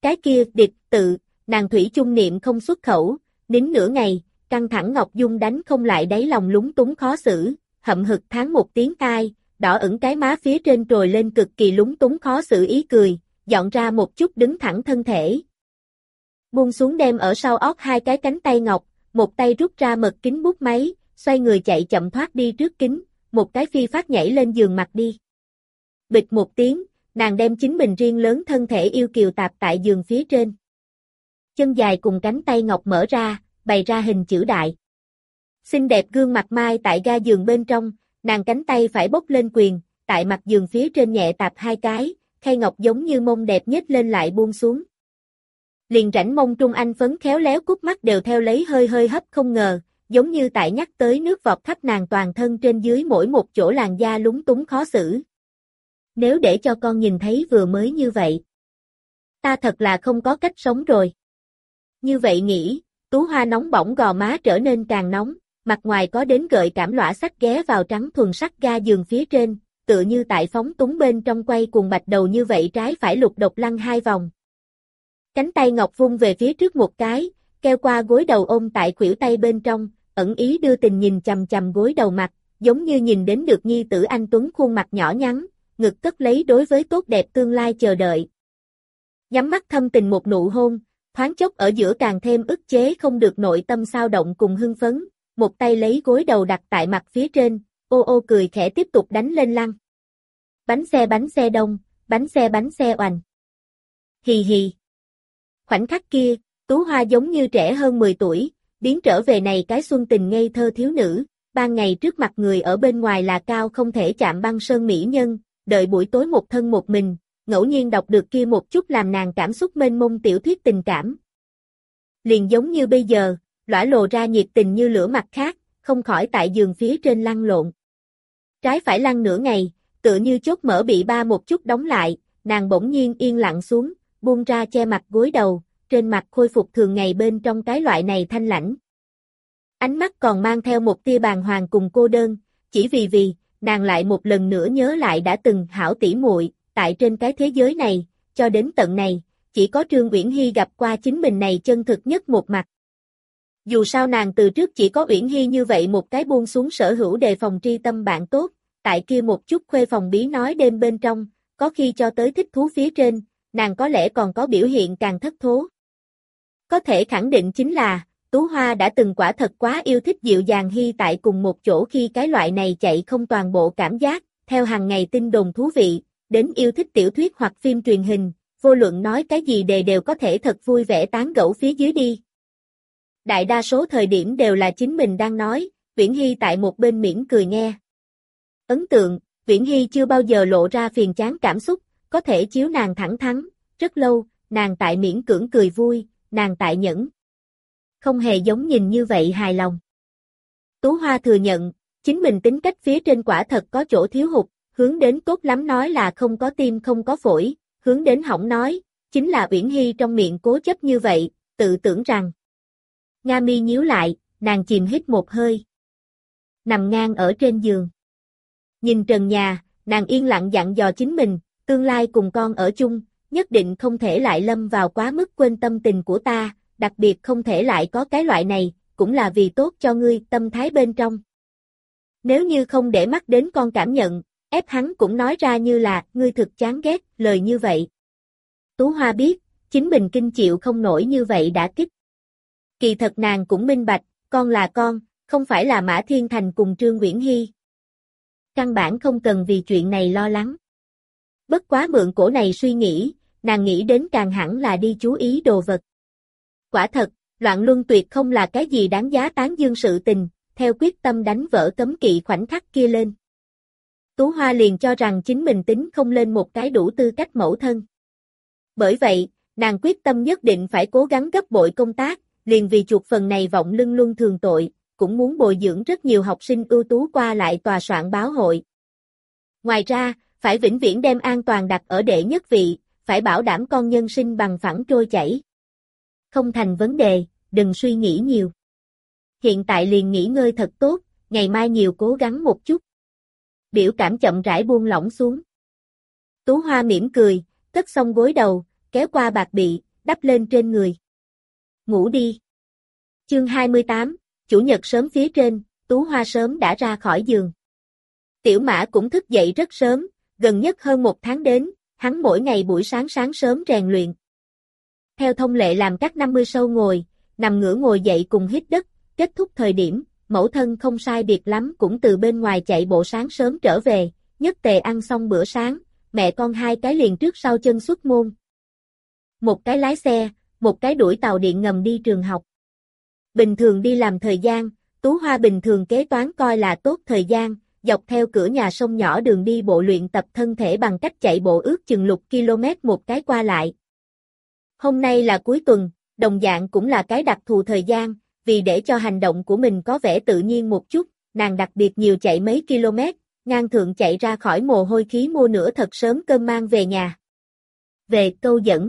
Cái kia, địch, tự, nàng thủy chung niệm không xuất khẩu, nín nửa ngày, căng thẳng Ngọc Dung đánh không lại đáy lòng lúng túng khó xử, hậm hực thán một tiếng ai, đỏ ửng cái má phía trên trồi lên cực kỳ lúng túng khó xử ý cười, dọn ra một chút đứng thẳng thân thể. Buông xuống đem ở sau ót hai cái cánh tay ngọc, một tay rút ra mật kính bút máy, xoay người chạy chậm thoát đi trước kính, một cái phi phát nhảy lên giường mặt đi. Bịch một tiếng, nàng đem chính mình riêng lớn thân thể yêu kiều tạp tại giường phía trên. Chân dài cùng cánh tay ngọc mở ra, bày ra hình chữ đại. Xinh đẹp gương mặt mai tại ga giường bên trong, nàng cánh tay phải bốc lên quyền, tại mặt giường phía trên nhẹ tạp hai cái, khay ngọc giống như mông đẹp nhếch lên lại buông xuống. Liền rãnh mông trung anh phấn khéo léo cút mắt đều theo lấy hơi hơi hấp không ngờ, giống như tại nhắc tới nước vọt khắp nàng toàn thân trên dưới mỗi một chỗ làn da lúng túng khó xử. Nếu để cho con nhìn thấy vừa mới như vậy, ta thật là không có cách sống rồi. Như vậy nghĩ, Tú Hoa nóng bỏng gò má trở nên càng nóng, mặt ngoài có đến gợi cảm lõa sách ghé vào trắng thuần sắc ga giường phía trên, tựa như tại phóng túng bên trong quay cuồng bạch đầu như vậy trái phải lục đục lăn hai vòng. Cánh tay ngọc vung về phía trước một cái, keo qua gối đầu ôm tại khuỷu tay bên trong, ẩn ý đưa tình nhìn chằm chằm gối đầu mặt, giống như nhìn đến được nhi tử anh tuấn khuôn mặt nhỏ nhắn, ngực cất lấy đối với tốt đẹp tương lai chờ đợi. Nhắm mắt thâm tình một nụ hôn, thoáng chốc ở giữa càng thêm ức chế không được nội tâm sao động cùng hưng phấn, một tay lấy gối đầu đặt tại mặt phía trên, ô ô cười khẽ tiếp tục đánh lên lăn. Bánh xe đông, bánh xe oành. Hì hì. Khoảnh khắc kia, Tú Hoa giống như trẻ hơn 10 tuổi, biến trở về này cái xuân tình ngây thơ thiếu nữ, ban ngày trước mặt người ở bên ngoài là cao không thể chạm băng sơn mỹ nhân, đợi buổi tối một thân một mình, ngẫu nhiên đọc được kia một chút làm nàng cảm xúc mênh mông tiểu thuyết tình cảm. Liền giống như bây giờ, lõa lồ ra nhiệt tình như lửa mặt khác, không khỏi tại giường phía trên lăn lộn. Trái phải lăn nửa ngày, tựa như chốt mở bị ba một chút đóng lại, nàng bỗng nhiên yên lặng xuống, buông ra che mặt gối đầu, trên mặt khôi phục thường ngày bên trong cái loại này thanh lãnh. Ánh mắt còn mang theo một tia bàng hoàng cùng cô đơn, chỉ vì nàng lại một lần nữa nhớ lại đã từng hảo tỉ muội, tại trên cái thế giới này, cho đến tận này, chỉ có Trương Uyển Hy gặp qua chính mình này chân thực nhất một mặt. Dù sao nàng từ trước chỉ có Uyển Hy như vậy một cái buông xuống sở hữu đề phòng tri tâm bạn tốt, tại kia một chút khuê phòng bí nói đêm bên trong, có khi cho tới thích thú phía trên, nàng có lẽ còn có biểu hiện càng thất thố. Có thể khẳng định chính là, Tú Hoa đã từng quả thật quá yêu thích dịu dàng Hy tại cùng một chỗ khi cái loại này chạy không toàn bộ cảm giác, theo hàng ngày tin đồn thú vị, đến yêu thích tiểu thuyết hoặc phim truyền hình, vô luận nói cái gì đều có thể thật vui vẻ tán gẫu phía dưới đi. Đại đa số thời điểm đều là chính mình đang nói, Uyển Hy tại một bên mỉm cười nghe. Ấn tượng, Uyển Hy chưa bao giờ lộ ra phiền chán cảm xúc, có thể chiếu nàng thẳng thắn, rất lâu, nàng tại miễn cưỡng cười vui, nàng tại nhẫn. Không hề giống nhìn như vậy hài lòng. Tú Hoa thừa nhận, chính mình tính cách phía trên quả thật có chỗ thiếu hụt, hướng đến tốt lắm nói là không có tim không có phổi, hướng đến hỏng nói, chính là Uyển Hy trong miệng cố chấp như vậy, tự tưởng rằng. Nga mi nhíu lại, nàng chìm hít một hơi. Nằm ngang ở trên giường. Nhìn trần nhà, nàng yên lặng dặn dò chính mình, tương lai cùng con ở chung, nhất định không thể lại lâm vào quá mức quên tâm tình của ta, đặc biệt không thể lại có cái loại này, cũng là vì tốt cho ngươi, tâm thái bên trong. Nếu như không để mắt đến con cảm nhận, ép hắn cũng nói ra như là, ngươi thực chán ghét, lời như vậy. Tú Hoa biết, chính mình kinh chịu không nổi như vậy đã kích. Kỳ thật nàng cũng minh bạch, con là con, không phải là Mã Thiên Thành cùng Trương Uyển Hy. Căn bản không cần vì chuyện này lo lắng. Bất quá mượn cổ này suy nghĩ, nàng nghĩ đến càng hẳn là đi chú ý đồ vật. Quả thật, loạn luân tuyệt không là cái gì đáng giá tán dương sự tình, theo quyết tâm đánh vỡ cấm kỵ khoảnh khắc kia lên. Tú Hoa liền cho rằng chính mình tính không lên một cái đủ tư cách mẫu thân. Bởi vậy, nàng quyết tâm nhất định phải cố gắng gấp bội công tác, liền vì chuột phần này vọng lưng luân thường tội, cũng muốn bồi dưỡng rất nhiều học sinh ưu tú qua lại tòa soạn báo hội. Ngoài ra, phải vĩnh viễn đem an toàn đặt ở đệ nhất vị, phải bảo đảm con nhân sinh bằng phẳng trôi chảy. Không thành vấn đề, đừng suy nghĩ nhiều. Hiện tại liền nghỉ ngơi thật tốt, ngày mai nhiều cố gắng một chút. Biểu cảm chậm rãi buông lỏng xuống. Tú Hoa mỉm cười, cất xong gối đầu, kéo qua bạc bị, đắp lên trên người. Ngủ đi. Chương 28, Chủ nhật sớm phía trên, Tú Hoa sớm đã ra khỏi giường. Tiểu Mã cũng thức dậy rất sớm, gần nhất hơn 1 tháng đến, hắn mỗi ngày buổi sáng sáng sớm rèn luyện. Theo thông lệ làm các 50 sâu ngồi, nằm ngửa ngồi dậy cùng hít đất, kết thúc thời điểm, mẫu thân không sai biệt lắm cũng từ bên ngoài chạy bộ sáng sớm trở về, nhất tề ăn xong bữa sáng, mẹ con hai cái liền trước sau chân xuất môn. Một cái lái xe, một cái đuổi tàu điện ngầm đi trường học. Bình thường đi làm thời gian, Tú Hoa bình thường kế toán coi là tốt thời gian, dọc theo cửa nhà sông nhỏ đường đi bộ luyện tập thân thể bằng cách chạy bộ ước chừng lục km một cái qua lại. Hôm nay là cuối tuần, đồng dạng cũng là cái đặc thù thời gian, vì để cho hành động của mình có vẻ tự nhiên một chút, nàng đặc biệt nhiều chạy mấy km, ngang thượng chạy ra khỏi mồ hôi khí mua nửa thật sớm cơm mang về nhà. Về câu dẫn.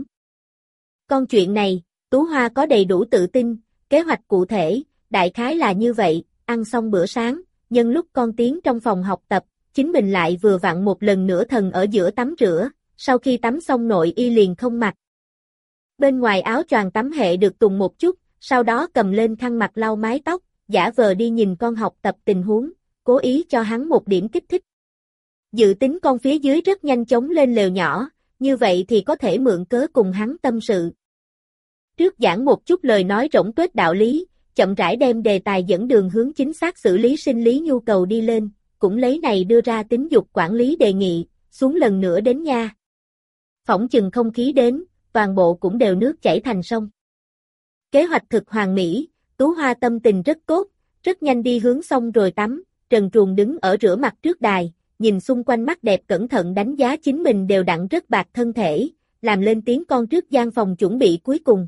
Con chuyện này, Tú Hoa có đầy đủ tự tin, kế hoạch cụ thể, đại khái là như vậy, ăn xong bữa sáng, nhân lúc con tiến trong phòng học tập, chính mình lại vừa vặn một lần nữa thần ở giữa tắm rửa, sau khi tắm xong nội y liền không mặc. Bên ngoài áo choàng tắm hệ được tùng một chút, sau đó cầm lên khăn mặt lau mái tóc, giả vờ đi nhìn con học tập tình huống, cố ý cho hắn một điểm kích thích. Dự tính con phía dưới rất nhanh chóng lên lều nhỏ, như vậy thì có thể mượn cớ cùng hắn tâm sự. Trước giảng một chút lời nói rỗng tuếch đạo lý, chậm rãi đem đề tài dẫn đường hướng chính xác xử lý sinh lý nhu cầu đi lên, cũng lấy này đưa ra tính dục quản lý đề nghị, xuống lần nữa đến nha. Phỏng chừng không khí đến, toàn bộ cũng đều nước chảy thành sông. Kế hoạch thực hoàn mỹ, Tú Hoa tâm tình rất tốt, rất nhanh đi hướng xong rồi tắm, trần truồng đứng ở rửa mặt trước đài, nhìn xung quanh mắt đẹp cẩn thận đánh giá chính mình đều đặn rất bạc thân thể, làm lên tiếng con trước gian phòng chuẩn bị cuối cùng.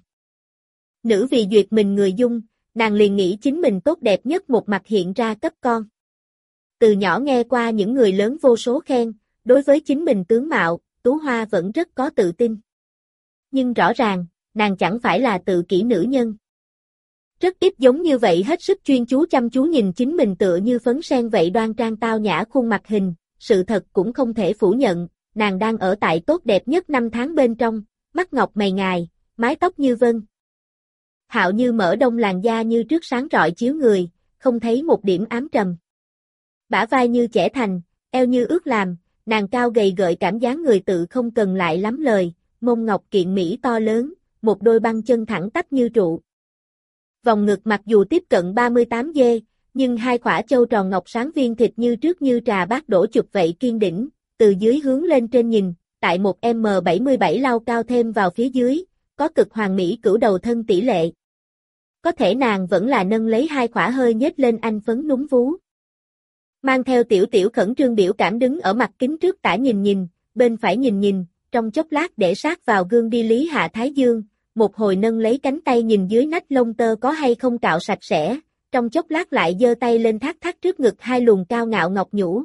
Nữ vì duyệt mình người dung, nàng liền nghĩ chính mình tốt đẹp nhất một mặt hiện ra cấp con. Từ nhỏ nghe qua những người lớn vô số khen, đối với chính mình tướng mạo, Tú Hoa vẫn rất có tự tin. Nhưng rõ ràng, nàng chẳng phải là tự kỷ nữ nhân. Rất ít giống như vậy hết sức chuyên chú chăm chú nhìn chính mình tựa như phấn sen vậy đoan trang tao nhã khuôn mặt hình, sự thật cũng không thể phủ nhận, nàng đang ở tại tốt đẹp nhất 5 tháng bên trong, mắt ngọc mày ngài, mái tóc như vân. Hạo như mở đông làn da như trước sáng rọi chiếu người, không thấy một điểm ám trầm. Bả vai như chẻ thành, eo như ướt làm, nàng cao gầy gợi cảm dáng người tự không cần lại lắm lời, mông ngọc kiện mỹ to lớn, một đôi băng chân thẳng tắp như trụ. Vòng ngực mặc dù tiếp cận 38G, nhưng hai khỏa châu tròn ngọc sáng viên thịt như trước như trà bát đổ chụp vậy kiên đỉnh, từ dưới hướng lên trên nhìn, tại một M77 lao cao thêm vào phía dưới, có cực hoàn mỹ cửu đầu thân tỷ lệ. Có thể nàng vẫn là nâng lấy hai khỏa hơi nhếch lên anh phấn núm vú. Mang theo tiểu tiểu khẩn trương biểu cảm đứng ở mặt kính trước tả nhìn nhìn, bên phải nhìn nhìn, trong chốc lát để sát vào gương đi lý hạ thái dương, một hồi nâng lấy cánh tay nhìn dưới nách lông tơ có hay không cạo sạch sẽ, trong chốc lát lại giơ tay lên thắt thắt trước ngực hai luồng cao ngạo ngọc nhũ.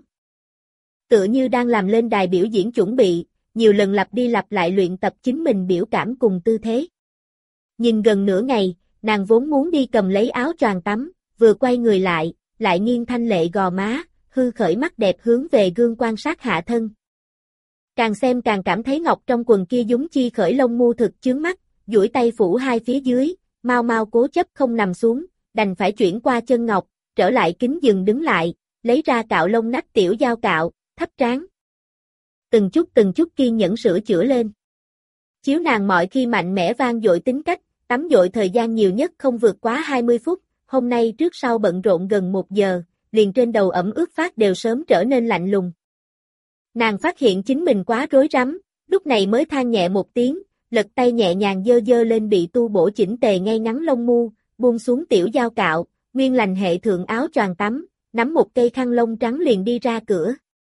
Tựa như đang làm lên đài biểu diễn chuẩn bị, nhiều lần lặp đi lặp lại luyện tập chính mình biểu cảm cùng tư thế. Nhìn gần nửa ngày, nàng vốn muốn đi cầm lấy áo choàng tắm, vừa quay người lại nghiêng thanh lệ gò má, hư khởi mắt đẹp hướng về gương quan sát hạ thân. Càng xem càng cảm thấy ngọc trong quần kia dúng chi khởi lông mu thực chướng mắt, duỗi tay phủ hai phía dưới, mau mau cố chấp không nằm xuống, đành phải chuyển qua chân ngọc, trở lại kính giường đứng lại, lấy ra cạo lông nách tiểu dao cạo, thắp trán. Từng chút kiên nhẫn sửa chữa lên. Chiếu nàng mọi khi mạnh mẽ vang dội tính cách, tắm dội thời gian nhiều nhất không vượt quá 20 phút, hôm nay trước sau bận rộn gần 1 giờ, liền trên đầu ẩm ướt phát đều sớm trở nên lạnh lùng. Nàng phát hiện chính mình quá rối rắm, lúc này mới than nhẹ một tiếng, lật tay nhẹ nhàng dơ dơ lên bị tu bổ chỉnh tề ngay ngắn lông mu, buông xuống tiểu dao cạo, nguyên lành hệ thượng áo choàng tắm, nắm một cây khăn lông trắng liền đi ra cửa.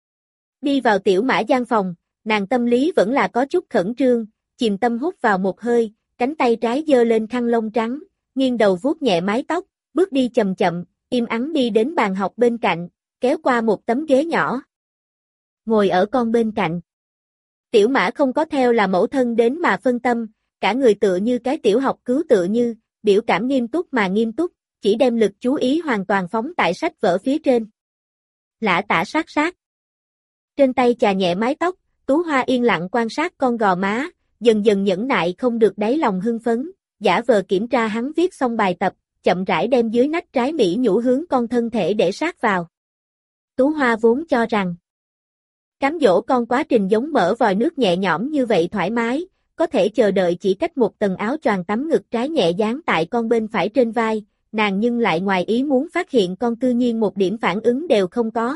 Đi vào tiểu mã gian phòng, nàng tâm lý vẫn là có chút khẩn trương, chìm tâm hút vào một hơi, cánh tay trái giơ lên khăn lông trắng, nghiêng đầu vuốt nhẹ mái tóc, bước đi chậm chậm, im ắng đi đến bàn học bên cạnh, kéo qua một tấm ghế nhỏ. Ngồi ở con bên cạnh. Tiểu mã không có theo là mẫu thân đến mà phân tâm, cả người tựa như cái tiểu học cứu tựa như, biểu cảm nghiêm túc mà nghiêm túc, chỉ đem lực chú ý hoàn toàn phóng tại sách vở phía trên. Lã tả sát. Trên tay chà nhẹ mái tóc, Tú Hoa yên lặng quan sát con gò má, dần dần nhẫn nại không được đáy lòng hưng phấn, giả vờ kiểm tra hắn viết xong bài tập, chậm rãi đem dưới nách trái mỹ nhũ hướng con thân thể để sát vào. Tú Hoa vốn cho rằng cám dỗ con quá trình giống mở vòi nước nhẹ nhõm như vậy thoải mái, có thể chờ đợi chỉ cách một tầng áo choàng tắm ngực trái nhẹ dán tại con bên phải trên vai, nàng nhưng lại ngoài ý muốn phát hiện con cư nhiên một điểm phản ứng đều không có.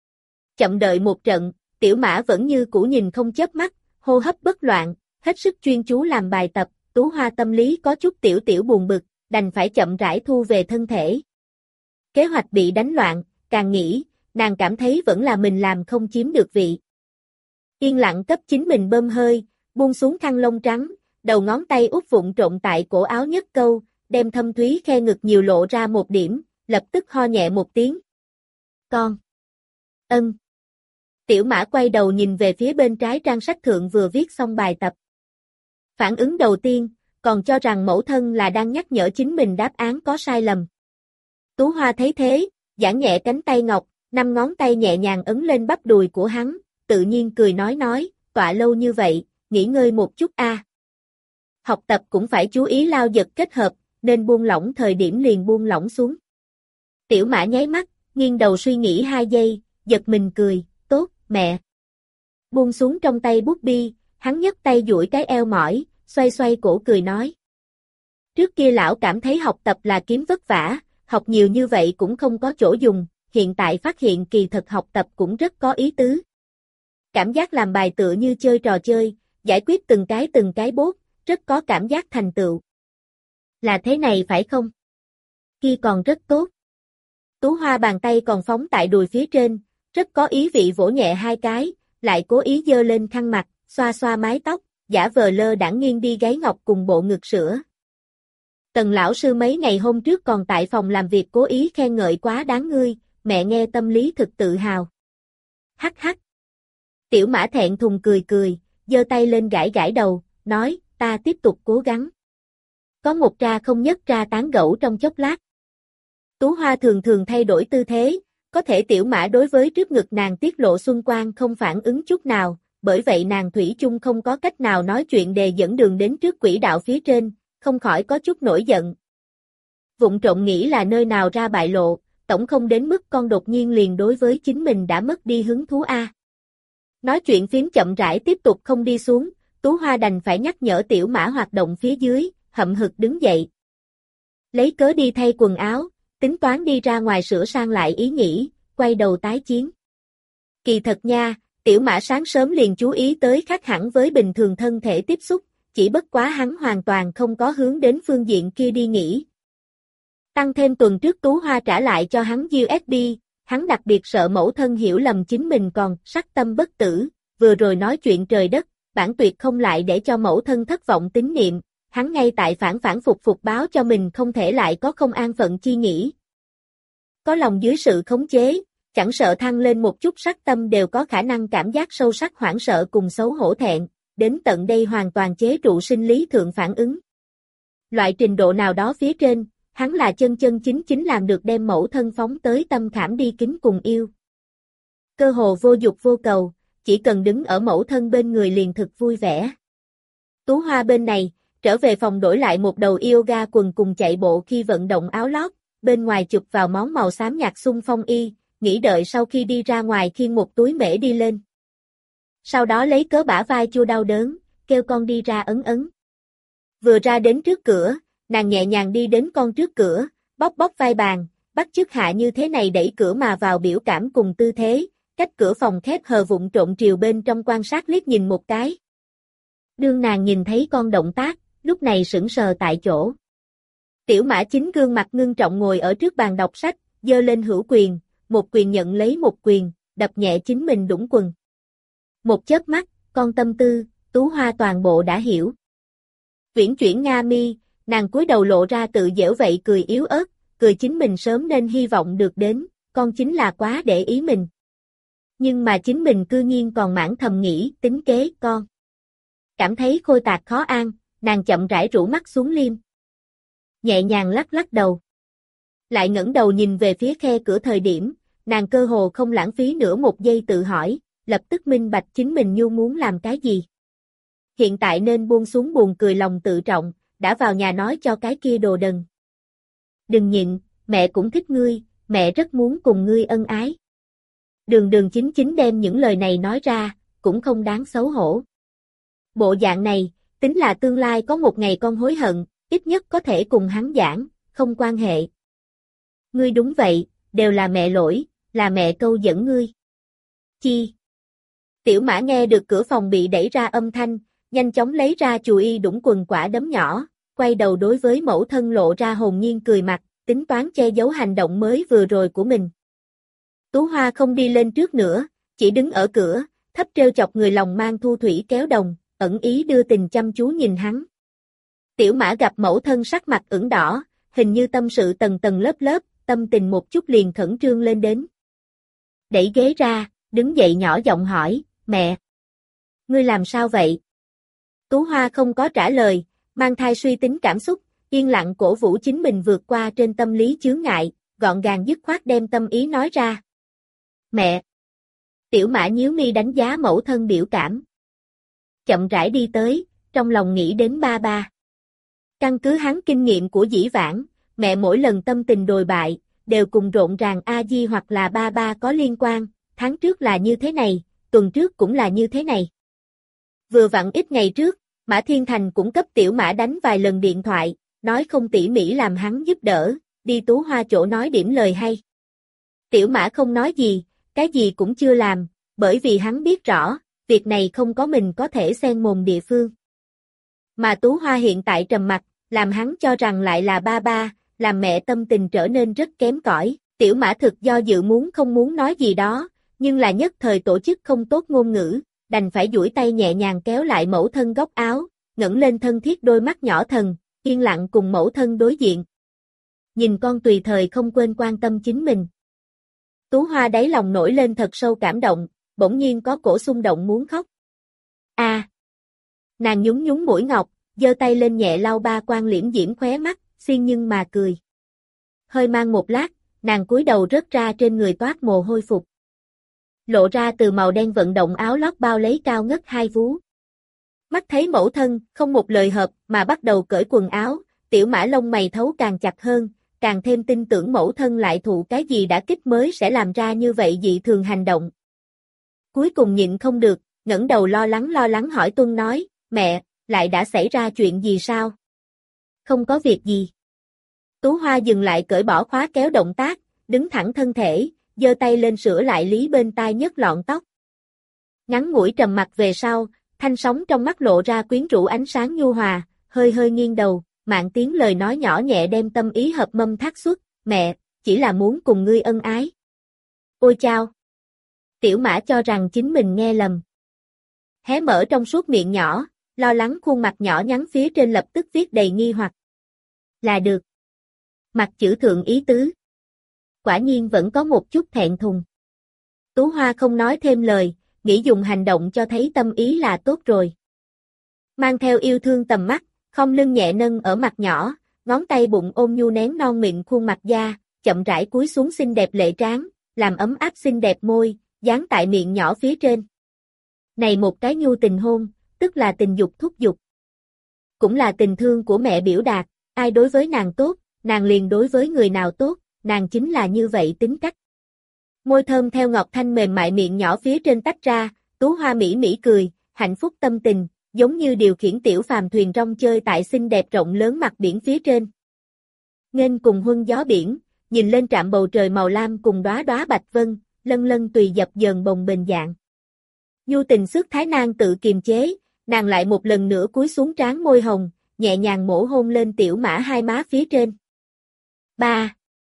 Chậm đợi một trận, Tiểu Mã vẫn như cũ nhìn không chớp mắt, hô hấp bất loạn, hết sức chuyên chú làm bài tập, Tú Hoa tâm lý có chút tiểu buồn bực, đành phải chậm rãi thu về thân thể. Kế hoạch bị đánh loạn, càng nghĩ, nàng cảm thấy vẫn là mình làm không chiếm được vị. Yên lặng cấp chính mình bơm hơi, buông xuống khăn lông trắng, đầu ngón tay út vụng trộn tại cổ áo nhất câu, đem thâm thúy khe ngực nhiều lộ ra một điểm, lập tức ho nhẹ một tiếng. Con. Ân. Tiểu Mã quay đầu nhìn về phía bên trái trang sách thượng vừa viết xong bài tập. Phản ứng đầu tiên, còn cho rằng mẫu thân là đang nhắc nhở chính mình đáp án có sai lầm. Tú Hoa thấy thế, giãn nhẹ cánh tay ngọc, 5 ngón tay nhẹ nhàng ấn lên bắp đùi của hắn, tự nhiên cười nói, tọa lâu như vậy, nghỉ ngơi một chút a. Học tập cũng phải chú ý lao giật kết hợp, nên buông lỏng thời điểm liền buông lỏng xuống. Tiểu Mã nháy mắt, nghiêng đầu suy nghĩ 2 giây, giật mình cười, tốt, mẹ. Buông xuống trong tay bút bi, hắn nhấc tay duỗi cái eo mỏi, xoay cổ cười nói. Trước kia lão cảm thấy học tập là kiếm vất vả, học nhiều như vậy cũng không có chỗ dùng, hiện tại phát hiện kỳ thật học tập cũng rất có ý tứ. Cảm giác làm bài tựa như chơi trò chơi, giải quyết từng cái bốt, rất có cảm giác thành tựu. Là thế này phải không? Kia còn rất tốt. Tú Hoa bàn tay còn phóng tại đùi phía trên, rất có ý vị vỗ nhẹ 2 cái, lại cố ý giơ lên khăn mặt, xoa mái tóc, giả vờ lơ đãng nghiêng đi gáy ngọc cùng bộ ngực sữa. Tần lão sư mấy ngày hôm trước còn tại phòng làm việc cố ý khen ngợi quá đáng ngươi, mẹ nghe tâm lý thực tự hào. Hắc hắc. Tiểu Mã thẹn thùng cười, giơ tay lên gãi đầu, nói, ta tiếp tục cố gắng. Có một tra không nhất tra tán gẫu trong chốc lát. Tú Hoa thường thay đổi tư thế, có thể Tiểu Mã đối với trước ngực nàng tiết lộ xuân quang không phản ứng chút nào, bởi vậy nàng thủy chung không có cách nào nói chuyện đề dẫn đường đến trước quỹ đạo phía trên, không khỏi có chút nổi giận. Vụng trộm nghĩ là nơi nào ra bại lộ, tổng không đến mức con đột nhiên liền đối với chính mình đã mất đi hứng thú a. Nói chuyện phím chậm rãi tiếp tục không đi xuống, Tú Hoa đành phải nhắc nhở Tiểu Mã hoạt động phía dưới, hậm hực đứng dậy. Lấy cớ đi thay quần áo, tính toán đi ra ngoài sửa sang lại ý nghĩ, quay đầu tái chiến. Kỳ thật nha, Tiểu Mã sáng sớm liền chú ý tới khác hẳn với bình thường thân thể tiếp xúc, chỉ bất quá hắn hoàn toàn không có hướng đến phương diện kia đi nghĩ. Tăng thêm tuần trước Tú Hoa trả lại cho hắn USB, hắn đặc biệt sợ mẫu thân hiểu lầm chính mình còn sắc tâm bất tử, vừa rồi nói chuyện trời đất, bản tuyệt không lại để cho mẫu thân thất vọng tín niệm, hắn ngay tại phản phục báo cho mình không thể lại có không an phận chi nghĩ. Có lòng dưới sự khống chế, chẳng sợ thăng lên một chút sắc tâm đều có khả năng cảm giác sâu sắc hoảng sợ cùng xấu hổ thẹn, đến tận đây hoàn toàn chế trụ sinh lý thượng phản ứng. Loại trình độ nào đó phía trên, hắn là chân chính làm được đem mẫu thân phóng tới tâm khảm đi kính cùng yêu. Cơ hồ vô dục vô cầu, chỉ cần đứng ở mẫu thân bên người liền thực vui vẻ. Tú Hoa bên này, trở về phòng đổi lại một đầu yoga quần cùng chạy bộ khi vận động áo lót, bên ngoài chụp vào món màu xám nhạt xung phong y, nghĩ đợi sau khi đi ra ngoài khiêng một túi mễ đi lên. Sau đó lấy cớ bả vai chua đau đớn, kêu con đi ra ấn. Vừa ra đến trước cửa, nàng nhẹ nhàng đi đến con trước cửa, bóp vai bàn, bắt chước hạ như thế này đẩy cửa mà vào biểu cảm cùng tư thế, cách cửa phòng khép hờ vụng trộn triều bên trong quan sát liếc nhìn một cái. Đương nàng nhìn thấy con động tác, lúc này sững sờ tại chỗ. Tiểu Mã chính gương mặt ngưng trọng ngồi ở trước bàn đọc sách, giơ lên hữu quyền, một quyền nhận lấy một quyền, đập nhẹ chính mình đũng quần. Một chớp mắt, con tâm tư, Tú Hoa toàn bộ đã hiểu. Viễn chuyển nga mi, nàng cúi đầu lộ ra tự giễu vậy cười yếu ớt, cười chính mình sớm nên hy vọng được đến, con chính là quá để ý mình. Nhưng mà chính mình cư nhiên còn mãn thầm nghĩ tính kế con. Cảm thấy khôi tạc khó an, nàng chậm rãi rũ mắt xuống liêm. Nhẹ nhàng lắc đầu. Lại ngẩng đầu nhìn về phía khe cửa thời điểm, nàng cơ hồ không lãng phí nửa một giây tự hỏi, lập tức minh bạch chính mình nhu muốn làm cái gì. hiện tại nên buông xuống buồn cười lòng tự trọng, đã vào nhà nói cho cái kia đồ đần. Đừng nhịn, mẹ cũng thích ngươi, mẹ rất muốn cùng ngươi ân ái. Đường Đường chính chính đem những lời này nói ra, cũng không đáng xấu hổ. Bộ dạng này, tính là tương lai có một ngày con hối hận, ít nhất có thể cùng hắn giảng, không quan hệ. Ngươi đúng vậy, đều là mẹ lỗi, là mẹ câu dẫn ngươi. Chi? Tiểu Mã nghe được cửa phòng bị đẩy ra âm thanh, nhanh chóng lấy ra chùy y đũng quần quả đấm nhỏ, quay đầu đối với mẫu thân lộ ra hồn nhiên cười mặt, tính toán che giấu hành động mới vừa rồi của mình. Tú Hoa không đi lên trước nữa, chỉ đứng ở cửa, thấp trêu chọc người lòng mang thu thủy kéo đồng, ẩn ý đưa tình chăm chú nhìn hắn. Tiểu Mã gặp mẫu thân sắc mặt ửng đỏ, hình như tâm sự tầng tầng lớp lớp, tâm tình một chút liền khẩn trương lên đến. Đẩy ghế ra, đứng dậy nhỏ giọng hỏi, mẹ. Ngươi làm sao vậy? Tú Hoa không có trả lời, mang thai suy tính cảm xúc, yên lặng cổ vũ chính mình vượt qua trên tâm lý chướng ngại, gọn gàng dứt khoát đem tâm ý nói ra. Mẹ. Tiểu Mã nhíu mi đánh giá mẫu thân biểu cảm. Chậm rãi đi tới, trong lòng nghĩ đến ba ba. Căn cứ hắn kinh nghiệm của dĩ vãng, mẹ mỗi lần tâm tình đồi bại, đều cùng rộn ràng A Di hoặc là ba ba có liên quan, tháng trước là như thế này, tuần trước cũng là như thế này. Vừa vặn ít ngày trước, Mã Thiên Thành cũng cấp Tiểu Mã đánh vài lần điện thoại, nói không tỉ mỉ làm hắn giúp đỡ, đi Tú Hoa chỗ nói điểm lời hay. Tiểu Mã không nói gì, cái gì cũng chưa làm, bởi vì hắn biết rõ, việc này không có mình có thể xen mồm địa phương. Mà Tú Hoa hiện tại trầm mặc, làm hắn cho rằng lại là ba ba, làm mẹ tâm tình trở nên rất kém cỏi. Tiểu Mã thực do dự muốn không muốn nói gì đó, nhưng là nhất thời tổ chức không tốt ngôn ngữ, đành phải duỗi tay nhẹ nhàng kéo lại mẫu thân góc áo, ngẩng lên thân thiết đôi mắt nhỏ thần, yên lặng cùng mẫu thân đối diện. Nhìn con tùy thời không quên quan tâm chính mình. Tú Hoa đáy lòng nổi lên thật sâu cảm động, bỗng nhiên có cổ xung động muốn khóc. Nàng nhún nhún mũi ngọc, giơ tay lên nhẹ lau ba quan liễm diễm khóe mắt, xiên nhưng mà cười. Hơi mang một lát, nàng cúi đầu rớt ra trên người toát mồ hôi phục. Lộ ra từ màu đen vận động áo lót bao lấy cao ngất hai vú. Mắt thấy mẫu thân, không một lời hợp mà bắt đầu cởi quần áo, Tiểu Mã lông mày thấu càng chặt hơn, càng thêm tin tưởng mẫu thân lại thụ cái gì đã kích mới sẽ làm ra như vậy dị thường hành động. Cuối cùng nhịn không được, ngẩng đầu lo lắng hỏi Tuân nói, mẹ, lại đã xảy ra chuyện gì sao? Không có việc gì. Tú Hoa dừng lại cởi bỏ khóa kéo động tác, đứng thẳng thân thể, giơ tay lên sửa lại lý bên tai nhấc lọn tóc. Ngắn ngủi trầm mặc về sau, thanh sóng trong mắt lộ ra quyến rũ ánh sáng nhu hòa, hơi hơi nghiêng đầu, mạn tiếng lời nói nhỏ nhẹ đem tâm ý hợp mâm thác xuất, mẹ, chỉ là muốn cùng ngươi ân ái. Ôi chao! Tiểu Mã cho rằng chính mình nghe lầm. Hé mở trong suốt miệng nhỏ, lo lắng khuôn mặt nhỏ nhắn phía trên lập tức viết đầy nghi hoặc. Là được. Mặt chữ thượng ý tứ. Quả nhiên vẫn có một chút thẹn thùng. Tú Hoa không nói thêm lời, nghĩ dùng hành động cho thấy tâm ý là tốt rồi. Mang theo yêu thương tầm mắt, không lưng nhẹ nâng ở mặt nhỏ, ngón tay bụng ôm nhu nén non mịn khuôn mặt da, chậm rãi cúi xuống xinh đẹp lệ trán, làm ấm áp xinh đẹp môi, dán tại miệng nhỏ phía trên. Này một cái nhu tình hôn, tức là tình dục thúc giục. Cũng là tình thương của mẹ biểu đạt, ai đối với nàng tốt, nàng liền đối với người nào tốt, nàng chính là như vậy tính cách. Môi thơm theo ngọt thanh mềm mại miệng nhỏ phía trên tách ra, Tú Hoa mỹ mỹ cười, hạnh phúc tâm tình, giống như điều khiển tiểu phàm thuyền rong chơi tại xinh đẹp rộng lớn mặt biển phía trên. Nghênh cùng huân gió biển, nhìn lên trạm bầu trời màu lam cùng đóa đóa bạch vân, lân lân tùy dập dờn bồng bềnh dạng. Nhu tình sức thái nàng tự kiềm chế, nàng lại một lần nữa cúi xuống trán môi hồng, nhẹ nhàng mổ hôn lên Tiểu Mã hai má phía trên. Ba.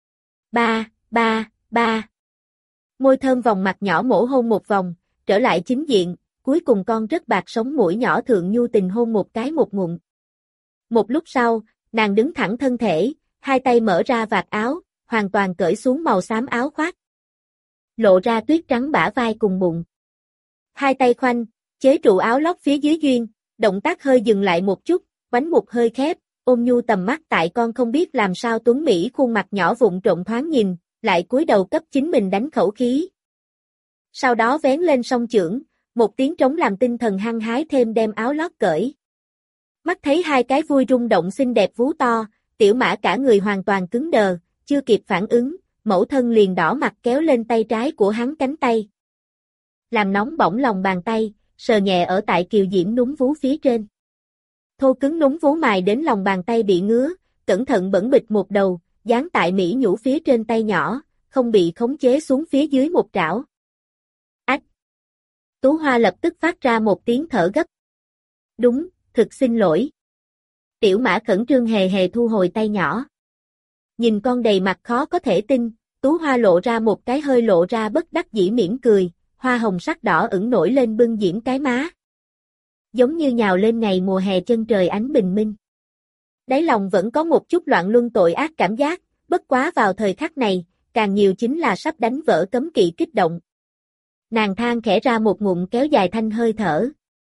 Môi thơm vòng mặt nhỏ mổ hôn một vòng, trở lại chính diện, cuối cùng con rất bạc sống mũi nhỏ thượng nhu tình hôn một cái một ngụm. Một lúc sau, nàng đứng thẳng thân thể, hai tay mở ra vạt áo, hoàn toàn cởi xuống màu xám áo khoác. Lộ ra tuyết trắng bả vai cùng bụng. Hai tay khoanh, chế trụ áo lót phía dưới duyên, động tác hơi dừng lại một chút, bánh mục hơi khép, ôm nhu tầm mắt tại con không biết làm sao tuấn Mỹ khuôn mặt nhỏ vụng trộm thoáng nhìn, lại cúi đầu cấp chính mình đánh khẩu khí. Sau đó vén lên song chưởng, một tiếng trống làm tinh thần hăng hái thêm đem áo lót cởi. Mắt thấy hai cái vui rung động xinh đẹp vú to, Tiểu Mã cả người hoàn toàn cứng đờ, chưa kịp phản ứng, mẫu thân liền đỏ mặt kéo lên tay trái của hắn cánh tay. Làm nóng bỏng lòng bàn tay, sờ nhẹ ở tại kiều diễm núm vú phía trên. Thô cứng núm vú mài đến lòng bàn tay bị ngứa, cẩn thận bẩn bịch một đầu, dán tại mỹ nhũ phía trên tay nhỏ, không bị khống chế xuống phía dưới một trảo. Ách! Tú Hoa lập tức phát ra một tiếng thở gấp. Đúng, thực xin lỗi. Tiểu Mã khẩn trương hề hề thu hồi tay nhỏ. Nhìn con đầy mặt khó có thể tin, Tú Hoa lộ ra một cái hơi lộ ra bất đắc dĩ mỉm cười, hoa hồng sắc đỏ ửng nổi lên bưng diễm cái má. Giống như nhào lên ngày mùa hè chân trời ánh bình minh. Đáy lòng vẫn có một chút loạn luân tội ác cảm giác, bất quá vào thời khắc này, càng nhiều chính là sắp đánh vỡ cấm kỵ kích động. Nàng than khẽ ra một ngụm kéo dài thanh hơi thở.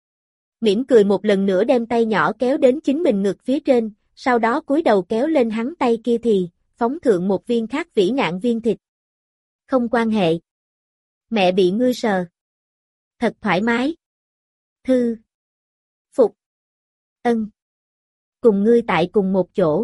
Mỉm cười một lần nữa đem tay nhỏ kéo đến chính mình ngực phía trên, sau đó cúi đầu kéo lên hắn tay kia thì, phóng thượng một viên khác vĩ ngạn viên thịt. Không quan hệ. Mẹ bị ngươi sờ. Thật thoải mái. Thư. Phục. Ân. Cùng ngươi tại cùng một chỗ.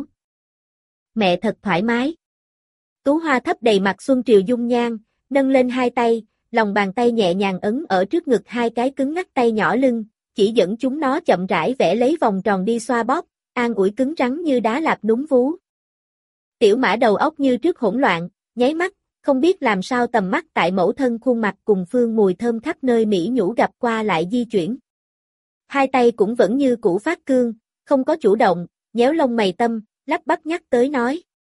Mẹ thật thoải mái. Tú Hoa thấp đầy mặt xuân triều dung nhan, nâng lên hai tay, lòng bàn tay nhẹ nhàng ấn ở trước ngực hai cái cứng ngắc tay nhỏ lưng, chỉ dẫn chúng nó chậm rãi vẽ lấy vòng tròn đi xoa bóp, an ủi cứng rắn như đá lạp núm vú. Tiểu Mã đầu óc như trước hỗn loạn, nháy mắt, không biết làm sao tầm mắt tại mẫu thân khuôn mặt cùng phương mùi thơm khắp nơi mỹ nhũ gặp qua lại di chuyển. Hai tay cũng vẫn như cũ phát cương, không có chủ động, nhéo lông mày tâm, lắp bắp nhắc tới nói.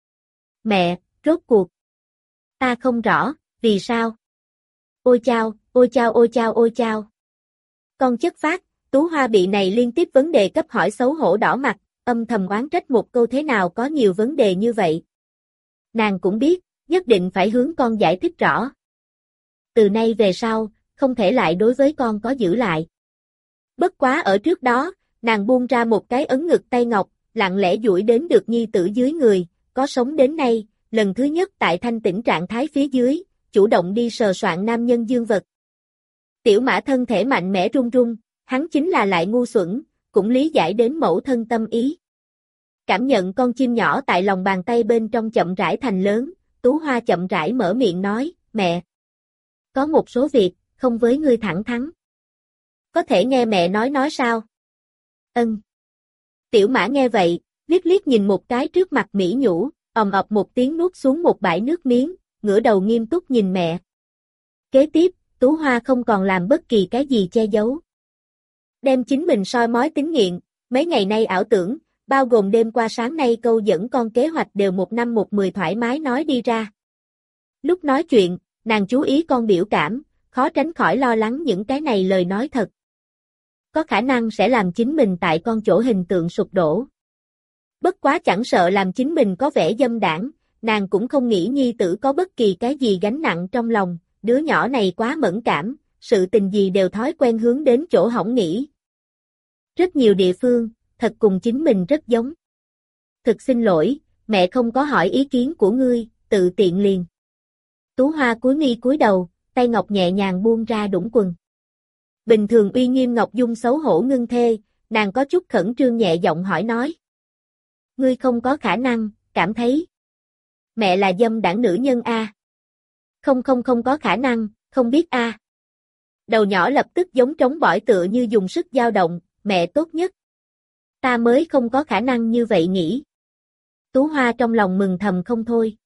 Mẹ, rốt cuộc. Ta không rõ, vì sao? Ôi chao, ôi chao ôi chao ôi chao. Con chất phác, Tú Hoa bị này liên tiếp vấn đề cấp hỏi xấu hổ đỏ mặt, âm thầm oán trách một câu thế nào có nhiều vấn đề như vậy. Nàng cũng biết, nhất định phải hướng con giải thích rõ. Từ nay về sau, không thể lại đối với con có giữ lại. Bất quá ở trước đó, nàng buông ra một cái ấn ngực tay ngọc, lặng lẽ duỗi đến được nhi tử dưới người, có sống đến nay, lần thứ nhất tại thanh tĩnh trạng thái phía dưới, chủ động đi sờ soạn nam nhân dương vật. Tiểu Mã thân thể mạnh mẽ run run, hắn chính là lại ngu xuẩn, cũng lý giải đến mẫu thân tâm ý. Cảm nhận con chim nhỏ tại lòng bàn tay bên trong chậm rãi thành lớn, Tú Hoa chậm rãi mở miệng nói, mẹ. Có một số việc, không với ngươi thẳng thắn. Có thể nghe mẹ nói sao? Ân. Tiểu Mã nghe vậy, liếc liếc nhìn một cái trước mặt mỹ nhũ, ầm ập một tiếng nuốt xuống một bãi nước miếng, ngửa đầu nghiêm túc nhìn mẹ. Kế tiếp, Tú Hoa không còn làm bất kỳ cái gì che giấu. Đem chính mình soi mói tính nghiện, mấy ngày nay ảo tưởng, bao gồm đêm qua sáng nay câu dẫn con kế hoạch đều một năm một mười thoải mái nói đi ra. Lúc nói chuyện, nàng chú ý con biểu cảm, khó tránh khỏi lo lắng những cái này lời nói thật. Có khả năng sẽ làm chính mình tại con chỗ hình tượng sụp đổ. Bất quá chẳng sợ làm chính mình có vẻ dâm đảng, nàng cũng không nghĩ nhi tử có bất kỳ cái gì gánh nặng trong lòng, đứa nhỏ này quá mẫn cảm, sự tình gì đều thói quen hướng đến chỗ hỏng nghĩ. Rất nhiều địa phương, thật cùng chính mình rất giống. Thực xin lỗi, mẹ không có hỏi ý kiến của ngươi, tự tiện liền. Tú Hoa cúi mi cúi đầu, tay ngọc nhẹ nhàng buông ra đũng quần. Bình thường uy nghiêm ngọc dung xấu hổ ngưng thê, nàng có chút khẩn trương nhẹ giọng hỏi nói. Ngươi không có khả năng, cảm thấy. Mẹ là dâm đảng nữ nhân a. Không có khả năng, không biết a. Đầu nhỏ lập tức giống trống bỏi tựa như dùng sức dao động, mẹ tốt nhất. Ta mới không có khả năng như vậy nghĩ. Tú Hoa trong lòng mừng thầm không thôi.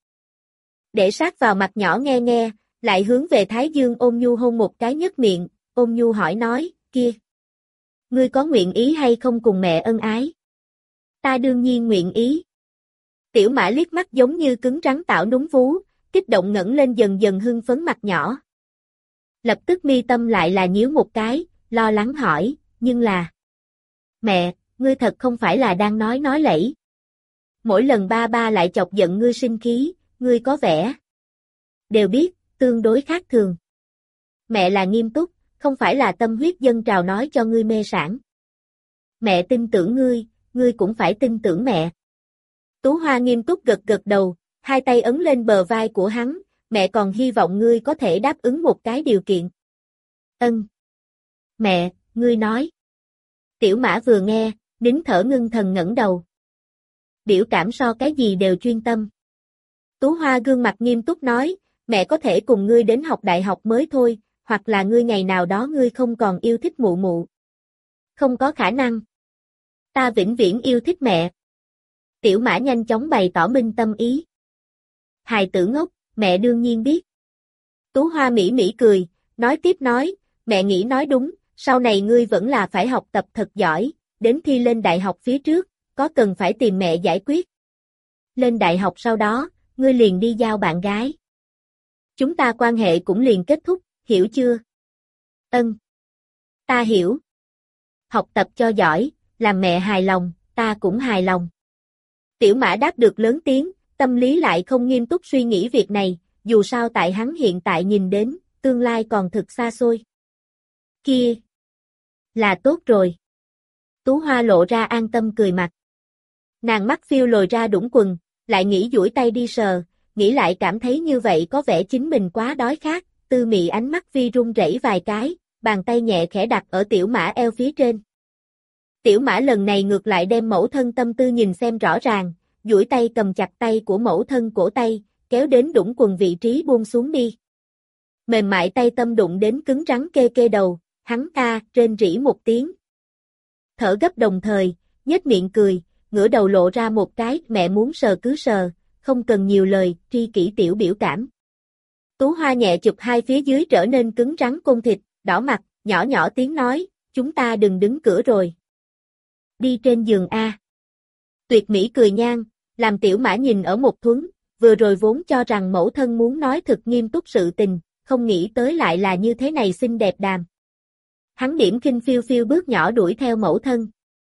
Để sát vào mặt nhỏ nghe nghe, lại hướng về Thái Dương ôn nhu hôn một cái nhếch miệng, ôn nhu hỏi nói, kia. Ngươi có nguyện ý hay không cùng mẹ ân ái? Ta đương nhiên nguyện ý. Tiểu Mã liếc mắt giống như cứng rắn tạo núm vú, kích động ngẩng lên dần dần hưng phấn mặt nhỏ. Lập tức mi tâm lại là nhíu một cái, lo lắng hỏi, nhưng là... Mẹ, ngươi thật không phải là đang nói lẫy. Mỗi lần ba lại chọc giận ngươi sinh khí, ngươi có vẻ. Đều biết, tương đối khác thường. Mẹ là nghiêm túc, không phải là tâm huyết dâng trào nói cho ngươi mê sảng. Mẹ tin tưởng ngươi cũng phải tin tưởng mẹ. Tú Hoa nghiêm túc gật gật đầu, hai tay ấn lên bờ vai của hắn, mẹ còn hy vọng ngươi có thể đáp ứng một cái điều kiện. Ân. Mẹ, ngươi nói. Tiểu Mã vừa nghe, nín thở ngưng thần ngẩng đầu. Biểu cảm so cái gì đều chuyên tâm. Tú Hoa gương mặt nghiêm túc nói, mẹ có thể cùng ngươi đến học đại học mới thôi, hoặc là ngươi ngày nào đó ngươi không còn yêu thích mụ mụ. Không có khả năng. Ta vĩnh viễn yêu thích mẹ. Tiểu Mã nhanh chóng bày tỏ minh tâm ý. Hài tử ngốc, mẹ đương nhiên biết. Tú Hoa mỉ mỉ cười, nói tiếp nói, mẹ nghĩ nói đúng, sau này ngươi vẫn là phải học tập thật giỏi, đến thi lên đại học phía trước, có cần phải tìm mẹ giải quyết. Lên đại học sau đó, ngươi liền đi giao bạn gái. Chúng ta quan hệ cũng liền kết thúc, hiểu chưa? Ân. Ta hiểu. Học tập cho giỏi, làm mẹ hài lòng, ta cũng hài lòng. Tiểu Mã đáp được lớn tiếng, tâm lý lại không nghiêm túc suy nghĩ việc này, dù sao tại hắn hiện tại nhìn đến, tương lai còn thực xa xôi. Kia! Là tốt rồi. Tú Hoa lộ ra an tâm cười mặt. Nàng mắt phiêu lồi ra đũng quần, lại nghĩ duỗi tay đi sờ, nghĩ lại cảm thấy như vậy có vẻ chính mình quá đói khát, tư mị ánh mắt vi run rẩy vài cái, bàn tay nhẹ khẽ đặt ở Tiểu Mã eo phía trên. Tiểu Mã lần này ngược lại đem mẫu thân tâm tư nhìn xem rõ ràng, duỗi tay cầm chặt tay của mẫu thân cổ tay, kéo đến đũng quần vị trí buông xuống đi. Mềm mại tay tâm đụng đến cứng rắn kê kê đầu, hắn ta rên rỉ một tiếng. Thở gấp đồng thời, nhếch miệng cười, ngửa đầu lộ ra một cái mẹ muốn sờ cứ sờ, không cần nhiều lời, tri kỷ tiểu biểu cảm. Tú Hoa nhẹ chụp hai phía dưới trở nên cứng rắn côn thịt, đỏ mặt, nhỏ nhỏ tiếng nói, chúng ta đừng đứng cửa rồi. Đi trên giường A. Tuyệt mỹ cười nhan, làm Tiểu Mã nhìn ở một thuấn, vừa rồi vốn cho rằng mẫu thân muốn nói thực nghiêm túc sự tình, không nghĩ tới lại là như thế này xinh đẹp đàm. Hắn điểm khinh phiêu phiêu bước nhỏ đuổi theo mẫu thân.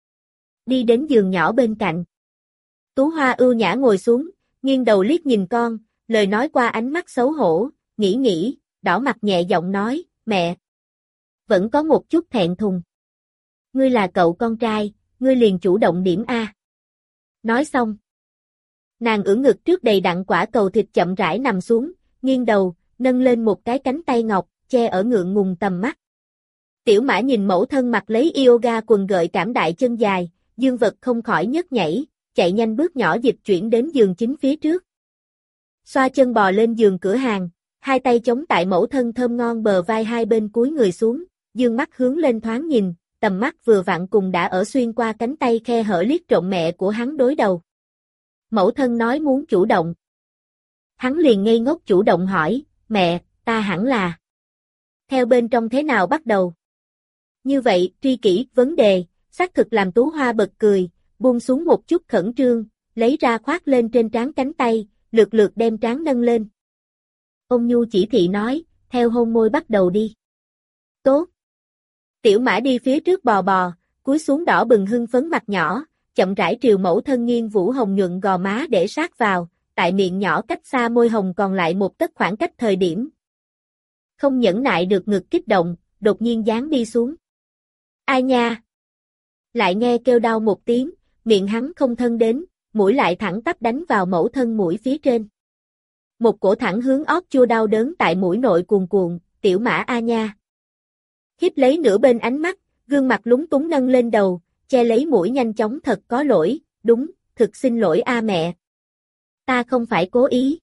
Đi đến giường nhỏ bên cạnh. Tú Hoa ưu nhã ngồi xuống, nghiêng đầu liếc nhìn con, lời nói qua ánh mắt xấu hổ, nghĩ, đỏ mặt nhẹ giọng nói, mẹ. Vẫn có một chút thẹn thùng. Ngươi là cậu con trai, ngươi liền chủ động điểm A. Nói xong. Nàng ưỡn ngực trước đầy đặn quả cầu thịt chậm rãi nằm xuống, nghiêng đầu, nâng lên một cái cánh tay ngọc, che ở ngượng ngùng tầm mắt. Tiểu Mã nhìn mẫu thân mặc lấy yoga quần gợi cảm đại chân dài, dương vật không khỏi nhấc nhảy, chạy nhanh bước nhỏ dịch chuyển đến giường chính phía trước. Xoa chân bò lên giường cửa hàng, hai tay chống tại mẫu thân thơm ngon bờ vai hai bên cúi người xuống, dương mắt hướng lên thoáng nhìn, tầm mắt vừa vặn cùng đã ở xuyên qua cánh tay khe hở liếc trộm mẹ của hắn đối đầu. Mẫu thân nói muốn chủ động. Hắn liền ngây ngốc chủ động hỏi, mẹ, ta hẳn là. Theo bên trong thế nào bắt đầu? Như vậy, tri kỷ, vấn đề, xác thực làm Tú Hoa bật cười, buông xuống một chút khẩn trương, lấy ra khoác lên trên trán cánh tay, lượt lượt đem trán nâng lên. Ôn nhu chỉ thị nói, theo hôn môi bắt đầu đi. Tốt. Tiểu Mã đi phía trước bò bò, cúi xuống đỏ bừng hưng phấn mặt nhỏ, chậm rãi triều mẫu thân nghiêng vũ hồng nhuận gò má để sát vào, tại miệng nhỏ cách xa môi hồng còn lại một tấc khoảng cách thời điểm. Không nhẫn nại được ngực kích động, đột nhiên giáng đi xuống. Ai nha? Lại nghe kêu đau một tiếng, miệng hắn không thân đến, mũi lại thẳng tắp đánh vào mẫu thân mũi phía trên. Một cổ thẳng hướng ót chua đau đớn tại mũi nội cuồn cuộn, Tiểu Mã a nha. Hiếp lấy nửa bên ánh mắt, gương mặt lúng túng nâng lên đầu, che lấy mũi nhanh chóng thật có lỗi, đúng, thực xin lỗi a mẹ. Ta không phải cố ý.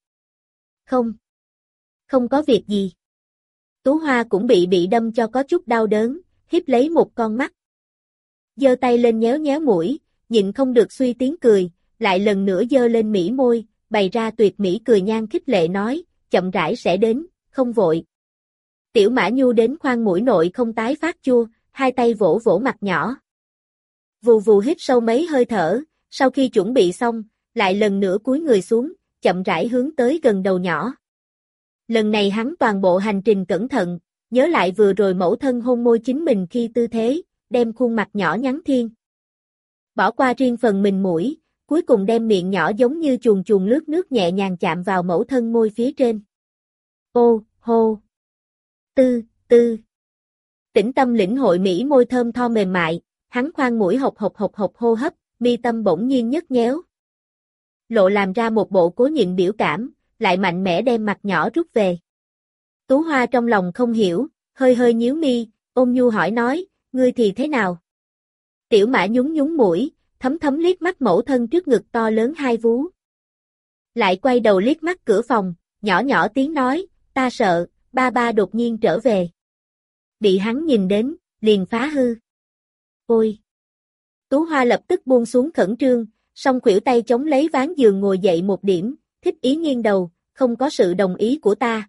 Không có việc gì. Tú Hoa cũng bị đâm cho có chút đau đớn, hiếp lấy một con mắt. Giơ tay lên nhéo nhéo mũi, nhịn không được suy tiếng cười, lại lần nữa giơ lên mỉ môi, bày ra tuyệt mỹ cười nhan khích lệ nói, chậm rãi sẽ đến, không vội. Tiểu Mã nhu đến khoang mũi nội không tái phát chua, hai tay vỗ vỗ mặt nhỏ. Vù vù hít sâu mấy hơi thở, sau khi chuẩn bị xong, lại lần nữa cúi người xuống, chậm rãi hướng tới gần đầu nhỏ. Lần này hắn toàn bộ hành trình cẩn thận, nhớ lại vừa rồi mẫu thân hôn môi chính mình khi tư thế, đem khuôn mặt nhỏ nhắn thiên. Bỏ qua riêng phần mình mũi, cuối cùng đem miệng nhỏ giống như chuồn chuồn lướt nước nhẹ nhàng chạm vào mẫu thân môi phía trên. Ô, hô. Tư. Tĩnh tâm lĩnh hội mỹ môi thơm tho mềm mại, hắn khoan mũi hộc hô hấp, mi tâm bỗng nhiên nhấc nhéo. Lộ làm ra một bộ cố nhịn biểu cảm, lại mạnh mẽ đem mặt nhỏ rút về. Tú Hoa trong lòng không hiểu, hơi nhíu mi, ôn nhu hỏi nói, ngươi thì thế nào? Tiểu Mã nhún nhún mũi, thấm thấm liếc mắt mẫu thân trước ngực to lớn hai vú. Lại quay đầu liếc mắt cửa phòng, nhỏ nhỏ tiếng nói, ta sợ, ba ba đột nhiên trở về. Bị hắn nhìn đến, liền phá hư. Ôi! Tú Hoa lập tức buông xuống khẩn trương, song khuỷu tay chống lấy ván giường ngồi dậy một điểm, thích ý nghiêng đầu, không có sự đồng ý của ta.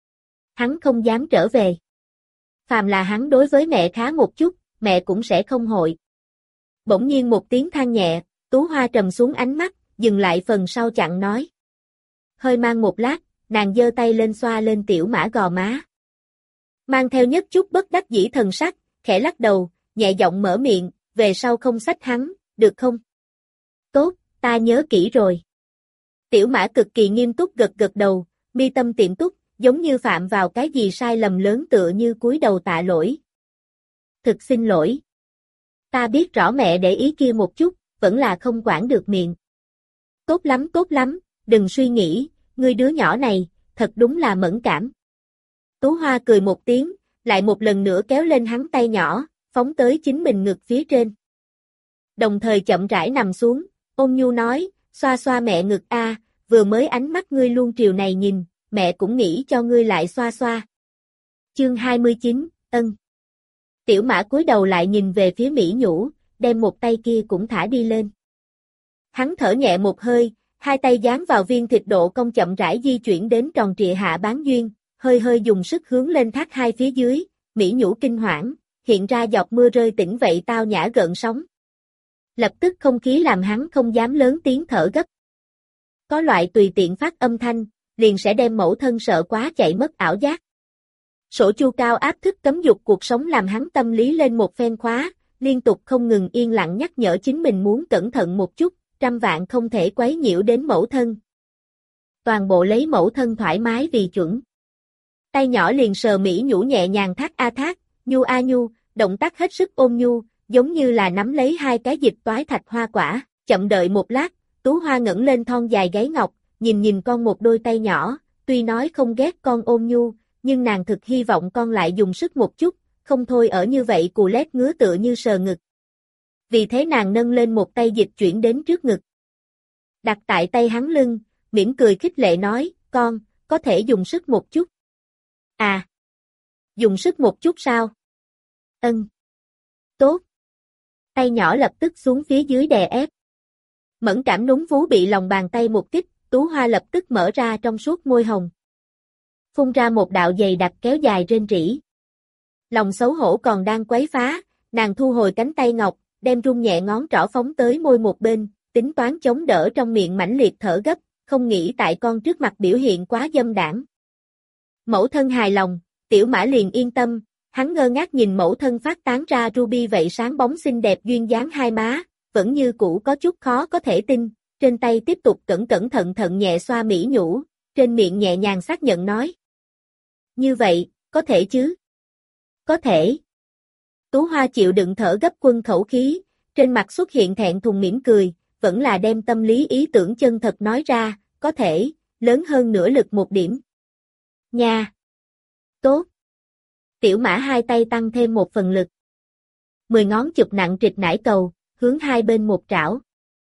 Hắn không dám trở về. Phàm là hắn đối với mẹ khá một chút, mẹ cũng sẽ không hội. Bỗng nhiên một tiếng than nhẹ, Tú Hoa trầm xuống ánh mắt, dừng lại phần sau chặn nói. Hơi mang một lát, nàng giơ tay lên xoa lên Tiểu Mã gò má. Mang theo nhất chút bất đắc dĩ thần sắc, khẽ lắc đầu, nhẹ giọng mở miệng, về sau không xách hắn, được không? Tốt, ta nhớ kỹ rồi. Tiểu Mã cực kỳ nghiêm túc gật gật đầu, mi tâm tiệm túc, giống như phạm vào cái gì sai lầm lớn tựa như cúi đầu tạ lỗi. Thực xin lỗi. Ta biết rõ mẹ để ý kia một chút, vẫn là không quản được miệng. Tốt lắm, đừng suy nghĩ, ngươi đứa nhỏ này, thật đúng là mẫn cảm. Tú Hoa cười một tiếng, lại một lần nữa kéo lên hắn tay nhỏ, phóng tới chính mình ngực phía trên. Đồng thời chậm rãi nằm xuống, ôn nhu nói, xoa xoa mẹ ngực a, vừa mới ánh mắt ngươi luôn triều này nhìn, mẹ cũng nghĩ cho ngươi lại xoa xoa. Chương 29, ân. Tiểu Mã cúi đầu lại nhìn về phía Mỹ Nhũ, đem một tay kia cũng thả đi lên. Hắn thở nhẹ một hơi, hai tay dán vào viên thịt độ cong chậm rãi di chuyển đến tròn trịa hạ bán duyên, hơi hơi dùng sức hướng lên thác hai phía dưới, Mỹ Nhũ kinh hoảng, hiện ra giọt mưa rơi tĩnh vậy tao nhã gợn sóng. Lập tức không khí làm hắn không dám lớn tiếng thở gấp. Có loại tùy tiện phát âm thanh, liền sẽ đem mẫu thân sợ quá chạy mất ảo giác. Sổ chu cao áp thức cấm dục cuộc sống làm hắn tâm lý lên một phen khóa, liên tục không ngừng yên lặng nhắc nhở chính mình muốn cẩn thận một chút, trăm vạn không thể quấy nhiễu đến mẫu thân. Toàn bộ lấy mẫu thân thoải mái vì chuẩn. Tay nhỏ liền sờ Mỹ Nhũ nhẹ nhàng thác a thác, nhu a nhu, động tác hết sức ôn nhu, giống như là nắm lấy hai cái dịch toái thạch hoa quả, chậm đợi một lát, Tú Hoa ngẩng lên thon dài gáy ngọc, nhìn con một đôi tay nhỏ, tuy nói không ghét con ôn nhu, nhưng nàng thực hy vọng con lại dùng sức một chút, không thôi ở như vậy cù lét ngứa tựa như sờ ngực. Vì thế nàng nâng lên một tay dịch chuyển đến trước ngực. Đặt tại tay hắn lưng, mỉm cười khích lệ nói, con, có thể dùng sức một chút. À, dùng sức một chút sao? Ân. Tốt. Tay nhỏ lập tức xuống phía dưới đè ép. Mẫn cảm núng vú bị lòng bàn tay một kích, Tú Hoa lập tức mở ra trong suốt môi hồng. Phun ra một đạo dày đặc kéo dài rên rỉ. Lòng xấu hổ còn đang quấy phá, nàng thu hồi cánh tay ngọc, đem rung nhẹ ngón trỏ phóng tới môi một bên, tính toán chống đỡ trong miệng mãnh liệt thở gấp, không nghĩ tại con trước mặt biểu hiện quá dâm đảng. Mẫu thân hài lòng, Tiểu Mã liền yên tâm, hắn ngơ ngác nhìn mẫu thân phát tán ra ruby vậy sáng bóng xinh đẹp duyên dáng hai má, vẫn như cũ có chút khó có thể tin, trên tay tiếp tục cẩn cẩn thận thận nhẹ xoa Mỹ Nhũ, trên miệng nhẹ nhàng xác nhận nói. Như vậy, có thể chứ? Có thể. Tú Hoa chịu đựng thở gấp quân khẩu khí, trên mặt xuất hiện thẹn thùng mỉm cười, vẫn là đem tâm lý ý tưởng chân thật nói ra, có thể, lớn hơn nửa lực một điểm. Nha! Tốt! Tiểu Mã hai tay tăng thêm một phần lực. 10 ngón chụp nặng trịch nải cầu, hướng hai bên một trảo.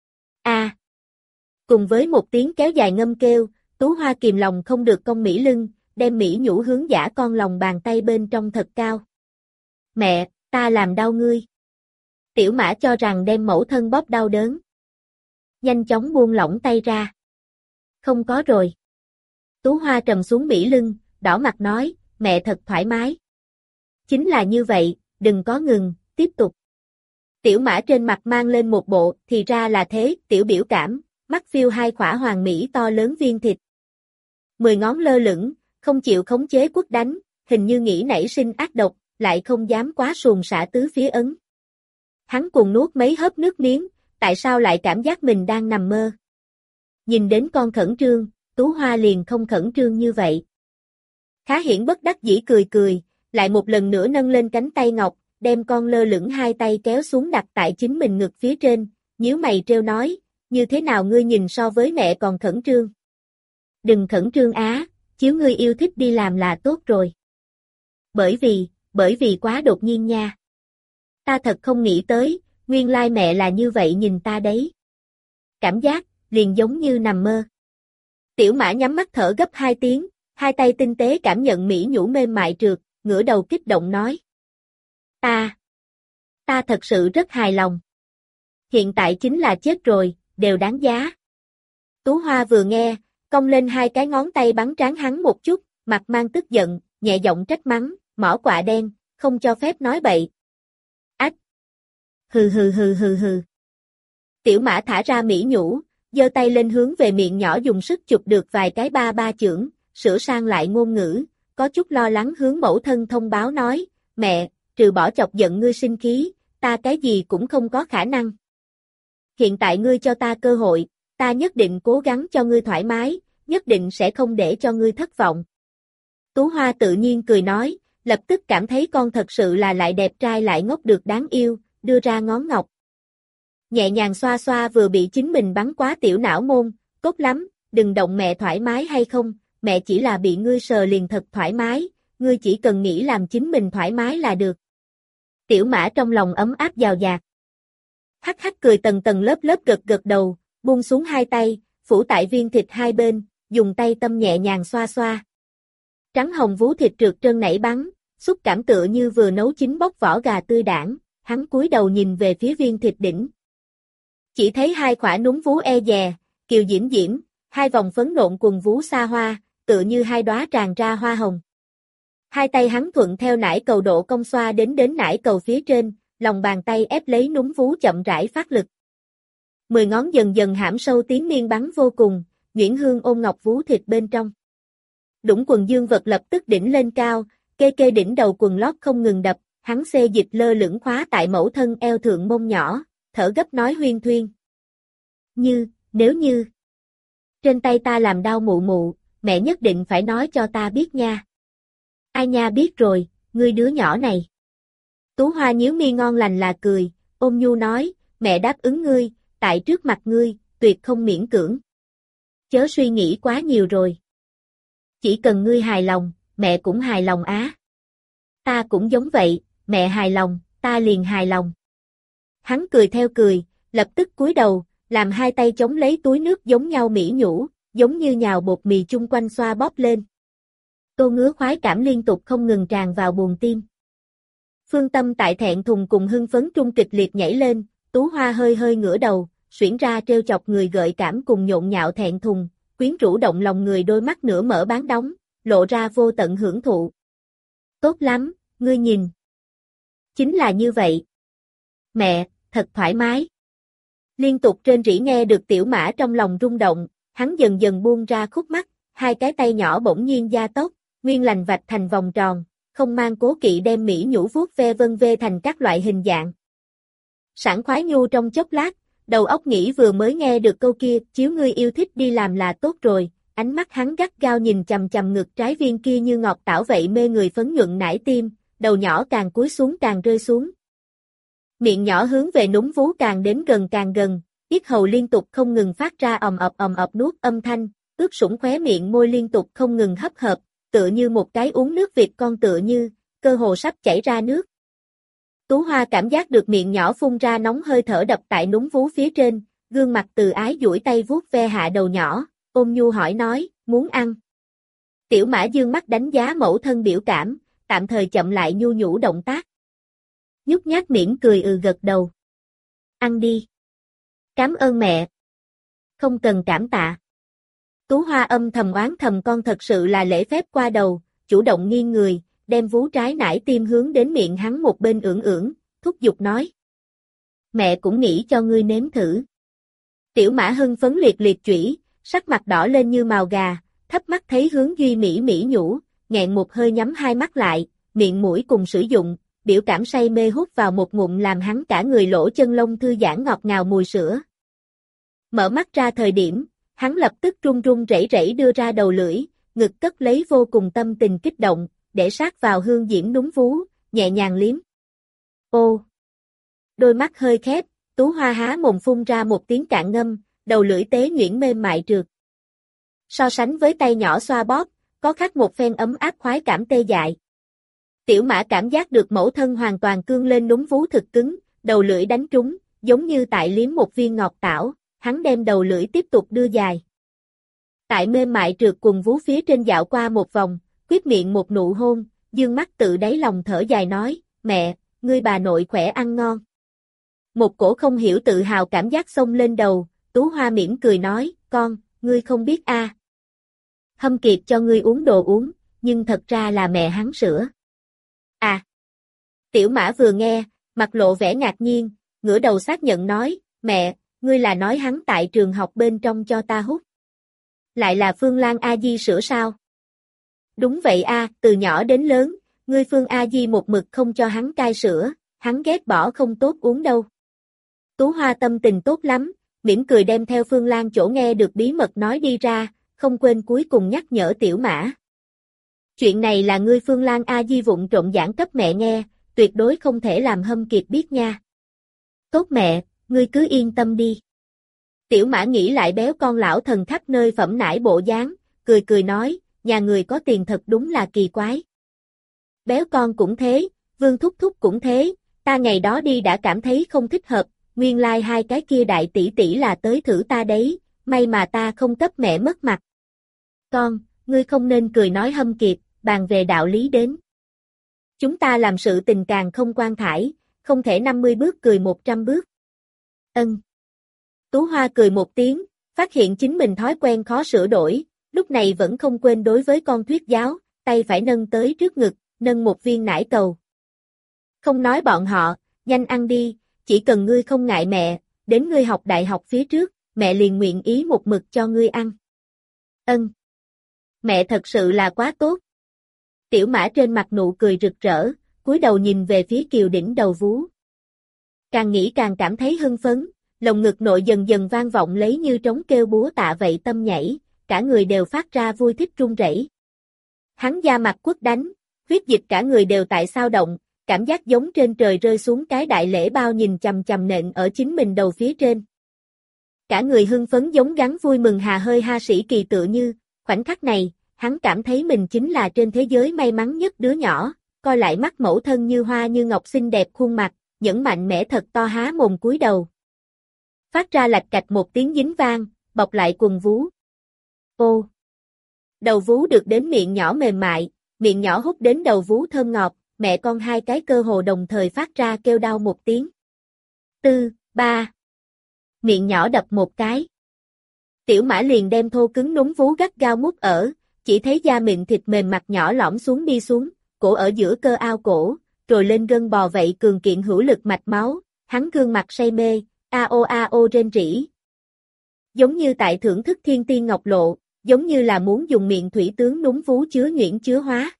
A! Cùng với một tiếng kéo dài ngâm kêu, Tú Hoa kìm lòng không được cong Mỹ lưng, đem Mỹ Nhũ hướng giả con lòng bàn tay bên trong thật cao. Mẹ, ta làm đau ngươi. Tiểu Mã cho rằng đem mẫu thân bóp đau đớn. Nhanh chóng buông lỏng tay ra. Không có rồi. Tú Hoa trầm xuống Mỹ lưng, đỏ mặt nói, mẹ thật thoải mái. Chính là như vậy, đừng có ngừng, tiếp tục. Tiểu Mã trên mặt mang lên một bộ, thì ra là thế, tiểu biểu cảm, mắt phiêu hai khỏa hoàng mỹ to lớn viên thịt. 10 ngón lơ lửng, không chịu khống chế quất đánh, hình như nghĩ nảy sinh ác độc, lại không dám quá xuồng xả tứ phía ấn. Hắn cùng nuốt mấy hớp nước miếng, tại sao lại cảm giác mình đang nằm mơ? Nhìn đến con khẩn trương, Tú Hoa liền không khẩn trương như vậy. Khá Hiển bất đắc dĩ cười cười, lại một lần nữa nâng lên cánh tay ngọc, đem con lơ lửng hai tay kéo xuống đặt tại chính mình ngực phía trên, nhíu mày trêu nói, như thế nào ngươi nhìn so với mẹ còn khẩn trương? Đừng khẩn trương á, chiếu ngươi yêu thích đi làm là tốt rồi. Bởi vì, bởi vì quá đột nhiên nha. Ta thật không nghĩ tới, nguyên lai mẹ là như vậy nhìn ta đấy. Cảm giác, liền giống như nằm mơ. Tiểu Mã nhắm mắt thở gấp 2 tiếng, hai tay tinh tế cảm nhận mỹ nhũ mềm mại trượt, ngửa đầu kích động nói. Ta thật sự rất hài lòng. Hiện tại chính là chết rồi, đều đáng giá. Tú Hoa vừa nghe, cong lên hai cái ngón tay bắn trán hắn một chút, mặt mang tức giận, nhẹ giọng trách mắng, mỏ quạ đen, không cho phép nói bậy. Ách! Hừ hừ hừ hừ hừ. Tiểu Mã thả ra mỹ nhũ, giơ tay lên hướng về miệng nhỏ dùng sức chụp được vài cái ba ba chưởng, sửa sang lại ngôn ngữ, có chút lo lắng hướng mẫu thân thông báo nói, mẹ, trừ bỏ chọc giận ngươi sinh khí, ta cái gì cũng không có khả năng. Hiện tại ngươi cho ta cơ hội, ta nhất định cố gắng cho ngươi thoải mái, nhất định sẽ không để cho ngươi thất vọng. Tú Hoa tự nhiên cười nói, lập tức cảm thấy con thật sự là lại đẹp trai lại ngốc được đáng yêu, đưa ra ngón ngọc. Nhẹ nhàng xoa xoa vừa bị chính mình bắn quá tiểu não môn, tốt lắm, đừng động mẹ thoải mái hay không, mẹ chỉ là bị ngươi sờ liền thật thoải mái, ngươi chỉ cần nghĩ làm chính mình thoải mái là được. Tiểu Mã trong lòng ấm áp dào dạt. Hắc hắc cười tầng tầng lớp lớp gật gật đầu, buông xuống hai tay, phủ tại viên thịt hai bên, dùng tay tâm nhẹ nhàng xoa xoa. Trắng hồng vú thịt trượt trơn nảy bắn, xúc cảm tựa như vừa nấu chín bóc vỏ gà tươi đảng, hắn cúi đầu nhìn về phía viên thịt đỉnh. Chỉ thấy hai khỏa núm vú e dè, kiều diễm diễm, hai vòng phấn nộn quần vú xa hoa, tựa như hai đóa tràn ra hoa hồng. Hai tay hắn thuận theo nải cầu độ cong xoa đến nải cầu phía trên, lòng bàn tay ép lấy núm vú chậm rãi phát lực. 10 ngón dần dần hãm sâu tiếng miên bắn vô cùng, nhuyễn hương ôm ngọc vú thịt bên trong. Đũng quần dương vật lập tức đỉnh lên cao, kê kê đỉnh đầu quần lót không ngừng đập, hắn xê dịch lơ lửng khóa tại mẫu thân eo thượng mông nhỏ, thở gấp nói huyên thuyên. Nếu như trên tay ta làm đau mụ mụ, mẹ nhất định phải nói cho ta biết nha. Ai nha biết rồi, ngươi đứa nhỏ này. Tú Hoa nhíu mi ngon lành là cười, ôm nhu nói, mẹ đáp ứng ngươi, tại trước mặt ngươi, tuyệt không miễn cưỡng. Chớ suy nghĩ quá nhiều rồi. Chỉ cần ngươi hài lòng, mẹ cũng hài lòng á. Ta cũng giống vậy, mẹ hài lòng, ta liền hài lòng. Hắn cười theo cười, lập tức cúi đầu, làm hai tay chống lấy túi nước giống nhau mỹ nhũ, giống như nhào bột mì chung quanh xoa bóp lên. Tô ngứa khoái cảm liên tục không ngừng tràn vào buồng tim. Phương Tâm tại thẹn thùng cùng hưng phấn trung kịch liệt nhảy lên, Tú Hoa hơi hơi ngửa đầu, xuyển ra trêu chọc người gợi cảm cùng nhộn nhạo thẹn thùng, quyến rũ động lòng người đôi mắt nửa mở bán đóng, lộ ra vô tận hưởng thụ. Tốt lắm, ngươi nhìn. Chính là như vậy. Mẹ, thật thoải mái. Liên tục trên rỉ nghe được Tiểu Mã trong lòng rung động, hắn dần dần buông ra khúc mắt, hai cái tay nhỏ bỗng nhiên gia tốc, nguyên lành vạch thành vòng tròn, không mang cố kỵ đem mỹ nhũ vuốt ve vân vê thành các loại hình dạng. Sảng khoái nhu trong chốc lát, đầu óc nghĩ vừa mới nghe được câu kia, chiếu ngươi yêu thích đi làm là tốt rồi, ánh mắt hắn gắt gao nhìn chằm chằm ngực trái viên kia như ngọt tảo vậy mê người phấn nhuận nải tim, đầu nhỏ càng cúi xuống càng rơi xuống. Miệng nhỏ hướng về núm vú càng đến gần càng gần, yết hầu liên tục không ngừng phát ra ầm ập nuốt âm thanh, ướt sũng khóe miệng môi liên tục không ngừng hấp hợp, tựa như một cái uống nước vịt con tựa như, cơ hồ sắp chảy ra nước. Tú Hoa cảm giác được miệng nhỏ phun ra nóng hơi thở đập tại núm vú phía trên, gương mặt từ ái duỗi tay vuốt ve hạ đầu nhỏ, ôm nhu hỏi nói, muốn ăn. Tiểu Mã dương mắt đánh giá mẫu thân biểu cảm, tạm thời chậm lại nhu nhũ động tác. Nhút nhát miệng cười gật đầu. Ăn đi. Cảm ơn mẹ. Không cần cảm tạ. Tú Hoa âm thầm oán thầm con thật sự là lễ phép qua đầu, chủ động nghiêng người, đem vú trái nải tim hướng đến miệng hắn một bên ưỡn, thúc giục nói. Mẹ cũng nghĩ cho ngươi nếm thử. Tiểu Mã hưng phấn liệt liệt chủy, sắc mặt đỏ lên như mào gà, thấp mắt thấy hướng Duy Mỹ nhũ, nghẹn một hơi nhắm hai mắt lại, miệng mũi cùng sử dụng, biểu cảm say mê hút vào một ngụm làm hắn cả người lỗ chân lông thư giãn ngọt ngào mùi sữa. Mở mắt ra thời điểm, hắn lập tức run run rẩy rẩy đưa ra đầu lưỡi, ngực cất lấy vô cùng tâm tình kích động, để sát vào hương diễm núm vú, nhẹ nhàng liếm. Ô! Đôi mắt hơi khép, Tú Hoa há mồm phun ra một tiếng cạn ngâm, đầu lưỡi tế nhuyễn mềm mại trượt. So sánh với tay nhỏ xoa bóp, có khác một phen ấm áp khoái cảm tê dại. Tiểu Mã cảm giác được mẫu thân hoàn toàn cương lên núm vú thực cứng, đầu lưỡi đánh trúng, giống như tại liếm một viên ngọt tảo, hắn đem đầu lưỡi tiếp tục đưa dài. Tại mềm mại trượt quần vú phía trên dạo qua một vòng, quyết miệng một nụ hôn, dương mắt tự đáy lòng thở dài nói, mẹ, ngươi bà nội khỏe ăn ngon. Một cổ không hiểu tự hào cảm giác xông lên đầu, Tú Hoa mỉm cười nói, con, ngươi không biết a. Hâm Kiệt cho ngươi uống đồ uống, nhưng thật ra là mẹ hắn sữa. À. Tiểu Mã vừa nghe, mặt lộ vẻ ngạc nhiên, ngửa đầu xác nhận nói, mẹ, ngươi là nói hắn tại trường học bên trong cho ta hút. Lại là Phương Lan A Di sữa sao? Đúng vậy a, từ nhỏ đến lớn, ngươi Phương A Di một mực không cho hắn cai sữa, hắn ghét bỏ không tốt uống đâu. Tú Hoa tâm tình tốt lắm, mỉm cười đem theo Phương Lan chỗ nghe được bí mật nói đi ra, không quên cuối cùng nhắc nhở Tiểu Mã. Chuyện này là ngươi Phương Lan A Di vụng trộm giảng cấp mẹ nghe, tuyệt đối không thể làm Hâm Kiệt biết nha. Tốt mẹ, ngươi cứ yên tâm đi. Tiểu Mã nghĩ lại béo con lão thần khắp nơi phẩm nải bộ dáng, cười cười nói, nhà người có tiền thật đúng là kỳ quái. Béo con cũng thế, Vương Thúc Thúc cũng thế, ta ngày đó đi đã cảm thấy không thích hợp, nguyên lai hai cái kia đại tỷ tỷ là tới thử ta đấy, may mà ta không cấp mẹ mất mặt. Con, ngươi không nên cười nói Hâm Kiệt, bàn về đạo lý đến. Chúng ta làm sự tình càng không quan thải, không thể 50 bước cười 100 bước. Ân. Tú Hoa cười một tiếng, phát hiện chính mình thói quen khó sửa đổi, lúc này vẫn không quên đối với con thuyết giáo, tay phải nâng tới trước ngực, nâng một viên nải cầu. Không nói bọn họ, nhanh ăn đi, chỉ cần ngươi không ngại mẹ, đến ngươi học đại học phía trước, mẹ liền nguyện ý một mực cho ngươi ăn. Ân. Mẹ thật sự là quá tốt. Tiểu Mã trên mặt nụ cười rực rỡ, cúi đầu nhìn về phía kiều đỉnh đầu vú. Càng nghĩ càng cảm thấy hưng phấn, lồng ngực nội dần dần vang vọng lấy như trống kêu búa tạ vậy tâm nhảy, cả người đều phát ra vui thích run rẩy. Hắn da mặt quất đánh, huyết dịch cả người đều tại sao động, cảm giác giống trên trời rơi xuống cái đại lễ bao nhìn chằm chằm nện ở chính mình đầu phía trên. Cả người hưng phấn giống gắn vui mừng hà hơi ha sĩ kỳ tựa như, khoảnh khắc này, hắn cảm thấy mình chính là trên thế giới may mắn nhất đứa nhỏ, coi lại mắt mẫu thân như hoa như ngọc xinh đẹp khuôn mặt, nhẫn mạnh mẽ thật to há mồm cúi đầu. Phát ra lạch cạch một tiếng dính vang, bọc lại quần vú. Ô! Đầu vú được đến miệng nhỏ mềm mại, miệng nhỏ hút đến đầu vú thơm ngọt, mẹ con hai cái cơ hồ đồng thời phát ra kêu đau một tiếng. Tư, ba. Miệng nhỏ đập một cái. Tiểu Mã liền đem thô cứng núm vú gắt gao mút ở, chỉ thấy da mịn thịt mềm mặt nhỏ lõm xuống đi xuống, cổ ở giữa cơ ao cổ, rồi lên gân bò vậy cường kiện hữu lực mạch máu, hắn gương mặt say mê, a ô rên rỉ. Giống như tại thưởng thức thiên tiên ngọc lộ, giống như là muốn dùng miệng thủy tướng núm vú chứa nhuyễn chứa hóa.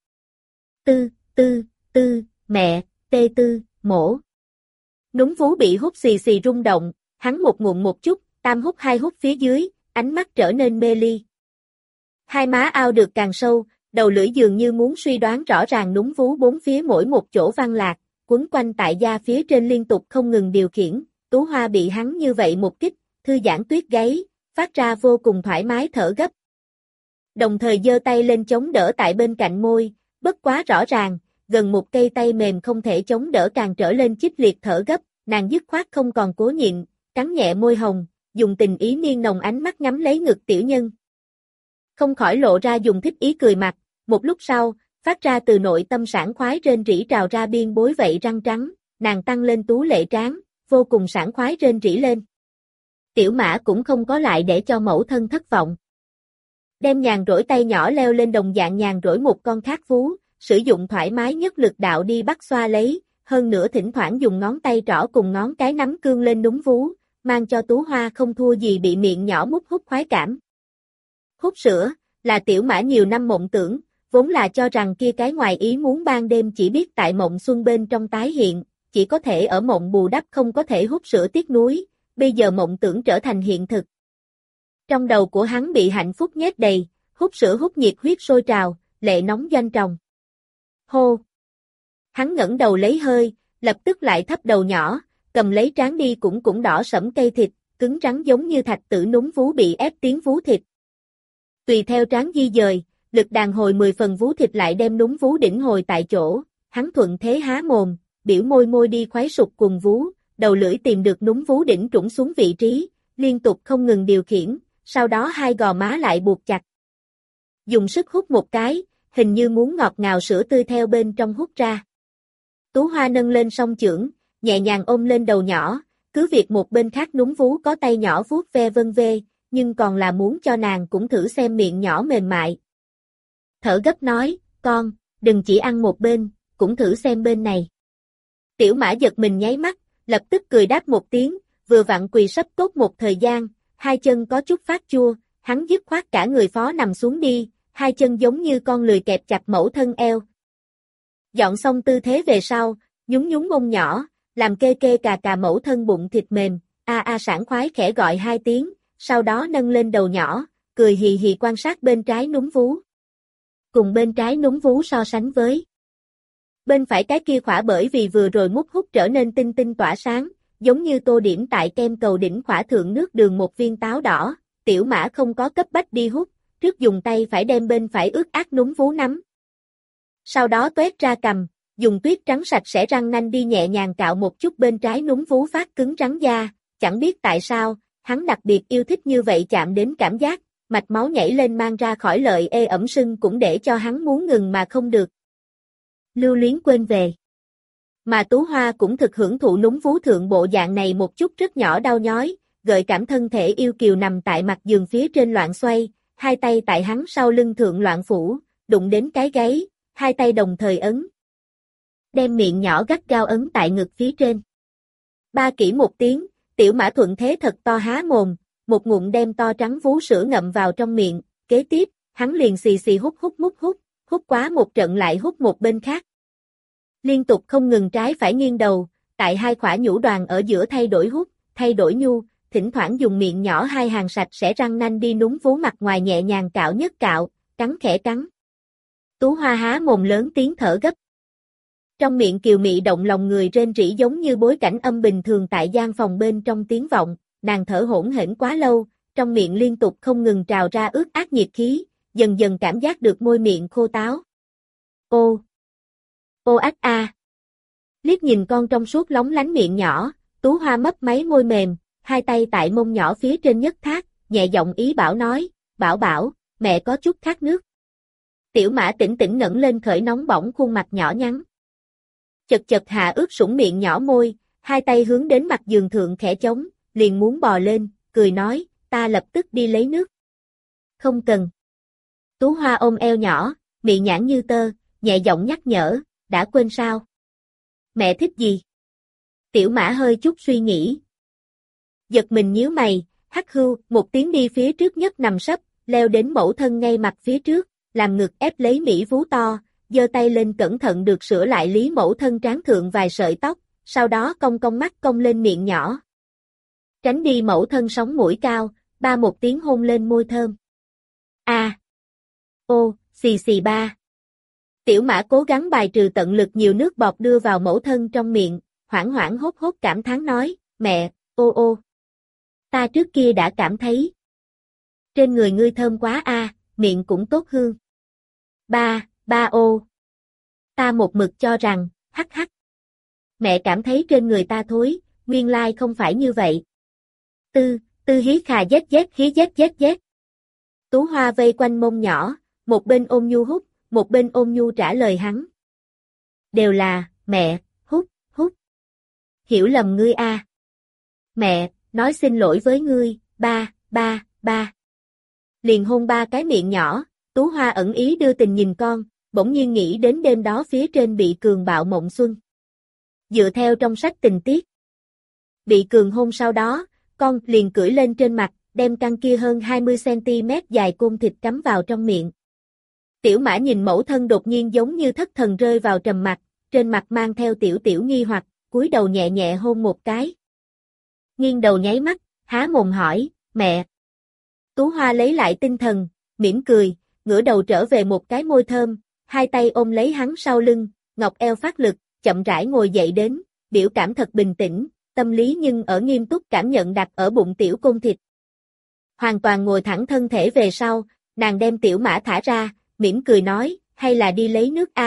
Tư, mẹ, tê tư, mổ. Núm vú bị hút xì xì rung động, hắn một ngụm một chút, tam hút hai hút phía dưới, ánh mắt trở nên mê ly. Hai má ao được càng sâu, đầu lưỡi dường như muốn suy đoán rõ ràng núm vú bốn phía mỗi một chỗ văn lạc, quấn quanh tại da phía trên liên tục không ngừng điều khiển, Tú Hoa bị hắn như vậy một kích, thư giãn tuyết gáy, phát ra vô cùng thoải mái thở gấp. Đồng thời giơ tay lên chống đỡ tại bên cạnh môi, bất quá rõ ràng, gần một cây tay mềm không thể chống đỡ càng trở lên chích liệt thở gấp, nàng dứt khoát không còn cố nhịn, cắn nhẹ môi hồng, dùng tình ý miên nồng ánh mắt ngắm lấy ngực tiểu nhân. Không khỏi lộ ra dùng thích ý cười mặt, một lúc sau, phát ra từ nội tâm sảng khoái rên rỉ trào ra biên bối vậy răng trắng, nàng tăng lên tú lệ trán, vô cùng sảng khoái rên rỉ lên. Tiểu Mã cũng không có lại để cho mẫu thân thất vọng. Đem nhàn rỗi tay nhỏ leo lên đồng dạng nhàn rỗi một con khác vú, sử dụng thoải mái nhất lực đạo đi bắt xoa lấy, hơn nữa thỉnh thoảng dùng ngón tay trỏ cùng ngón cái nắm cương lên núm vú, mang cho Tú Hoa không thua gì bị miệng nhỏ mút hút khoái cảm. Hút sữa, là Tiểu Mã nhiều năm mộng tưởng, vốn là cho rằng kia cái ngoài ý muốn ban đêm chỉ biết tại mộng xuân bên trong tái hiện, chỉ có thể ở mộng bù đắp không có thể hút sữa tiếc nuối, bây giờ mộng tưởng trở thành hiện thực. Trong đầu của hắn bị hạnh phúc nhét đầy, hút sữa hút nhiệt huyết sôi trào, lệ nóng doanh tròng. Hô! Hắn ngẩng đầu lấy hơi, lập tức lại thấp đầu nhỏ, cầm lấy trán đi cũng đỏ sẫm cây thịt, cứng rắn giống như thạch tử núm vú bị ép tiến vú thịt. Tùy theo trán di dời, lực đàn hồi 10 phần vú thịt lại đem núm vú đỉnh hồi tại chỗ, hắn thuận thế há mồm, biểu môi môi đi khoái sục cùng vú, đầu lưỡi tìm được núm vú đỉnh trũng xuống vị trí, liên tục không ngừng điều khiển, sau đó hai gò má lại buộc chặt. Dùng sức hút một cái, hình như muốn ngọt ngào sữa tươi theo bên trong hút ra. Tú Hoa nâng lên song chưởng, nhẹ nhàng ôm lên đầu nhỏ, cứ việc một bên khác núm vú có tay nhỏ vuốt ve vân vê, nhưng còn là muốn cho nàng cũng thử xem miệng nhỏ mềm mại. Thở gấp nói, con, đừng chỉ ăn một bên, cũng thử xem bên này. Tiểu Mã giật mình nháy mắt, lập tức cười đáp một tiếng, vừa vặn quỳ sấp tốt một thời gian, hai chân có chút phát chua, hắn dứt khoát cả người phó nằm xuống đi, hai chân giống như con lười kẹp chặt mẫu thân eo. Dọn xong tư thế về sau, nhún nhún mông nhỏ, làm kê kê cà cà mẫu thân bụng thịt mềm, sảng khoái khẽ gọi hai tiếng, sau đó nâng lên đầu nhỏ, cười hì hì quan sát bên trái núm vú. Cùng bên trái núm vú so sánh với bên phải cái kia khỏa bởi vì vừa rồi mút hút trở nên tinh tinh tỏa sáng, giống như tô điểm tại kem cầu đỉnh khỏa thượng nước đường một viên táo đỏ, Tiểu Mã không có cấp bách đi hút, trước dùng tay phải đem bên phải ướt át núm vú nắm. Sau đó tuét ra cầm, dùng tuyết trắng sạch sẽ răng nanh đi nhẹ nhàng cạo một chút bên trái núm vú phát cứng rắn da, chẳng biết tại sao, hắn đặc biệt yêu thích như vậy chạm đến cảm giác, mạch máu nhảy lên mang ra khỏi lợi ê ẩm sưng cũng để cho hắn muốn ngừng mà không được. Lưu luyến quên về. Mà Tú Hoa cũng thực hưởng thụ núm vú thượng bộ dạng này một chút rất nhỏ đau nhói, gợi cảm thân thể yêu kiều nằm tại mặt giường phía trên loạn xoay, hai tay tại hắn sau lưng thượng loạn phủ, đụng đến cái gáy, hai tay đồng thời ấn. Đem miệng nhỏ gắt gao ấn tại ngực phía trên. Ba kỹ một tiếng, Tiểu Mã thuận thế thật to há mồm, một ngụm đem to trắng vú sữa ngậm vào trong miệng, kế tiếp, hắn liền xì xì hút hút quá một trận lại hút một bên khác. Liên tục không ngừng trái phải nghiêng đầu, tại hai khỏa nhũ đoàn ở giữa thay đổi hút, thay đổi nhu, thỉnh thoảng dùng miệng nhỏ hai hàng sạch sẽ răng nanh đi núm vú mặt ngoài nhẹ nhàng cạo nhất cạo, cắn khẽ cắn. Tú Hoa há mồm lớn tiếng thở gấp. Trong miệng kiều mị động lòng người rên rỉ giống như bối cảnh âm bình thường tại gian phòng bên trong tiếng vọng, nàng thở hỗn hển quá lâu, trong miệng liên tục không ngừng trào ra ướt át nhiệt khí, dần dần cảm giác được môi miệng khô táo. Ô! Ô ách a! Liếc nhìn con trong suốt lóng lánh miệng nhỏ, Tú Hoa mấp máy môi mềm, hai tay tại mông nhỏ phía trên nhất thác, nhẹ giọng ý bảo nói, bảo, mẹ có chút khát nước. Tiểu Mã tỉnh tỉnh ngẩng lên khởi nóng bỏng khuôn mặt nhỏ nhắn. Chật hạ ướt sũng miệng nhỏ môi, hai tay hướng đến mặt giường thượng khẽ chống, liền muốn bò lên, cười nói, ta lập tức đi lấy nước. Không cần. Tú Hoa ôm eo nhỏ, mị nhãn như tơ, nhẹ giọng nhắc nhở, đã quên sao? Mẹ thích gì? Tiểu Mã hơi chút suy nghĩ. Giật mình nhíu mày, hắt hưu, một tiếng đi phía trước nhất nằm sấp, leo đến mẫu thân ngay mặt phía trước, làm ngực ép lấy mỹ vú to, giơ tay lên cẩn thận được sửa lại lý mẫu thân trán thượng vài sợi tóc, sau đó cong cong mắt cong lên miệng nhỏ. Tránh đi mẫu thân sóng mũi cao, ba một tiếng hôn lên môi thơm. Ô, xì xì ba. Tiểu Mã cố gắng bài trừ tận lực nhiều nước bọt đưa vào mẫu thân trong miệng, hoảng hoảng hốt hốt cảm thán nói, mẹ, ô. Ta trước kia đã cảm thấy. Trên người ngươi thơm quá miệng cũng tốt hương. Ba ô. Ta một mực cho rằng, hắc. Mẹ cảm thấy trên người ta thối, nguyên lai không phải như vậy. Tư hí khà dét hí dét. Tú Hoa vây quanh mông nhỏ, một bên ôm nhu hút, một bên ôm nhu trả lời hắn. Đều là, mẹ, hút. Hiểu lầm ngươi Mẹ, nói xin lỗi với ngươi, ba. Liền hôn ba cái miệng nhỏ, Tú Hoa ẩn ý đưa tình nhìn con, bỗng nhiên nghĩ đến đêm đó phía trên bị cường bạo mộng xuân. Dựa theo trong sách tình tiết. Bị cường hôn sau đó, con liền cưỡi lên trên mặt, đem căn kia hơn 20cm dài côn thịt cắm vào trong miệng. Tiểu Mã nhìn mẫu thân đột nhiên giống như thất thần rơi vào trầm mặc, trên mặt mang theo tiểu nghi hoặc, cúi đầu nhẹ nhẹ hôn một cái. Nghiêng đầu nháy mắt, há mồm hỏi, mẹ. Tú Hoa lấy lại tinh thần, mỉm cười, ngửa đầu trở về một cái môi thơm, hai tay ôm lấy hắn sau lưng, ngọc eo phát lực, chậm rãi ngồi dậy đến, biểu cảm thật bình tĩnh, tâm lý nhưng ở nghiêm túc cảm nhận đặt ở bụng tiểu côn thịt. Hoàn toàn ngồi thẳng thân thể về sau, nàng đem Tiểu Mã thả ra, mỉm cười nói, hay là đi lấy nước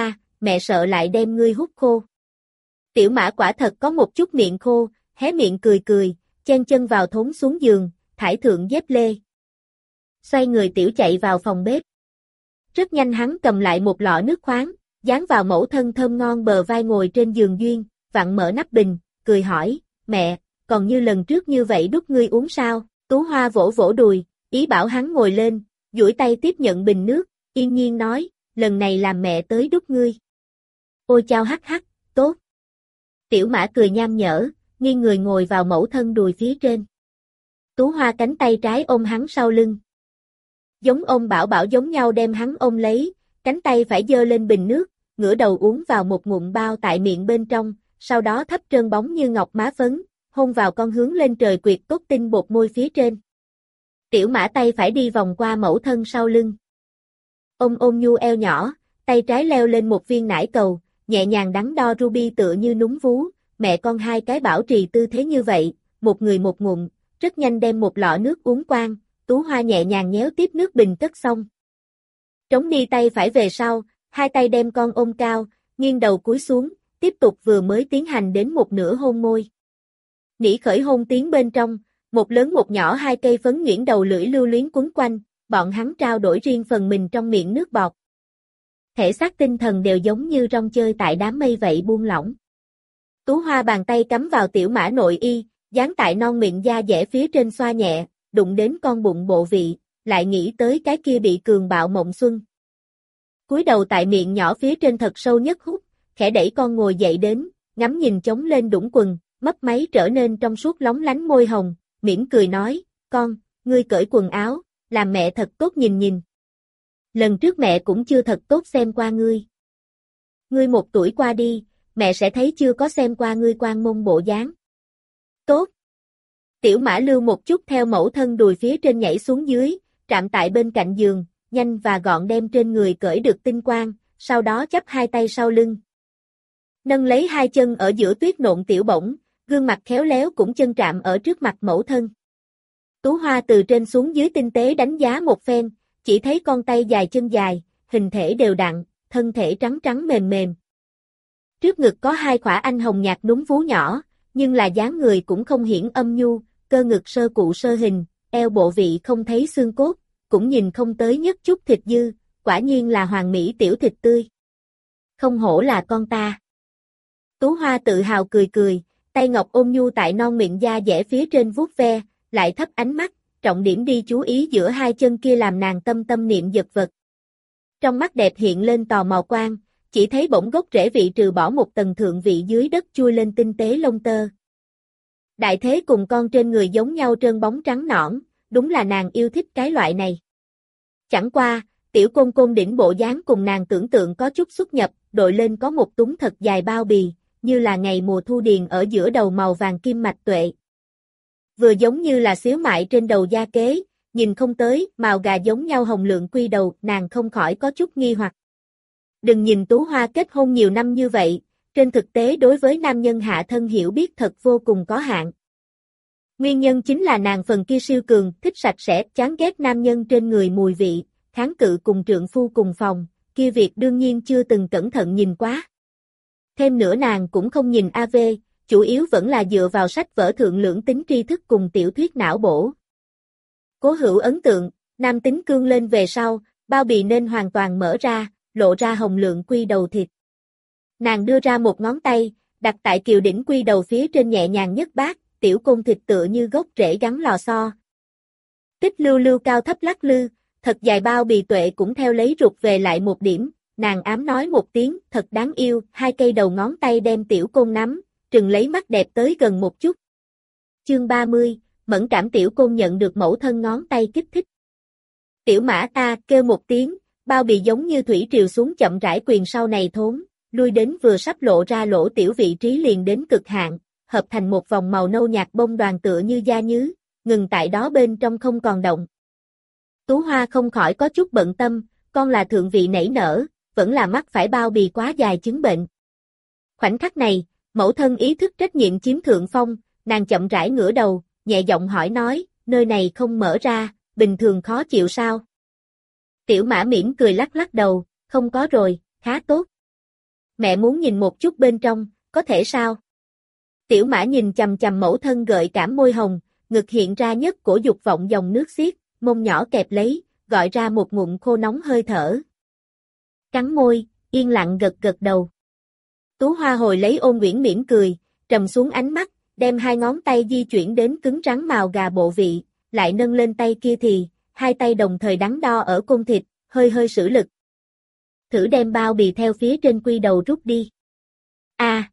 mẹ sợ lại đem ngươi hút khô. Tiểu Mã quả thật có một chút miệng khô, hé miệng cười cười, chen chân vào thốn xuống giường, thải thượng dép lê. Xoay người tiểu chạy vào phòng bếp. Rất nhanh hắn cầm lại một lọ nước khoáng, dán vào mẫu thân thơm ngon bờ vai ngồi trên giường duyên, vặn mở nắp bình, cười hỏi, mẹ, còn như lần trước như vậy đút ngươi uống sao? Tú Hoa vỗ vỗ đùi, ý bảo hắn ngồi lên, duỗi tay tiếp nhận bình nước, yên nhiên nói, lần này làm mẹ tới đút ngươi. Ôi chao hắc hắc, tốt. Tiểu Mã cười nham nhở, nghiêng người ngồi vào mẫu thân đùi phía trên. Tú Hoa cánh tay trái ôm hắn sau lưng. Giống ôm Bảo Bảo giống nhau đem hắn ôm lấy, cánh tay phải giơ lên bình nước, ngửa đầu uống vào một ngụm bao tại miệng bên trong, sau đó thấp trơn bóng như ngọc má phấn, hôn vào con hướng lên trời quyệt tốt tinh bột môi phía trên. Tiểu Mã tay phải đi vòng qua mẫu thân sau lưng. Ôm nhu eo nhỏ, tay trái leo lên một viên nải cầu, nhẹ nhàng đắn đo Ruby tựa như núm vú, mẹ con hai cái bảo trì tư thế như vậy, một người một ngụm, rất nhanh đem một lọ nước uống quang, Tú Hoa nhẹ nhàng nhéo tiếp nước bình cất xong. Trống đi tay phải về sau, hai tay đem con ôm cao, nghiêng đầu cúi xuống, tiếp tục vừa mới tiến hành đến một nửa hôn môi. Nỉ khởi hôn tiếng bên trong, một lớn một nhỏ hai cây phấn nhuyễn đầu lưỡi lưu luyến quấn quanh, bọn hắn trao đổi riêng phần mình trong miệng nước bọt. Thể xác tinh thần đều giống như rong chơi tại đám mây vậy buông lỏng. Tú Hoa bàn tay cắm vào Tiểu Mã nội y, dán tại non miệng da dẻ phía trên xoa nhẹ, đụng đến con bụng bộ vị, lại nghĩ tới cái kia bị cường bạo mộng xuân. Cúi đầu tại miệng nhỏ phía trên thật sâu nhất hút, khẽ đẩy con ngồi dậy đến, ngắm nhìn trống lên đũng quần, mấp máy trở nên trong suốt lóng lánh môi hồng, mỉm cười nói, con, ngươi cởi quần áo, làm mẹ thật tốt nhìn nhìn. Lần trước mẹ cũng chưa thật tốt xem qua ngươi. Ngươi 1 tuổi qua đi, mẹ sẽ thấy chưa có xem qua ngươi quan môn bộ dáng. Tốt. Tiểu Mã lưu một chút theo mẫu thân đùi phía trên nhảy xuống dưới, trạm tại bên cạnh giường, nhanh và gọn đem trên người cởi được tinh quang, sau đó chắp hai tay sau lưng. Nâng lấy hai chân ở giữa tuyết nộn tiểu bổng, gương mặt khéo léo cũng chân trạm ở trước mặt mẫu thân. Tú Hoa từ trên xuống dưới tinh tế đánh giá một phen, chỉ thấy con tay dài chân dài, hình thể đều đặn, thân thể trắng trắng mềm mềm. Trước ngực có hai khỏa anh hồng nhạt núm vú nhỏ, nhưng là dáng người cũng không hiển âm nhu, cơ ngực sơ cụ sơ hình, eo bộ vị không thấy xương cốt, cũng nhìn không tới nhất chút thịt dư, quả nhiên là hoàn mỹ tiểu thịt tươi. Không hổ là con ta. Tú Hoa tự hào cười cười, tay ngọc ôm nhu tại non miệng da dẻ phía trên vuốt ve, lại thấp ánh mắt, trọng điểm đi chú ý giữa hai chân kia làm nàng tâm tâm niệm giật vật. Trong mắt đẹp hiện lên tò mò quang, chỉ thấy bỗng gốc rễ vị trừ bỏ một tầng thượng vị dưới đất chui lên tinh tế lông tơ. Đại thế cùng con trên người giống nhau trơn bóng trắng nõn, đúng là nàng yêu thích cái loại này. Chẳng qua, tiểu côn côn đỉnh bộ dáng cùng nàng tưởng tượng có chút xuất nhập, đội lên có một túng thật dài bao bì, như là ngày mùa thu điền ở giữa đầu màu vàng kim mạch tuệ. Vừa giống như là xíu mại trên đầu da kế, nhìn không tới, màu gà giống nhau hồng lượng quy đầu, nàng không khỏi có chút nghi hoặc. Đừng nhìn Tú Hoa kết hôn nhiều năm như vậy, trên thực tế đối với nam nhân hạ thân hiểu biết thật vô cùng có hạn. Nguyên nhân chính là nàng phần kia siêu cường, thích sạch sẽ, chán ghét nam nhân trên người mùi vị, kháng cự cùng trượng phu cùng phòng, kia việc đương nhiên chưa từng cẩn thận nhìn quá. Thêm nữa nàng cũng không nhìn AV, chủ yếu vẫn là dựa vào sách vở thượng lưỡng tính tri thức cùng tiểu thuyết não bổ. Cố Hữu ấn tượng, nam tính cương lên về sau, bao bì nên hoàn toàn mở ra, lộ ra hồng lượng quy đầu thịt. Nàng đưa ra một ngón tay, đặt tại kiều đỉnh quy đầu phía trên nhẹ nhàng nhất bát, tiểu côn thịt tựa như gốc rễ gắn lò xo. Tích lưu lưu cao thấp lắc lư, thật dài bao bì tuệ cũng theo lấy rụt về lại một điểm, nàng ám nói một tiếng, thật đáng yêu, hai cây đầu ngón tay đem tiểu côn nắm, trừng lấy mắt đẹp tới gần một chút. Chương 30, mẫn cảm tiểu côn nhận được mẫu thân ngón tay kích thích. Tiểu Mã ta kêu một tiếng, bao bì giống như thủy triều xuống chậm rãi quyền sau này thốn, lui đến vừa sắp lộ ra lỗ tiểu vị trí liền đến cực hạn, hợp thành một vòng màu nâu nhạt bông đoàn tựa như da nhứ, ngừng tại đó bên trong không còn động. Tú Hoa không khỏi có chút bận tâm, con là thượng vị nảy nở, vẫn là mắc phải bao bì quá dài chứng bệnh. Khoảnh khắc này, mẫu thân ý thức trách nhiệm chiếm thượng phong, nàng chậm rãi ngửa đầu, nhẹ giọng hỏi nói, nơi này không mở ra, bình thường khó chịu sao? Tiểu Mã mỉm cười lắc lắc đầu, không có rồi, khá tốt. Mẹ muốn nhìn một chút bên trong, có thể sao? Tiểu Mã nhìn chằm chằm mẫu thân gợi cảm môi hồng, ngực hiện ra nhất cổ dục vọng dòng nước xiết, mông nhỏ kẹp lấy, gọi ra một ngụm khô nóng hơi thở. Cắn môi, yên lặng gật gật đầu. Tú Hoa hồi lấy Ôn Uyển mỉm cười, trầm xuống ánh mắt, đem hai ngón tay di chuyển đến cứng rắn mào gà bộ vị, lại nâng lên tay kia thì, hai tay đồng thời đắn đo ở côn thịt, hơi hơi sử lực. Thử đem bao bì theo phía trên quy đầu rút đi. A,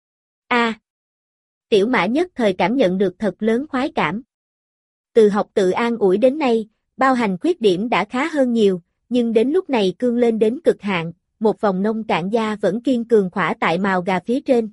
a. Tiểu Mã nhất thời cảm nhận được thật lớn khoái cảm. Từ học tự an ủi đến nay, bao hành khuyết điểm đã khá hơn nhiều, nhưng đến lúc này cương lên đến cực hạn, một vòng nông cạn da vẫn kiên cường khỏa tại mào gà phía trên.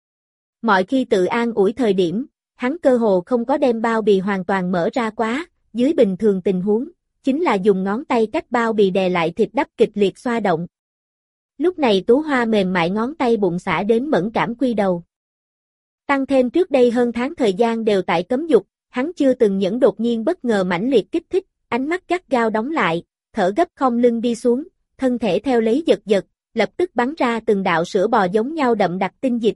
Mọi khi tự an ủi thời điểm, hắn cơ hồ không có đem bao bì hoàn toàn mở ra quá, dưới bình thường tình huống, chính là dùng ngón tay cách bao bì đè lại thịt đắp kịch liệt xoa động. Lúc này Tú Hoa mềm mại ngón tay bụng xả đến mẫn cảm quy đầu. Tăng thêm trước đây hơn tháng thời gian đều tại cấm dục, hắn chưa từng những đột nhiên bất ngờ mãnh liệt kích thích, ánh mắt gắt gao đóng lại, thở gấp khom lưng đi xuống, thân thể theo lấy giật giật, lập tức bắn ra từng đạo sữa bò giống nhau đậm đặc tinh dịch.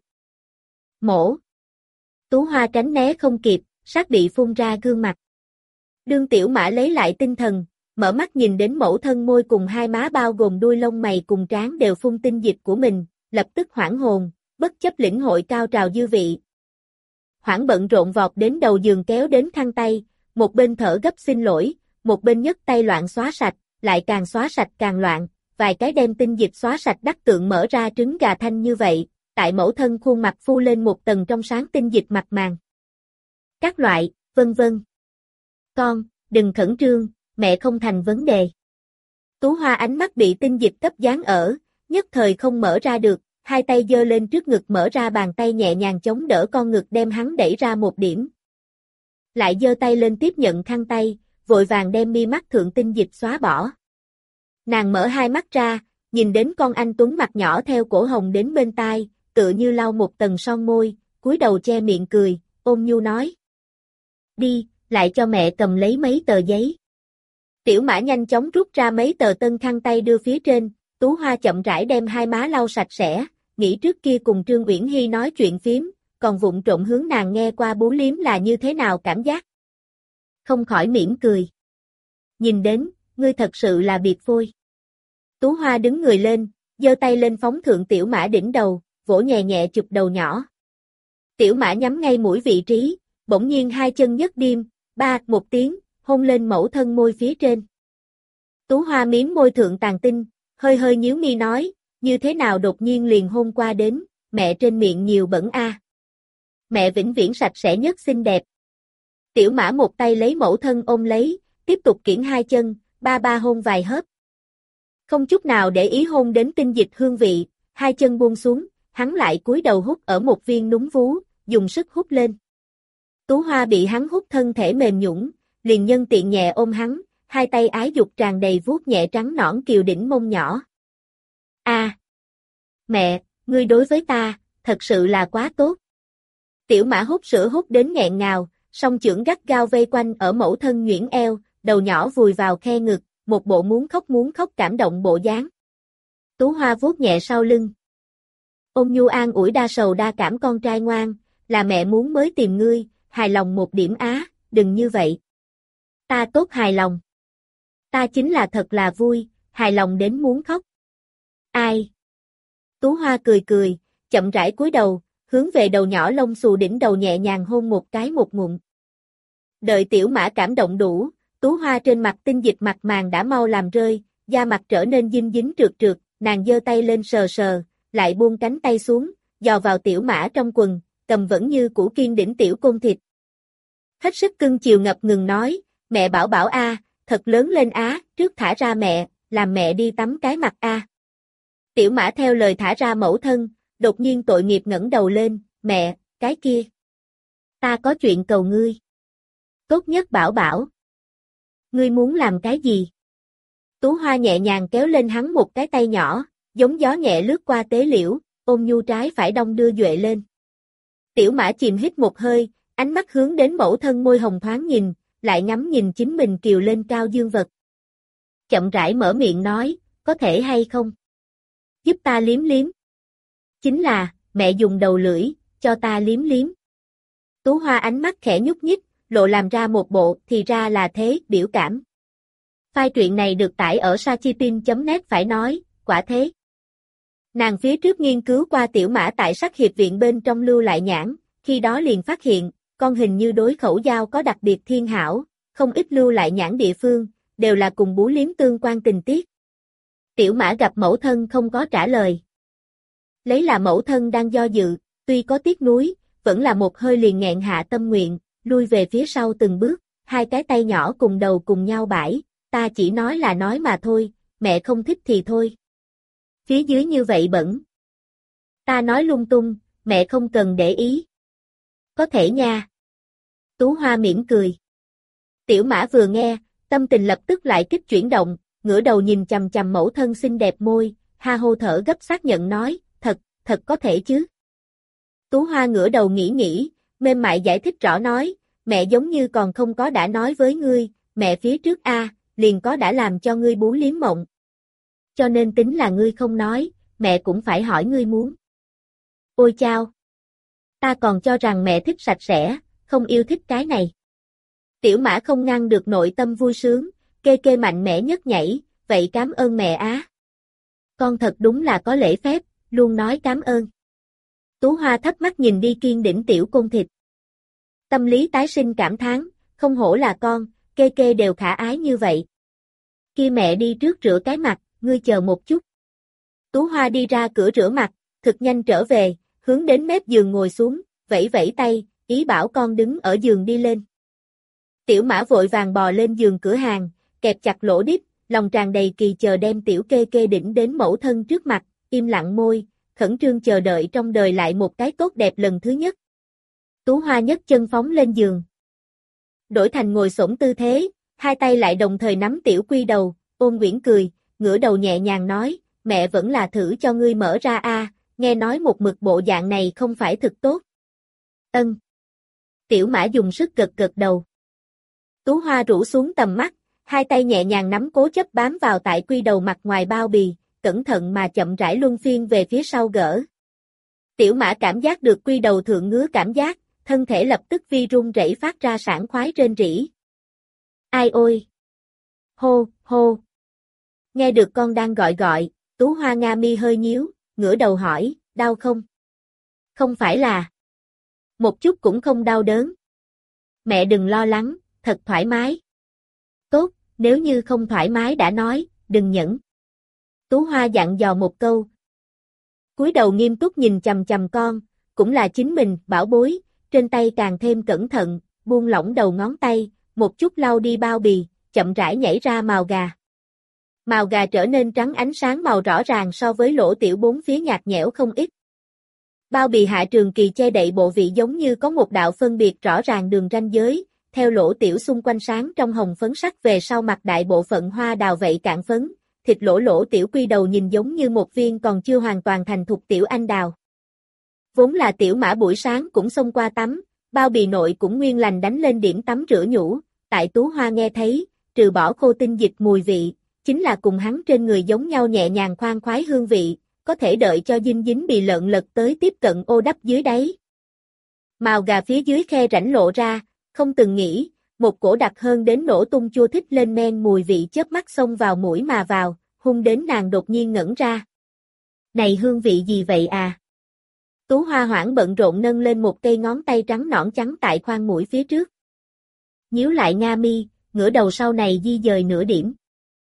Mổ. Tú Hoa tránh né không kịp, sát bị phun ra gương mặt. Đương Tiểu Mã lấy lại tinh thần, mở mắt nhìn đến mẫu thân môi cùng hai má bao gồm đuôi lông mày cùng trán đều phun tinh dịch của mình, lập tức hoảng hồn, bất chấp lĩnh hội cao trào dư vị. Hoảng bận rộn vọt đến đầu giường kéo đến khăn tay, một bên thở gấp xin lỗi, một bên nhấc tay loạn xóa sạch, lại càng xóa sạch càng loạn, vài cái đem tinh dịch xóa sạch đắc tượng mở ra trứng gà thanh như vậy, tại mẫu thân khuôn mặt phu lên một tầng trong sáng tinh dịch mặt màng. Các loại, vân vân. Con, đừng khẩn trương, mẹ không thành vấn đề. Tú Hoa ánh mắt bị tinh dịch cấp dán ở, nhất thời không mở ra được, hai tay giơ lên trước ngực mở ra bàn tay nhẹ nhàng chống đỡ con ngực đem hắn đẩy ra một điểm. Lại giơ tay lên tiếp nhận khăn tay, vội vàng đem mi mắt thượng tinh dịch xóa bỏ. Nàng mở hai mắt ra, nhìn đến con anh tuấn mặt nhỏ theo cổ hồng đến bên tai, tựa như lau một tầng son môi, cúi đầu che miệng cười, ôn nhu nói. Đi, lại cho mẹ cầm lấy mấy tờ giấy. Tiểu Mã nhanh chóng rút ra mấy tờ tân khăn tay đưa phía trên, Tú Hoa chậm rãi đem hai má lau sạch sẽ, nghĩ trước kia cùng Trương Uyển Hy nói chuyện phím, còn vụng trộm hướng nàng nghe qua bú liếm là như thế nào cảm giác. Không khỏi mỉm cười. Nhìn đến, ngươi thật sự là biệt phôi. Tú Hoa đứng người lên, giơ tay lên phóng thượng Tiểu Mã đỉnh đầu, vỗ nhẹ nhẹ chụp đầu nhỏ. Tiểu Mã nhắm ngay mũi vị trí, bỗng nhiên hai chân nhấc điềm, ba một tiếng, hôn lên mẫu thân môi phía trên. Tú Hoa miếm môi thượng tàn tinh, hơi hơi nhíu mi nói, như thế nào đột nhiên liền hôn qua đến, mẹ trên miệng nhiều bẩn a. Mẹ vĩnh viễn sạch sẽ nhất xinh đẹp. Tiểu Mã một tay lấy mẫu thân ôm lấy, tiếp tục kiễng hai chân, ba ba hôn vài hớp. Không chút nào để ý hôn đến tinh dịch hương vị, hai chân buông xuống, hắn lại cúi đầu hút ở một viên núm vú, dùng sức hút lên. Tú Hoa bị hắn hút thân thể mềm nhũn, liền nhân tiện nhẹ ôm hắn, hai tay ái dục tràn đầy vuốt nhẹ trắng nõn kiều đỉnh mông nhỏ. A, mẹ, ngươi đối với ta, thật sự là quá tốt. Tiểu Mã hút sữa hút đến nghẹn ngào, song chưởng gắt gao vây quanh ở mẫu thân nhuyễn eo, đầu nhỏ vùi vào khe ngực, một bộ muốn khóc cảm động bộ dáng. Tú Hoa vuốt nhẹ sau lưng. Ôn nhu an ủi đa sầu đa cảm con trai ngoan, là mẹ muốn mới tìm ngươi, hài lòng một điểm á, đừng như vậy. Ta tốt hài lòng. Ta chính là thật là vui, hài lòng đến muốn khóc. Ai? Tú Hoa cười cười, chậm rãi cúi đầu, hướng về đầu nhỏ lông xù đỉnh đầu nhẹ nhàng hôn một cái một ngụm. Đợi Tiểu Mã cảm động đủ, Tú Hoa trên mặt tinh dịch mặt màng đã mau làm rơi, da mặt trở nên dinh dính trượt trượt, nàng giơ tay lên sờ sờ, lại buông cánh tay xuống, dò vào Tiểu Mã trong quần, cầm vẫn như cũ kiên đỉnh tiểu côn thịt. Hết sức cưng chiều ngập ngừng nói, mẹ bảo bảo a, thật lớn lên á, trước thả ra mẹ, làm mẹ đi tắm cái mặt a. Tiểu Mã theo lời thả ra mẫu thân, đột nhiên tội nghiệp ngẩng đầu lên, mẹ, cái kia. Ta có chuyện cầu ngươi. Tốt nhất bảo bảo. Ngươi muốn làm cái gì? Tú Hoa nhẹ nhàng kéo lên hắn một cái tay nhỏ, giống gió nhẹ lướt qua tế liễu, ôm nhu trái phải đong đưa duệ lên. Tiểu Mã chìm hít một hơi, ánh mắt hướng đến mẫu thân môi hồng thoáng nhìn, lại ngắm nhìn chính mình kiều lên cao dương vật. Chậm rãi mở miệng nói, có thể hay không? Giúp ta liếm liếm. Chính là, mẹ dùng đầu lưỡi, cho ta liếm liếm. Tú Hoa ánh mắt khẽ nhúc nhích, lộ làm ra một bộ thì ra là thế biểu cảm. File truyện này được tải ở Sachitin.net phải nói, quả thế. Nàng phía trước nghiên cứu qua tiểu mã tại Sắc Hiệp Viện bên trong lưu lại nhãn, khi đó liền phát hiện, con hình như đối khẩu dao có đặc biệt thiên hảo, không ít lưu lại nhãn địa phương, đều là cùng bú liếm tương quan tình tiết. Tiểu mã gặp mẫu thân không có trả lời. Lấy là mẫu thân đang do dự, tuy có tiếc nuối, vẫn là một hơi liền nghẹn hạ tâm nguyện, lui về phía sau từng bước, hai cái tay nhỏ cùng đầu cùng nhau bãi, ta chỉ nói là nói mà thôi, mẹ không thích thì thôi. Phía dưới như vậy bẩn. Ta nói lung tung, mẹ không cần để ý. Có thể nha. Tú Hoa mỉm cười. Tiểu mã vừa nghe, tâm tình lập tức lại kích chuyển động, ngửa đầu nhìn chằm chằm mẫu thân xinh đẹp môi, ha hô thở gấp xác nhận nói, thật có thể chứ. Tú Hoa ngửa đầu nghĩ, mềm mại giải thích rõ nói, mẹ giống như còn không có đã nói với ngươi, mẹ phía trước liền có đã làm cho ngươi bú liếm mộng. Cho nên tính là ngươi không nói, mẹ cũng phải hỏi ngươi muốn. Ôi chao! Ta còn cho rằng mẹ thích sạch sẽ, không yêu thích cái này. Tiểu mã không ngăn được nội tâm vui sướng, kê mạnh mẽ nhất nhảy, vậy cảm ơn mẹ á. Con thật đúng là có lễ phép, luôn nói cảm ơn. Tú Hoa thấp mắt nhìn đi kiên đỉnh tiểu côn thịt. Tâm lý tái sinh cảm thán, không hổ là con, kê đều khả ái như vậy. Kia mẹ đi trước rửa cái mặt, ngươi chờ một chút. Tú Hoa đi ra cửa rửa mặt, thực nhanh trở về, hướng đến mép giường ngồi xuống, vẫy tay, ý bảo con đứng ở giường đi lên. Tiểu mã vội vàng bò lên giường cửa hàng, kẹp chặt lỗ đít, lòng tràn đầy kỳ chờ đem tiểu kê đỉnh đến mẫu thân trước mặt, im lặng môi, khẩn trương chờ đợi trong đời lại một cái tốt đẹp lần thứ nhất. Tú Hoa nhấc chân phóng lên giường. Đổi thành ngồi xổm tư thế, hai tay lại đồng thời nắm tiểu quy đầu, ôm Nguyễn cười, ngửa đầu nhẹ nhàng nói, mẹ vẫn là thử cho ngươi mở ra nghe nói một mực bộ dạng này không phải thực tốt. Ân. Tiểu mã dùng sức gật đầu. Tú Hoa rũ xuống tầm mắt, hai tay nhẹ nhàng nắm cố chấp bám vào tại quy đầu mặt ngoài bao bì, cẩn thận mà chậm rãi luân phiên về phía sau gỡ. Tiểu mã cảm giác được quy đầu thượng ngứa cảm giác, thân thể lập tức vi run rẩy phát ra sảng khoái rên rỉ. Ai ôi! Hô! Nghe được con đang gọi, Tú Hoa nga mi hơi nhíu, ngửa đầu hỏi, đau không? Không phải là. Một chút cũng không đau đớn. Mẹ đừng lo lắng, thật thoải mái. Tốt, nếu như không thoải mái đã nói, đừng nhẫn. Tú Hoa dặn dò một câu. Cúi đầu nghiêm túc nhìn chằm chằm con, cũng là chính mình, bảo bối, trên tay càng thêm cẩn thận, buông lỏng đầu ngón tay, một chút lau đi bao bì, chậm rãi nhảy ra mào gà. Mào gà trở nên trắng ánh sáng màu rõ ràng so với lỗ tiểu bốn phía nhạt nhẽo không ít. Bao bì hạ trường kỳ che đậy bộ vị giống như có một đạo phân biệt rõ ràng đường ranh giới, theo lỗ tiểu xung quanh sáng trong hồng phấn sắc về sau mặt đại bộ phận hoa đào vậy cạn phấn, thịt lỗ tiểu quy đầu nhìn giống như một viên còn chưa hoàn toàn thành thục tiểu anh đào. Vốn là tiểu mã buổi sáng cũng xông qua tắm, bao bì nội cũng nguyên lành đánh lên điểm tắm rửa nhũ, tại Tú Hoa nghe thấy, trừ bỏ khô tinh dịch mùi vị, chính là cùng hắn trên người giống nhau nhẹ nhàng khoan khoái hương vị, có thể đợi cho dinh dính bì lợn lật tới tiếp cận ô đắp dưới đáy. Mào gà phía dưới khe rãnh lộ ra, không từng nghĩ, một cổ đặc hơn đến nổ tung chua thích lên men mùi vị chớp mắt xông vào mũi mà vào, hung đến nàng đột nhiên ngẩn ra. Này hương vị gì vậy à? Tú Hoa hoảng bận rộn nâng lên một cây ngón tay trắng nõn trắng tại khoang mũi phía trước. Nhíu lại nga mi, ngửa đầu sau này di dời nửa điểm.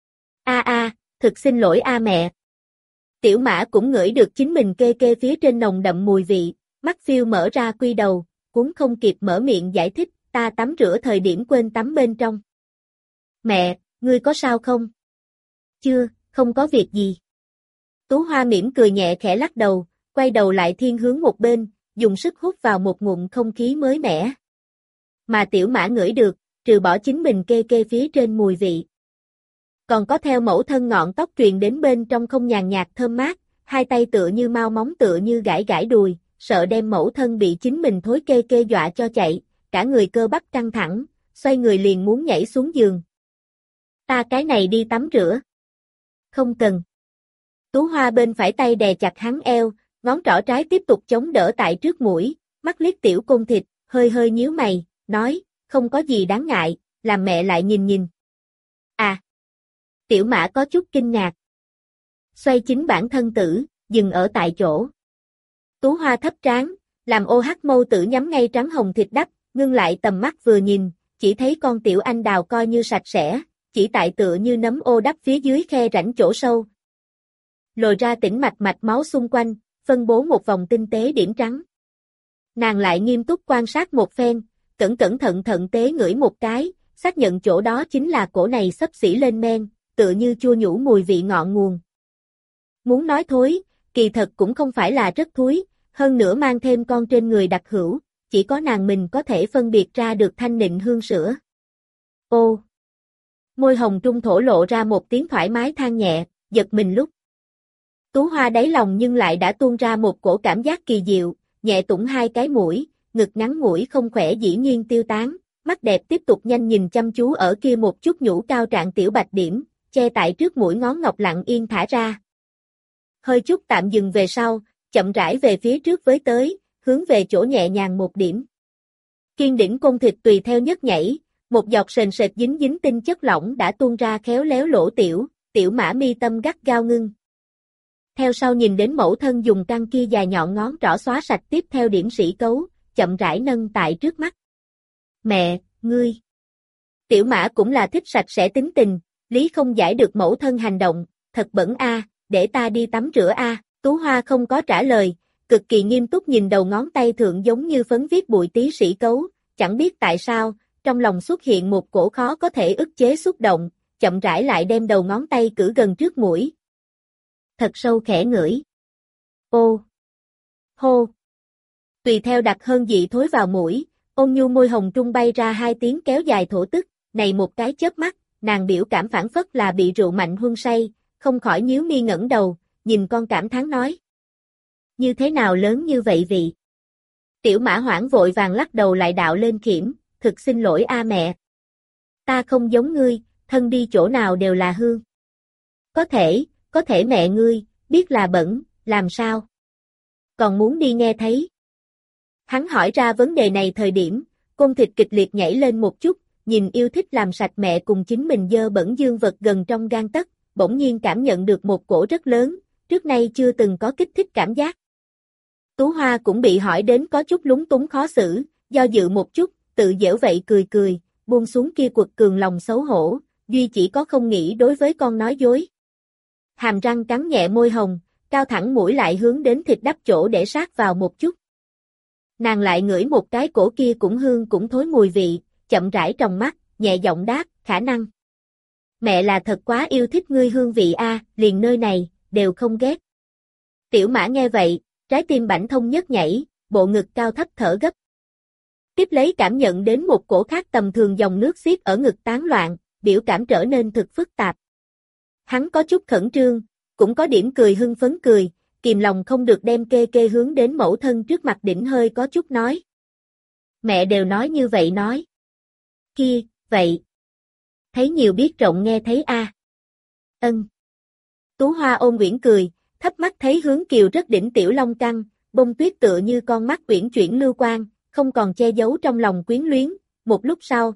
Thực xin lỗi mẹ. Tiểu mã cũng ngửi được chính mình kê phía trên nồng đậm mùi vị, mắt phiêu mở ra quy đầu, cuốn không kịp mở miệng giải thích, ta tắm rửa thời điểm quên tắm bên trong. Mẹ, ngươi có sao không? Chưa, không có việc gì. Tú Hoa mỉm cười nhẹ khẽ lắc đầu, quay đầu lại thiên hướng một bên, dùng sức hút vào một ngụm không khí mới mẻ. Mà tiểu mã ngửi được, trừ bỏ chính mình kê phía trên mùi vị. Còn có theo mẫu thân ngọn tóc truyền đến bên trong không nhàn nhạt thơm mát, hai tay tựa như mau móng tựa như gãi đùi, sợ đem mẫu thân bị chính mình thối kê dọa cho chạy, cả người cơ bắp căng thẳng, xoay người liền muốn nhảy xuống giường. Ta cái này đi tắm rửa. Không cần. Tú Hoa bên phải tay đè chặt hắn eo, ngón trỏ trái tiếp tục chống đỡ tại trước mũi, mắt liếc tiểu côn thịt, hơi hơi nhíu mày, nói, không có gì đáng ngại, làm mẹ lại nhìn nhìn. À! Tiểu Mã có chút kinh ngạc. Xoay chính bản thân tử, dừng ở tại chỗ. Tú Hoa thấp trán, làm ô hắc mâu tử nhắm ngay trắng hồng thịt đắp, ngưng lại tầm mắt vừa nhìn, chỉ thấy con tiểu anh đào coi như sạch sẽ, chỉ tại tựa như nấm ô đắp phía dưới khe rãnh chỗ sâu. Lồi ra tĩnh mạch mạch máu xung quanh, phân bố một vòng tinh tế điểm trắng. Nàng lại nghiêm túc quan sát một phen, cẩn cẩn thận thận tế ngửi một cái, xác nhận chỗ đó chính là cổ này xấp xỉ lên men, tựa như chua nhũ mùi vị ngọn nguồn. Muốn nói thối, kỳ thật cũng không phải là rất thúi, hơn nữa mang thêm con trên người đặc hữu, chỉ có nàng mình có thể phân biệt ra được thanh nịnh hương sữa. Ô! Môi hồng trung thổ lộ ra một tiếng thoải mái than nhẹ, giật mình lúc. Tú Hoa đáy lòng nhưng lại đã tuôn ra một cổ cảm giác kỳ diệu, nhẹ tủng hai cái mũi, ngực ngắn ngủi không khỏe dĩ nhiên tiêu tán, mắt đẹp tiếp tục nhanh nhìn chăm chú ở kia một chút nhũ cao trạng tiểu bạch điểm, che tại trước mũi ngón ngọc lặng yên thả ra. Hơi chút tạm dừng về sau, chậm rãi về phía trước với tới, hướng về chỗ nhẹ nhàng một điểm. Kiên đỉnh côn thịt tùy theo nhấc nhảy, một giọt sền sệt dính dính tinh chất lỏng đã tuôn ra khéo léo lỗ tiểu, Tiểu Mã mi tâm gắt gao ngưng. Theo sau nhìn đến mẫu thân dùng căn kia dài nhọn ngón trỏ xóa sạch tiếp theo điểm sĩ cấu, chậm rãi nâng tại trước mắt. Mẹ, ngươi. Tiểu Mã cũng là thích sạch sẽ tính tình, lý không giải được mẫu thân hành động, thật bẩn a, để ta đi tắm rửa a. Tú Hoa không có trả lời, cực kỳ nghiêm túc nhìn đầu ngón tay thượng giống như phấn viết bụi tí sĩ cấu, chẳng biết tại sao, trong lòng xuất hiện một cổ khó có thể ức chế xúc động, chậm rãi lại đem đầu ngón tay cử gần trước mũi. Thật sâu khẽ ngửi. Ô! Hô! Tùy theo đặc hơn dị thối vào mũi, ôn nhu môi hồng trung bay ra hai tiếng kéo dài thổ tức, này một cái chớp mắt, nàng biểu cảm phản phất là bị rượu mạnh huân say, không khỏi nhíu mi ngẩng đầu, nhìn con cảm thán nói. Như thế nào lớn như vậy vị? Tiểu Mã hoảng vội vàng lắc đầu lại đạo lên khiểm, thực xin lỗi a mẹ. Ta không giống ngươi, thân đi chỗ nào đều là hương. Có thể mẹ ngươi, biết là bẩn, làm sao? Còn muốn đi nghe thấy. Hắn hỏi ra vấn đề này thời điểm, côn thịt kịch liệt nhảy lên một chút, nhìn yêu thích làm sạch mẹ cùng chính mình dơ bẩn dương vật gần trong gang tấc, bỗng nhiên cảm nhận được một cổ rất lớn, trước nay chưa từng có kích thích cảm giác. Tú Hoa cũng bị hỏi đến có chút lúng túng khó xử, do dự một chút, tự giễu vậy cười cười, buông xuống kia quật cường lòng xấu hổ, duy chỉ có không nghĩ đối với con nói dối. Hàm răng cắn nhẹ môi hồng, cao thẳng mũi lại hướng đến thịt đắp chỗ để sát vào một chút. Nàng lại ngửi một cái cổ kia cũng hương cũng thối mùi vị, chậm rãi trong mắt, nhẹ giọng đáp, khả năng. Mẹ là thật quá yêu thích ngươi hương vị a, liền nơi này, đều không ghét. Tiểu Mã nghe vậy, trái tim bảnh thông nhất nhảy, bộ ngực cao thấp thở gấp. Tiếp lấy cảm nhận đến một cổ khác tầm thường dòng nước xiết ở ngực tán loạn, biểu cảm trở nên thực phức tạp. Hắn có chút khẩn trương, cũng có điểm cười hưng phấn cười, kìm lòng không được đem kê kê hướng đến mẫu thân trước mặt đỉnh hơi có chút nói. Mẹ đều nói như vậy nói. Kia, vậy. Thấy nhiều biết rộng nghe thấy a. Ân. Tú Hoa ôm uyển cười, thấp mắt thấy hướng kiều rất đỉnh tiểu long căng, bông tuyết tựa như con mắt uyển chuyển lưu quang, không còn che giấu trong lòng quyến luyến, một lúc sau.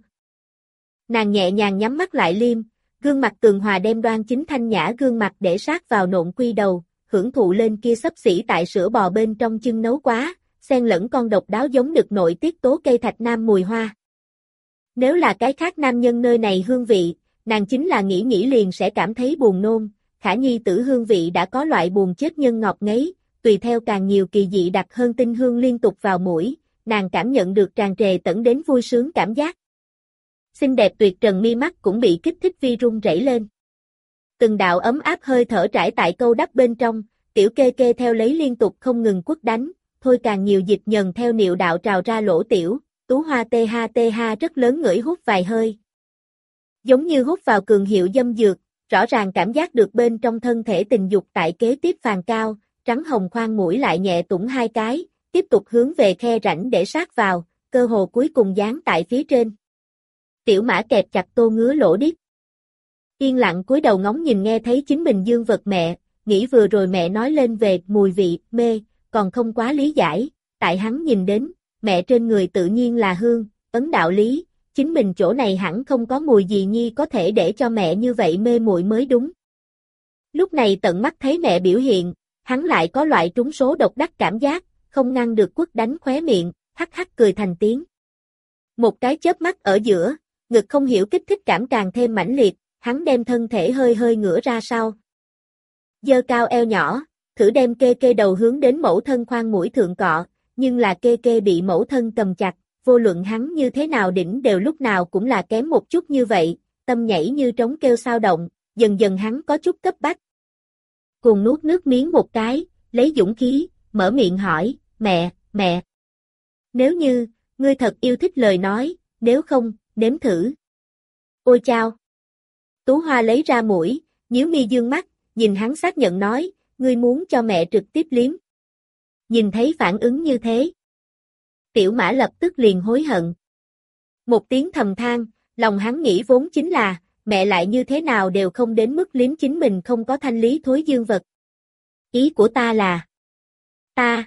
Nàng nhẹ nhàng nhắm mắt lại liêm, gương mặt tường hòa đem đoan chính thanh nhã gương mặt để sát vào nộn quy đầu, hưởng thụ lên kia xấp xỉ tại sữa bò bên trong chân nấu quá, xen lẫn con độc đáo giống được nội tiết tố cây thạch nam mùi hoa. Nếu là cái khác nam nhân nơi này hương vị, nàng chính là nghĩ liền sẽ cảm thấy buồn nôn, Khả Nhi tử hương vị đã có loại buồn chết nhân ngọt ngấy, tùy theo càng nhiều kỳ dị đặc hơn tinh hương liên tục vào mũi, nàng cảm nhận được tràn trề tận đến vui sướng cảm giác. Xinh đẹp tuyệt trần mi mắt cũng bị kích thích vi run rẩy lên. Từng đạo ấm áp hơi thở trải tại câu đắp bên trong, tiểu kê kê theo lấy liên tục không ngừng quất đánh, thôi càng nhiều dịch nhần theo niệu đạo trào ra lỗ tiểu, Tú Hoa tê ha rất lớn ngửi hút vài hơi. Giống như hút vào cường hiệu dâm dược, rõ ràng cảm giác được bên trong thân thể tình dục tại kế tiếp phàn cao, trắng hồng khoan mũi lại nhẹ tủng hai cái, tiếp tục hướng về khe rãnh để sát vào, cơ hồ cuối cùng dán tại phía trên. Tiểu Mã kẹp chặt tô ngứa lỗ điếc. Yên lặng cúi đầu ngóng nhìn nghe thấy chính mình dương vật mẹ, nghĩ vừa rồi mẹ nói lên về mùi vị, mê, còn không quá lý giải, tại hắn nhìn đến, mẹ trên người tự nhiên là hương, ấn đạo lý, chính mình chỗ này hẳn không có mùi gì nhi có thể để cho mẹ như vậy mê muội mới đúng. Lúc này tận mắt thấy mẹ biểu hiện, hắn lại có loại trúng số độc đắc cảm giác, không ngăn được quất đánh khóe miệng, hắc hắc cười thành tiếng. Một cái chớp mắt ở giữa, ngực không hiểu kích thích cảm càng thêm mãnh liệt, hắn đem thân thể hơi hơi ngửa ra sau. Giơ cao eo nhỏ, thử đem kê kê đầu hướng đến mẫu thân khoang mũi thượng cọ, nhưng là kê kê bị mẫu thân cầm chặt, vô luận hắn như thế nào đỉnh đều lúc nào cũng là kém một chút như vậy, tâm nhảy như trống kêu sao động, dần dần hắn có chút cấp bách. Cùng nuốt nước miếng một cái, lấy dũng khí, mở miệng hỏi, mẹ. Nếu như, ngươi thật yêu thích lời nói, nếu không, nếm thử. Ôi chao! Tú Hoa lấy ra mũi, nhíu mi dương mắt, nhìn hắn xác nhận nói, ngươi muốn cho mẹ trực tiếp liếm. Nhìn thấy phản ứng như thế. Tiểu Mã lập tức liền hối hận. Một tiếng thầm than, lòng hắn nghĩ vốn chính là, mẹ lại như thế nào đều không đến mức liếm chính mình không có thanh lý thối dương vật. Ý của ta là, ta.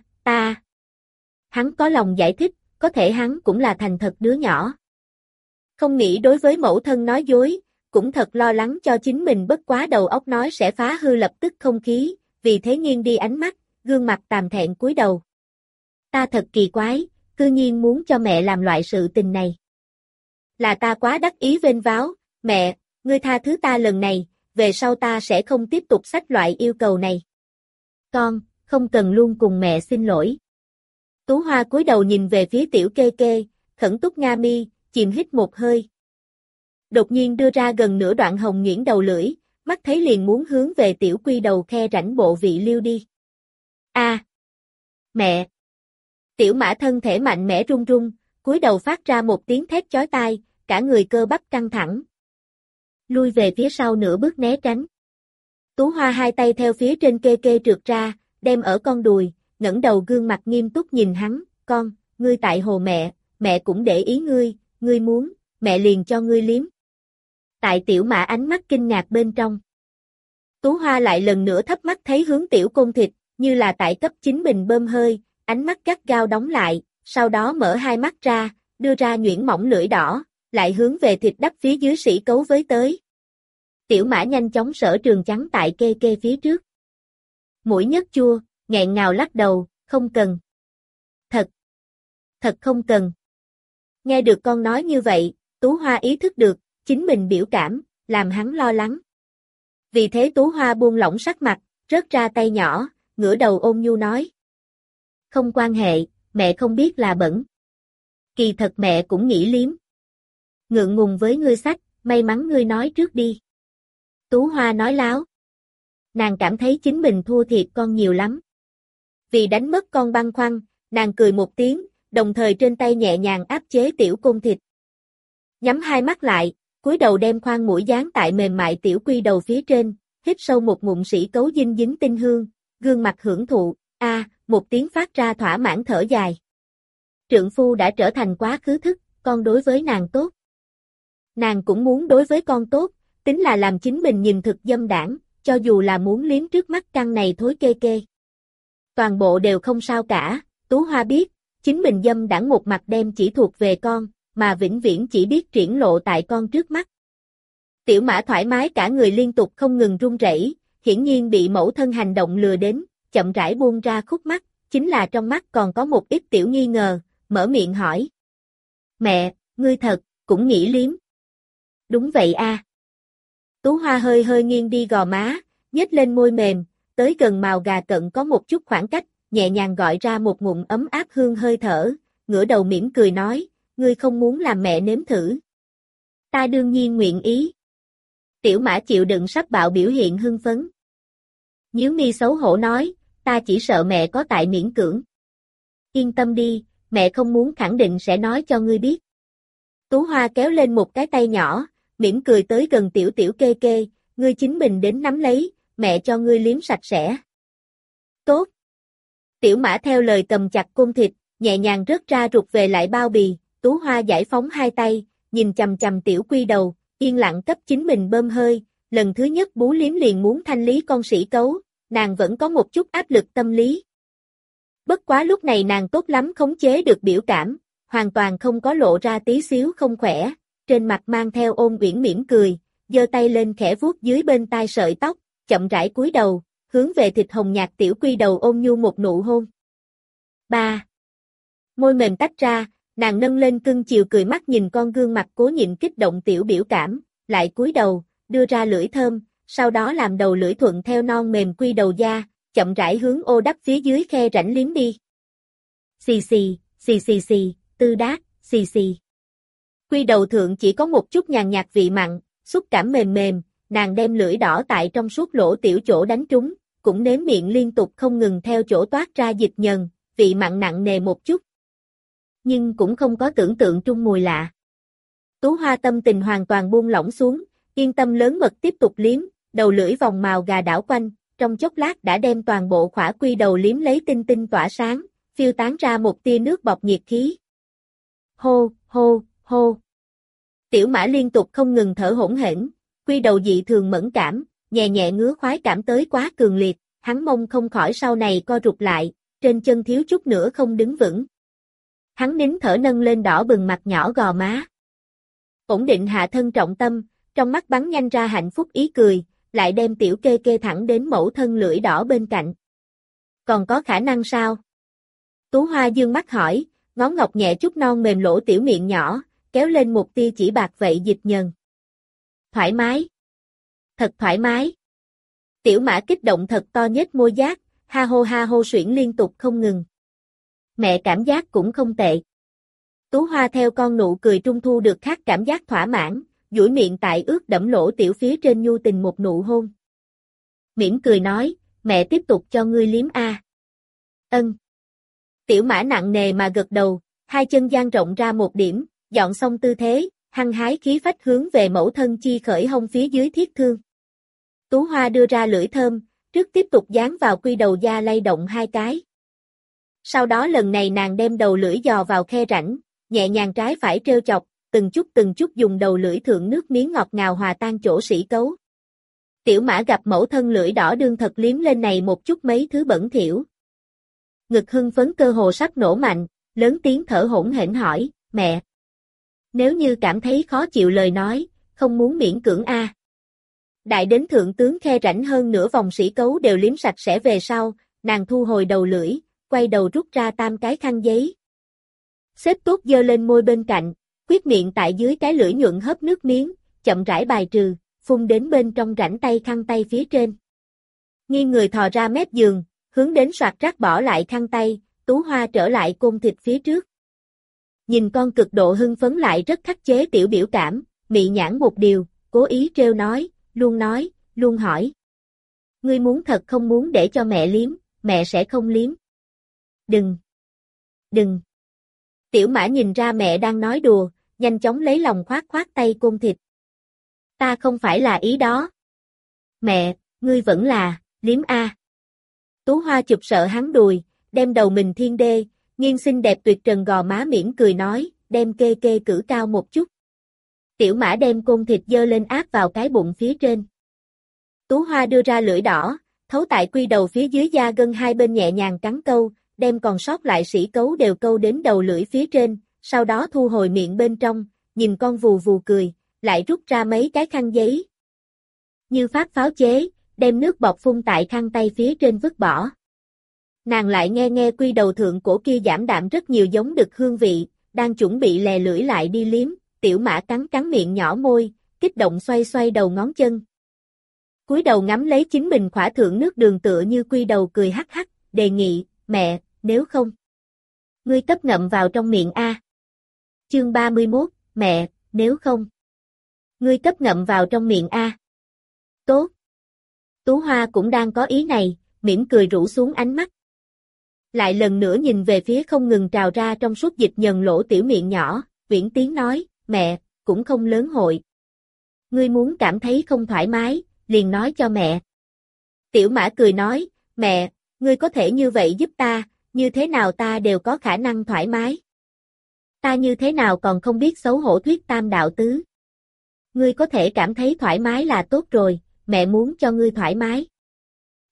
Hắn có lòng giải thích, có thể hắn cũng là thành thật đứa nhỏ. Không nghĩ đối với mẫu thân nói dối, cũng thật lo lắng cho chính mình bất quá đầu óc nói sẽ phá hư lập tức không khí, vì thế nghiêng đi ánh mắt, gương mặt tàm thẹn cúi đầu. Ta thật kỳ quái, cư nhiên muốn cho mẹ làm loại sự tình này. Là ta quá đắc ý vênh váo, mẹ, ngươi tha thứ ta lần này, về sau ta sẽ không tiếp tục xách loại yêu cầu này. Con, không cần luôn cùng mẹ xin lỗi. Tú Hoa cúi đầu nhìn về phía tiểu kê kê, khẩn túc nga mi, chìm hít một hơi. Đột nhiên đưa ra gần nửa đoạn hồng nhuyễn đầu lưỡi, mắt thấy liền muốn hướng về tiểu quy đầu khe rãnh bộ vị liêu đi. A, mẹ! Tiểu Mã thân thể mạnh mẽ run run, cúi đầu phát ra một tiếng thét chói tai, cả người cơ bắp căng thẳng. Lui về phía sau nửa bước né tránh. Tú Hoa hai tay theo phía trên kê kê trượt ra, đem ở con đùi, ngẩng đầu gương mặt nghiêm túc nhìn hắn, con, ngươi tại hồ mẹ cũng để ý ngươi muốn, mẹ liền cho ngươi liếm. Tại Tiểu Mã ánh mắt kinh ngạc bên trong. Tú Hoa lại lần nữa thấp mắt thấy hướng tiểu côn thịt, như là tại cấp chính mình bơm hơi, ánh mắt gắt gao đóng lại, sau đó mở hai mắt ra, đưa ra nhuyễn mỏng lưỡi đỏ, lại hướng về thịt đắp phía dưới sỉ cấu với tới. Tiểu Mã nhanh chóng sở trường trắng tại kê kê phía trước. Mũi nhếch chua, nghẹn ngào lắc đầu, không cần. Thật không cần. Nghe được con nói như vậy, Tú Hoa ý thức được, chính mình biểu cảm, làm hắn lo lắng. Vì thế Tú Hoa buông lỏng sắc mặt, rớt ra tay nhỏ, ngửa đầu ôn nhu nói. Không quan hệ, mẹ không biết là bẩn. Kỳ thật mẹ cũng nghĩ liếm. Ngượng ngùng với ngươi sách, may mắn ngươi nói trước đi. Tú Hoa nói láo. Nàng cảm thấy chính mình thua thiệt con nhiều lắm. Vì đánh mất con băn khoăn, nàng cười một tiếng, đồng thời trên tay nhẹ nhàng áp chế tiểu côn thịt. Nhắm hai mắt lại, cúi đầu đem khoang mũi dán tại mềm mại tiểu quy đầu phía trên, hít sâu một ngụm sỉ cấu dinh dính tinh hương, gương mặt hưởng thụ, một tiếng phát ra thỏa mãn thở dài. Trượng phu đã trở thành quá khứ thức, con đối với nàng tốt. Nàng cũng muốn đối với con tốt, tính là làm chính mình nhìn thực dâm đảng, cho dù là muốn liếm trước mắt căn này thối kê kê. Toàn bộ đều không sao cả, Tú Hoa biết, chính mình dâm đảng một mặt đem chỉ thuộc về con, mà vĩnh viễn chỉ biết triển lộ tại con trước mắt. Tiểu Mã thoải mái cả người liên tục không ngừng run rẩy, hiển nhiên bị mẫu thân hành động lừa đến, chậm rãi buông ra khúc mắt, chính là trong mắt còn có một ít tiểu nghi ngờ, mở miệng hỏi. Mẹ, ngươi thật, cũng nghĩ liếm. Đúng vậy a. Tú Hoa hơi hơi nghiêng đi gò má, nhếch lên môi mềm, tới gần mào gà cận có một chút khoảng cách, nhẹ nhàng gọi ra một ngụm ấm áp hương hơi thở, ngửa đầu mỉm cười nói, ngươi không muốn làm mẹ nếm thử. Ta đương nhiên nguyện ý. Tiểu Mã chịu đựng sắp bạo biểu hiện hưng phấn. Nhíu mi xấu hổ nói, ta chỉ sợ mẹ có tại miễn cưỡng. Yên tâm đi, mẹ không muốn khẳng định sẽ nói cho ngươi biết. Tú Hoa kéo lên một cái tay nhỏ, mỉm cười tới gần tiểu tiểu kê kê, ngươi chính mình đến nắm lấy, mẹ cho ngươi liếm sạch sẽ. Tốt. Tiểu Mã theo lời cầm chặt côn thịt, nhẹ nhàng rớt ra rụt về lại bao bì, Tú Hoa giải phóng hai tay, nhìn chằm chằm tiểu quy đầu, yên lặng cấp chính mình bơm hơi, lần thứ nhất bú liếm liền muốn thanh lý con sỉ cấu, nàng vẫn có một chút áp lực tâm lý. Bất quá lúc này nàng tốt lắm khống chế được biểu cảm, hoàn toàn không có lộ ra tí xíu không khỏe, trên mặt mang theo ôn uyển mỉm cười, giơ tay lên khẽ vuốt dưới bên tai sợi tóc, chậm rãi cúi đầu, hướng về thịt hồng nhạt tiểu quy đầu ôn nhu một nụ hôn. 3. Môi mềm tách ra, nàng nâng lên cưng chiều cười mắt nhìn con gương mặt cố nhịn kích động tiểu biểu cảm, lại cúi đầu, đưa ra lưỡi thơm, sau đó làm đầu lưỡi thuận theo non mềm quy đầu da, chậm rãi hướng ô đắp phía dưới khe rãnh liếm đi. Xì xì, xì xì xì, tư đát, xì xì. Quy đầu thượng chỉ có một chút nhàn nhạt vị mặn, xúc cảm mềm mềm, nàng đem lưỡi đỏ tại trong suốt lỗ tiểu chỗ đánh trúng, cũng nếm miệng liên tục không ngừng theo chỗ toát ra dịch nhờn, vị mặn nặng nề một chút. Nhưng cũng không có tưởng tượng trung mùi lạ. Tú Hoa tâm tình hoàn toàn buông lỏng xuống, yên tâm lớn mật tiếp tục liếm, đầu lưỡi vòng màu gà đảo quanh, trong chốc lát đã đem toàn bộ khỏa quy đầu liếm lấy tinh tinh tỏa sáng, phiêu tán ra một tia nước bọt nhiệt khí. Hô, hô, hô. Tiểu mã liên tục không ngừng thở hổn hển, quy đầu dị thường mẫn cảm, nhẹ nhẹ ngứa khoái cảm tới quá cường liệt, hắn mông không khỏi sau này co rụt lại, trên chân thiếu chút nữa không đứng vững. Hắn nín thở nâng lên đỏ bừng mặt nhỏ gò má. Ổn định hạ thân trọng tâm, trong mắt bắn nhanh ra hạnh phúc ý cười, lại đem tiểu kê kê thẳng đến mẫu thân lưỡi đỏ bên cạnh. Còn có khả năng sao? Tú Hoa dương mắt hỏi, ngón ngọc nhẹ chút non mềm lỗ tiểu miệng nhỏ, kéo lên một tia chỉ bạc vậy dịch nhờn. Thoải mái. Thật thoải mái. Tiểu mã kích động thật to nhếch môi giác, ha hô suyễn liên tục không ngừng. Mẹ cảm giác cũng không tệ. Tú Hoa theo con nụ cười trung thu được khác cảm giác thỏa mãn, duỗi miệng tại ướt đẫm lỗ tiểu phía trên nhu tình một nụ hôn. Mỉm cười nói, mẹ tiếp tục cho ngươi liếm a. Ân. Tiểu mã nặng nề mà gật đầu, hai chân dang rộng ra một điểm, dọn xong tư thế, hăng hái khí phách hướng về mẫu thân chi khởi hông phía dưới thiết thương. Tú Hoa đưa ra lưỡi thơm, trước tiếp tục dán vào quy đầu da lay động hai cái. Sau đó lần này nàng đem đầu lưỡi dò vào khe rãnh, nhẹ nhàng trái phải trêu chọc, từng chút dùng đầu lưỡi thượng nước miếng ngọt ngào hòa tan chỗ sỉ cấu. Tiểu mã gặp mẫu thân lưỡi đỏ đương thật liếm lên này một chút mấy thứ bẩn thỉu. Ngực hưng phấn cơ hồ sắp nổ mạnh, lớn tiếng thở hổn hển hỏi, mẹ. Nếu như cảm thấy khó chịu lời nói, không muốn miễn cưỡng a. Đại đến thượng tướng khe rãnh hơn nửa vòng sỉ cấu đều liếm sạch sẽ về sau, nàng thu hồi đầu lưỡi, quay đầu rút ra tam cái khăn giấy. Xếp tốt dơ lên môi bên cạnh, quyết miệng tại dưới cái lưỡi nhuận hớp nước miếng, chậm rãi bài trừ, phun đến bên trong rãnh tay khăn tay phía trên. Nghiêng người thò ra mép giường, hướng đến soạt rác bỏ lại khăn tay, Tú Hoa trở lại côn thịt phía trước. Nhìn con cực độ hưng phấn lại rất khắc chế tiểu biểu cảm, mị nhãn một điều, cố ý trêu nói, luôn hỏi. Ngươi muốn thật không muốn để cho mẹ liếm, mẹ sẽ không liếm. Đừng. Tiểu mã nhìn ra mẹ đang nói đùa, nhanh chóng lấy lòng khoát tay côn thịt. Ta không phải là ý đó. Mẹ, ngươi vẫn là, liếm a. Tú Hoa chụp sợ hắn đùi, đem đầu mình thiên đê, nghiêng xinh đẹp tuyệt trần gò má mỉm cười nói, đem kê kê cử cao một chút. Tiểu mã đem côn thịt dơ lên áp vào cái bụng phía trên. Tú Hoa đưa ra lưỡi đỏ, thấu tại quy đầu phía dưới da gân hai bên nhẹ nhàng cắn câu, đem còn sót lại sỉ cấu đều câu đến đầu lưỡi phía trên, sau đó thu hồi miệng bên trong, nhìn con vù vù cười, lại rút ra mấy cái khăn giấy. Như phát pháo chế, đem nước bọt phun tại khăn tay phía trên vứt bỏ. Nàng lại nghe quy đầu thượng cổ kia giảm đạm rất nhiều giống đực hương vị, đang chuẩn bị lè lưỡi lại đi liếm, tiểu mã cắn miệng nhỏ môi, kích động xoay đầu ngón chân. Cúi đầu ngắm lấy chính mình khỏa thượng nước đường tựa như quy đầu cười hắc hắc, đề nghị, mẹ, nếu không. Ngươi cấp ngậm vào trong miệng a. Chương 31, mẹ, nếu không. Ngươi cấp ngậm vào trong miệng a. Tốt. Tú Hoa cũng đang có ý này, mỉm cười rũ xuống ánh mắt. Lại lần nữa nhìn về phía không ngừng trào ra trong suốt dịch nhờn lỗ tiểu miệng nhỏ, uyển tiếng nói, mẹ, cũng không lớn hội. Ngươi muốn cảm thấy không thoải mái, liền nói cho mẹ. Tiểu mã cười nói, mẹ, ngươi có thể như vậy giúp ta, như thế nào ta đều có khả năng thoải mái. Ta như thế nào còn không biết xấu hổ thuyết tam đạo tứ. Ngươi có thể cảm thấy thoải mái là tốt rồi, mẹ muốn cho ngươi thoải mái.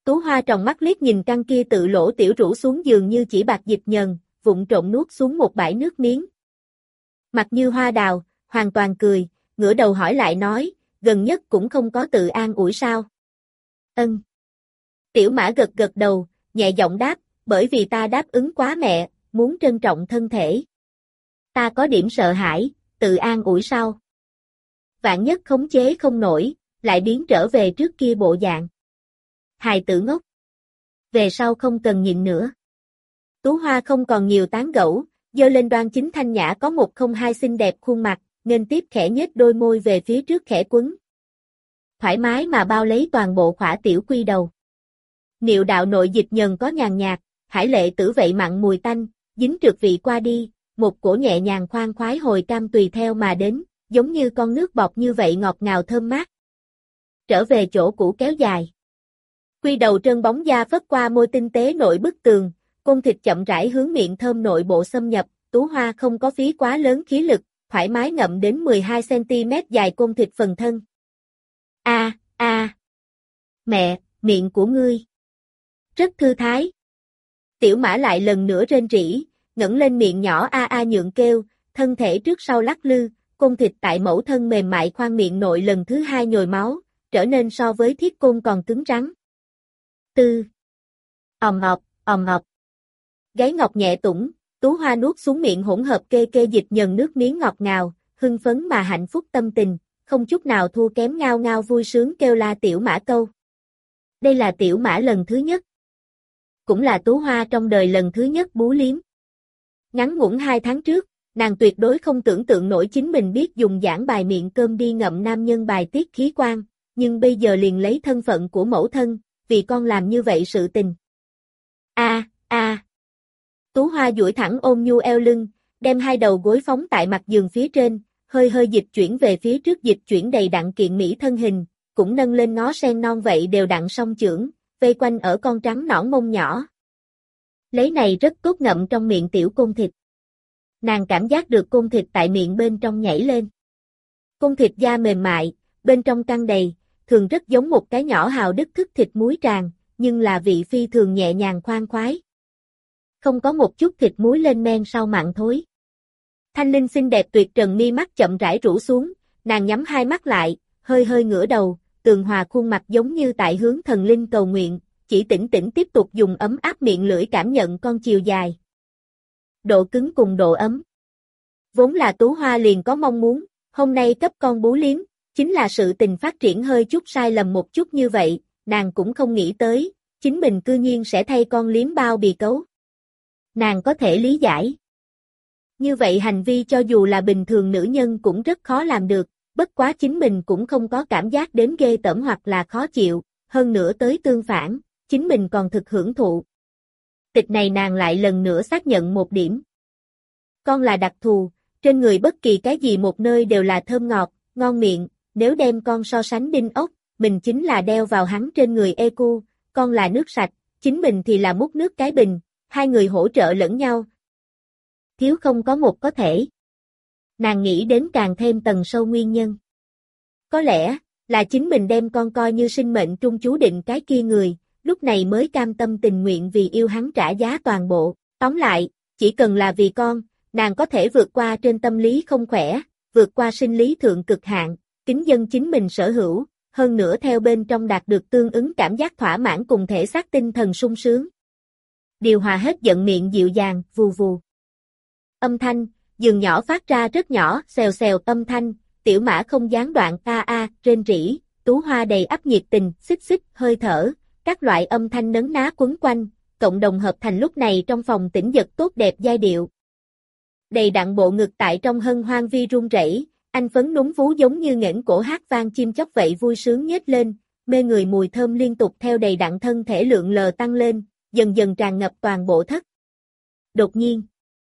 Tú Hoa tròng mắt liếc nhìn căn kia tự lỗ tiểu rũ xuống giường như chỉ bạc dịch nhờn, vụng trộm nuốt xuống một bãi nước miếng. Mặt như hoa đào, hoàn toàn cười, ngửa đầu hỏi lại nói, gần nhất cũng không có tự an ủi sao. Ân. Tiểu Mã gật gật đầu, nhẹ giọng đáp, bởi vì ta đáp ứng quá mẹ, muốn trân trọng thân thể. Ta có điểm sợ hãi, tự an ủi sao? Vạn nhất khống chế không nổi, lại biến trở về trước kia bộ dạng. Hài tử ngốc. Về sau không cần nhịn nữa. Tú Hoa không còn nhiều tán gẫu, giơ lên đoan chính thanh nhã có 102 xinh đẹp khuôn mặt, nên tiếp khẽ nhếch đôi môi về phía trước khẽ quấn. Thoải mái mà bao lấy toàn bộ khỏa tiểu quy đầu. Niệu đạo nội dịch nhờn có nhàn nhạt, hải lệ tử vậy mặn mùi tanh, dính trượt vị qua đi, một cổ nhẹ nhàng khoan khoái hồi cam tùy theo mà đến, giống như con nước bọt như vậy ngọt ngào thơm mát. Trở về chỗ cũ kéo dài. Quy đầu trơn bóng da phất qua môi tinh tế nội bức tường, côn thịt chậm rãi hướng miệng thơm nội bộ xâm nhập, Tú Hoa không có phí quá lớn khí lực, thoải mái ngậm đến 12 cm dài côn thịt phần thân. Mẹ, miệng của ngươi. Rất thư thái. Tiểu Mã lại lần nữa rên rỉ, ngẩng lên miệng nhỏ nhượng kêu, thân thể trước sau lắc lư, côn thịt tại mẫu thân mềm mại khoang miệng nội lần thứ hai nhồi máu, trở nên so với thiết côn còn cứng rắn. Ồm ngọt. Gáy ngọc nhẹ tủng, Tú Hoa nuốt xuống miệng hỗn hợp kê dịch nhờn nước miếng ngọt ngào, hưng phấn mà hạnh phúc tâm tình, không chút nào thua kém ngao ngao vui sướng kêu la Tiểu Mã câu. Đây là Tiểu Mã lần thứ nhất. Cũng là Tú Hoa trong đời lần thứ nhất bú liếm. Ngắn ngủn 2 tháng trước, nàng tuyệt đối không tưởng tượng nổi chính mình biết dùng giảng bài miệng cơm đi ngậm nam nhân bài tiết khí quan, nhưng bây giờ liền lấy thân phận của mẫu thân, vì con làm như vậy sự tình. Tú Hoa duỗi thẳng ôm nhu eo lưng, đem hai đầu gối phóng tại mặt giường phía trên, hơi dịch chuyển về phía trước dịch chuyển đầy đặn kiện mỹ thân hình, cũng nâng lên ngó sen non vậy đều đặn song chưởng, vây quanh ở con trắng nõn mông nhỏ. Lấy này rất tốt ngậm trong miệng tiểu côn thịt. Nàng cảm giác được côn thịt tại miệng bên trong nhảy lên. Côn thịt da mềm mại, bên trong căng đầy, thường rất giống một cái nhỏ hào đức thức thịt muối tràn, nhưng là vị phi thường nhẹ nhàng khoan khoái. Không có một chút thịt muối lên men sau mặn thối. Thanh Linh xinh đẹp tuyệt trần mi mắt chậm rãi rũ xuống, nàng nhắm hai mắt lại, hơi ngửa đầu, tường hòa khuôn mặt giống như tại hướng thần linh cầu nguyện, chỉ tĩnh tiếp tục dùng ấm áp miệng lưỡi cảm nhận con chiều dài. Độ cứng cùng độ ấm. Vốn là Tú Hoa liền có mong muốn, hôm nay cấp con bú liếm, chính là sự tình phát triển hơi chút sai lầm một chút như vậy, nàng cũng không nghĩ tới, chính mình cư nhiên sẽ thay con liếm bao bì cấu. Nàng có thể lý giải. Như vậy hành vi cho dù là bình thường nữ nhân cũng rất khó làm được, bất quá chính mình cũng không có cảm giác đến ghê tởm hoặc là khó chịu, hơn nữa tới tương phản, chính mình còn thực hưởng thụ. Tịch này nàng lại lần nữa xác nhận một điểm. Con là đặc thù, trên người bất kỳ cái gì một nơi đều là thơm ngọt, ngon miệng, nếu đem con so sánh đinh ốc, mình chính là đeo vào hắn trên người EQ, con là nước sạch, chính mình thì là múc nước cái bình, hai người hỗ trợ lẫn nhau. Thiếu không có một có thể. Nàng nghĩ đến càng thêm tầng sâu nguyên nhân. Có lẽ, là chính mình đem con coi như sinh mệnh trung chú định cái kia người, lúc này mới cam tâm tình nguyện vì yêu hắn trả giá toàn bộ. Tóm lại, chỉ cần là vì con, nàng có thể vượt qua trên tâm lý không khỏe, vượt qua sinh lý thượng cực hạn, kính dân chính mình sở hữu, hơn nữa theo bên trong đạt được tương ứng cảm giác thỏa mãn cùng thể xác tinh thần sung sướng. Điều hòa hết giận miệng dịu dàng, vù vù. Âm thanh, giường nhỏ phát ra rất nhỏ, xèo âm thanh, Tiểu Mã không gián đoạn rên rỉ, Tú Hoa đầy ắp nhiệt tình, xích hơi thở, các loại âm thanh nấn ná quấn quanh, cộng đồng hợp thành lúc này trong phòng tĩnh giật tốt đẹp giai điệu. Đầy đặn bộ ngực tại trong hân hoan vi run rẩy, anh phấn núng vú giống như nghển cổ hát vang chim chóc vậy vui sướng nhếch lên, mê người mùi thơm liên tục theo đầy đặn thân thể lượn lờ tăng lên, dần dần tràn ngập toàn bộ thất. Đột nhiên,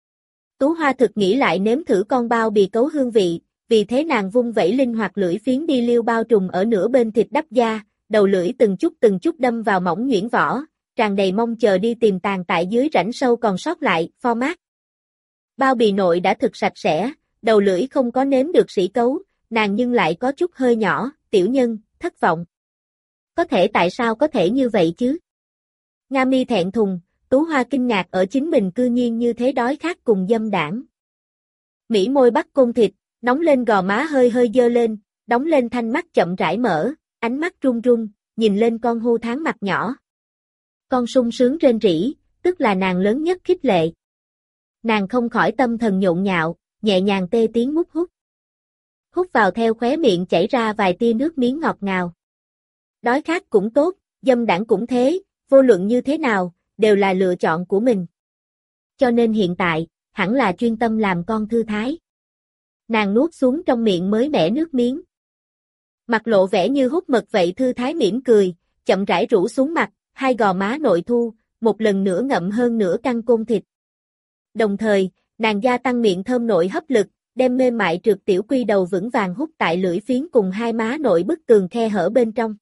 Tú Hoa thực nghĩ lại nếm thử con bao bì cấu hương vị, vì thế nàng vung vẩy linh hoạt lưỡi phiến đi liêu bao trùng ở nửa bên thịt đắp da, đầu lưỡi từng chút đâm vào mỏng nhuyễn vỏ, tràn đầy mong chờ đi tìm tàn tại dưới rãnh sâu còn sót lại, format. Bao bì nội đã thực sạch sẽ, đầu lưỡi không có nếm được sỉ cấu, nàng nhưng lại có chút hơi nhỏ, tiểu nhân, thất vọng. Tại sao có thể như vậy chứ? Nga Mi thẹn thùng, Tú Hoa kinh ngạc ở chính mình cư nhiên như thế đói khát cùng dâm đãng. Mỉ môi bắt côn thịt, nóng lên gò má hơi hơi dơ lên, đóng lên thanh mắt chậm rãi mở, ánh mắt run run, nhìn lên con hưu tháng mặt nhỏ. Con sung sướng rên rỉ, tức là nàng lớn nhất khích lệ. Nàng không khỏi tâm thần nhộn nhạo, nhẹ nhàng tê tiếng mút hút. Hút vào theo khóe miệng chảy ra vài tia nước miếng ngọt ngào. Đói khát cũng tốt, dâm đãng cũng thế, vô luận như thế nào, đều là lựa chọn của mình. Cho nên hiện tại, hẳn là chuyên tâm làm con thư thái. Nàng nuốt xuống trong miệng mới mẻ nước miếng. Mặt lộ vẻ như hút mật vậy thư thái mỉm cười, chậm rãi rũ xuống mặt, hai gò má nội thu, một lần nữa ngậm hơn nửa căn côn thịt. Đồng thời, nàng gia tăng miệng thơm nội hấp lực, đem mềm mại trượt tiểu quy đầu vững vàng hút tại lưỡi phiến cùng hai má nội bức tường khe hở bên trong.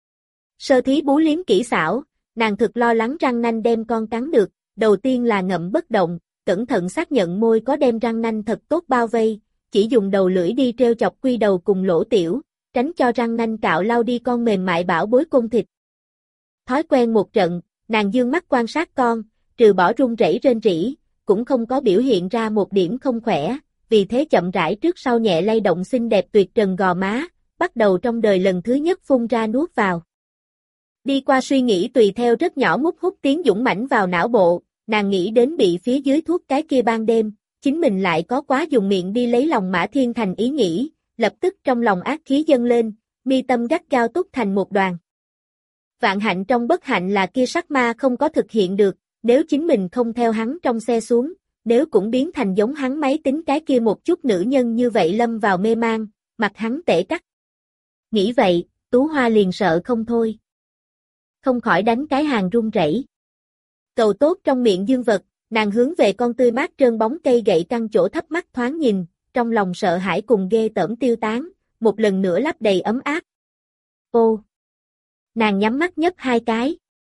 Sơ thí bú liếm kỹ xảo, nàng thực lo lắng răng nanh đem con cắn được, đầu tiên là ngậm bất động, cẩn thận xác nhận môi có đem răng nanh thật tốt bao vây, chỉ dùng đầu lưỡi đi treo chọc quy đầu cùng lỗ tiểu, tránh cho răng nanh cạo lau đi con mềm mại bảo bối côn thịt. Thói quen một trận, nàng dương mắt quan sát con, trừ bỏ run rẩy rên rỉ, cũng không có biểu hiện ra một điểm không khỏe, vì thế chậm rãi trước sau nhẹ lay động xinh đẹp tuyệt trần gò má, bắt đầu trong đời lần thứ nhất phun ra nuốt vào. Đi qua suy nghĩ tùy theo rất nhỏ mút hút tiếng dũng mãnh vào não bộ, nàng nghĩ đến bị phía dưới thuốc cái kia ban đêm, chính mình lại có quá dùng miệng đi lấy lòng Mã Thiên Thành ý nghĩ, lập tức trong lòng ác khí dâng lên, mi tâm gắt gao túc thành một đoàn. Vạn hạnh trong bất hạnh là kia sắc ma không có thực hiện được, nếu chính mình không theo hắn trong xe xuống, nếu cũng biến thành giống hắn máy tính cái kia một chút nữ nhân như vậy lâm vào mê mang, mặt hắn tể cắt. Nghĩ vậy, Tú Hoa liền sợ không thôi. Không khỏi đánh cái hàng run rẩy. Cầu tốt trong miệng dương vật, nàng hướng về con tươi mát trơn bóng cây gậy căng chỗ thấp mắt thoáng nhìn, trong lòng sợ hãi cùng ghê tởm tiêu tán, một lần nữa lấp đầy ấm áp. Ô! Nàng nhắm mắt nhấp hai cái.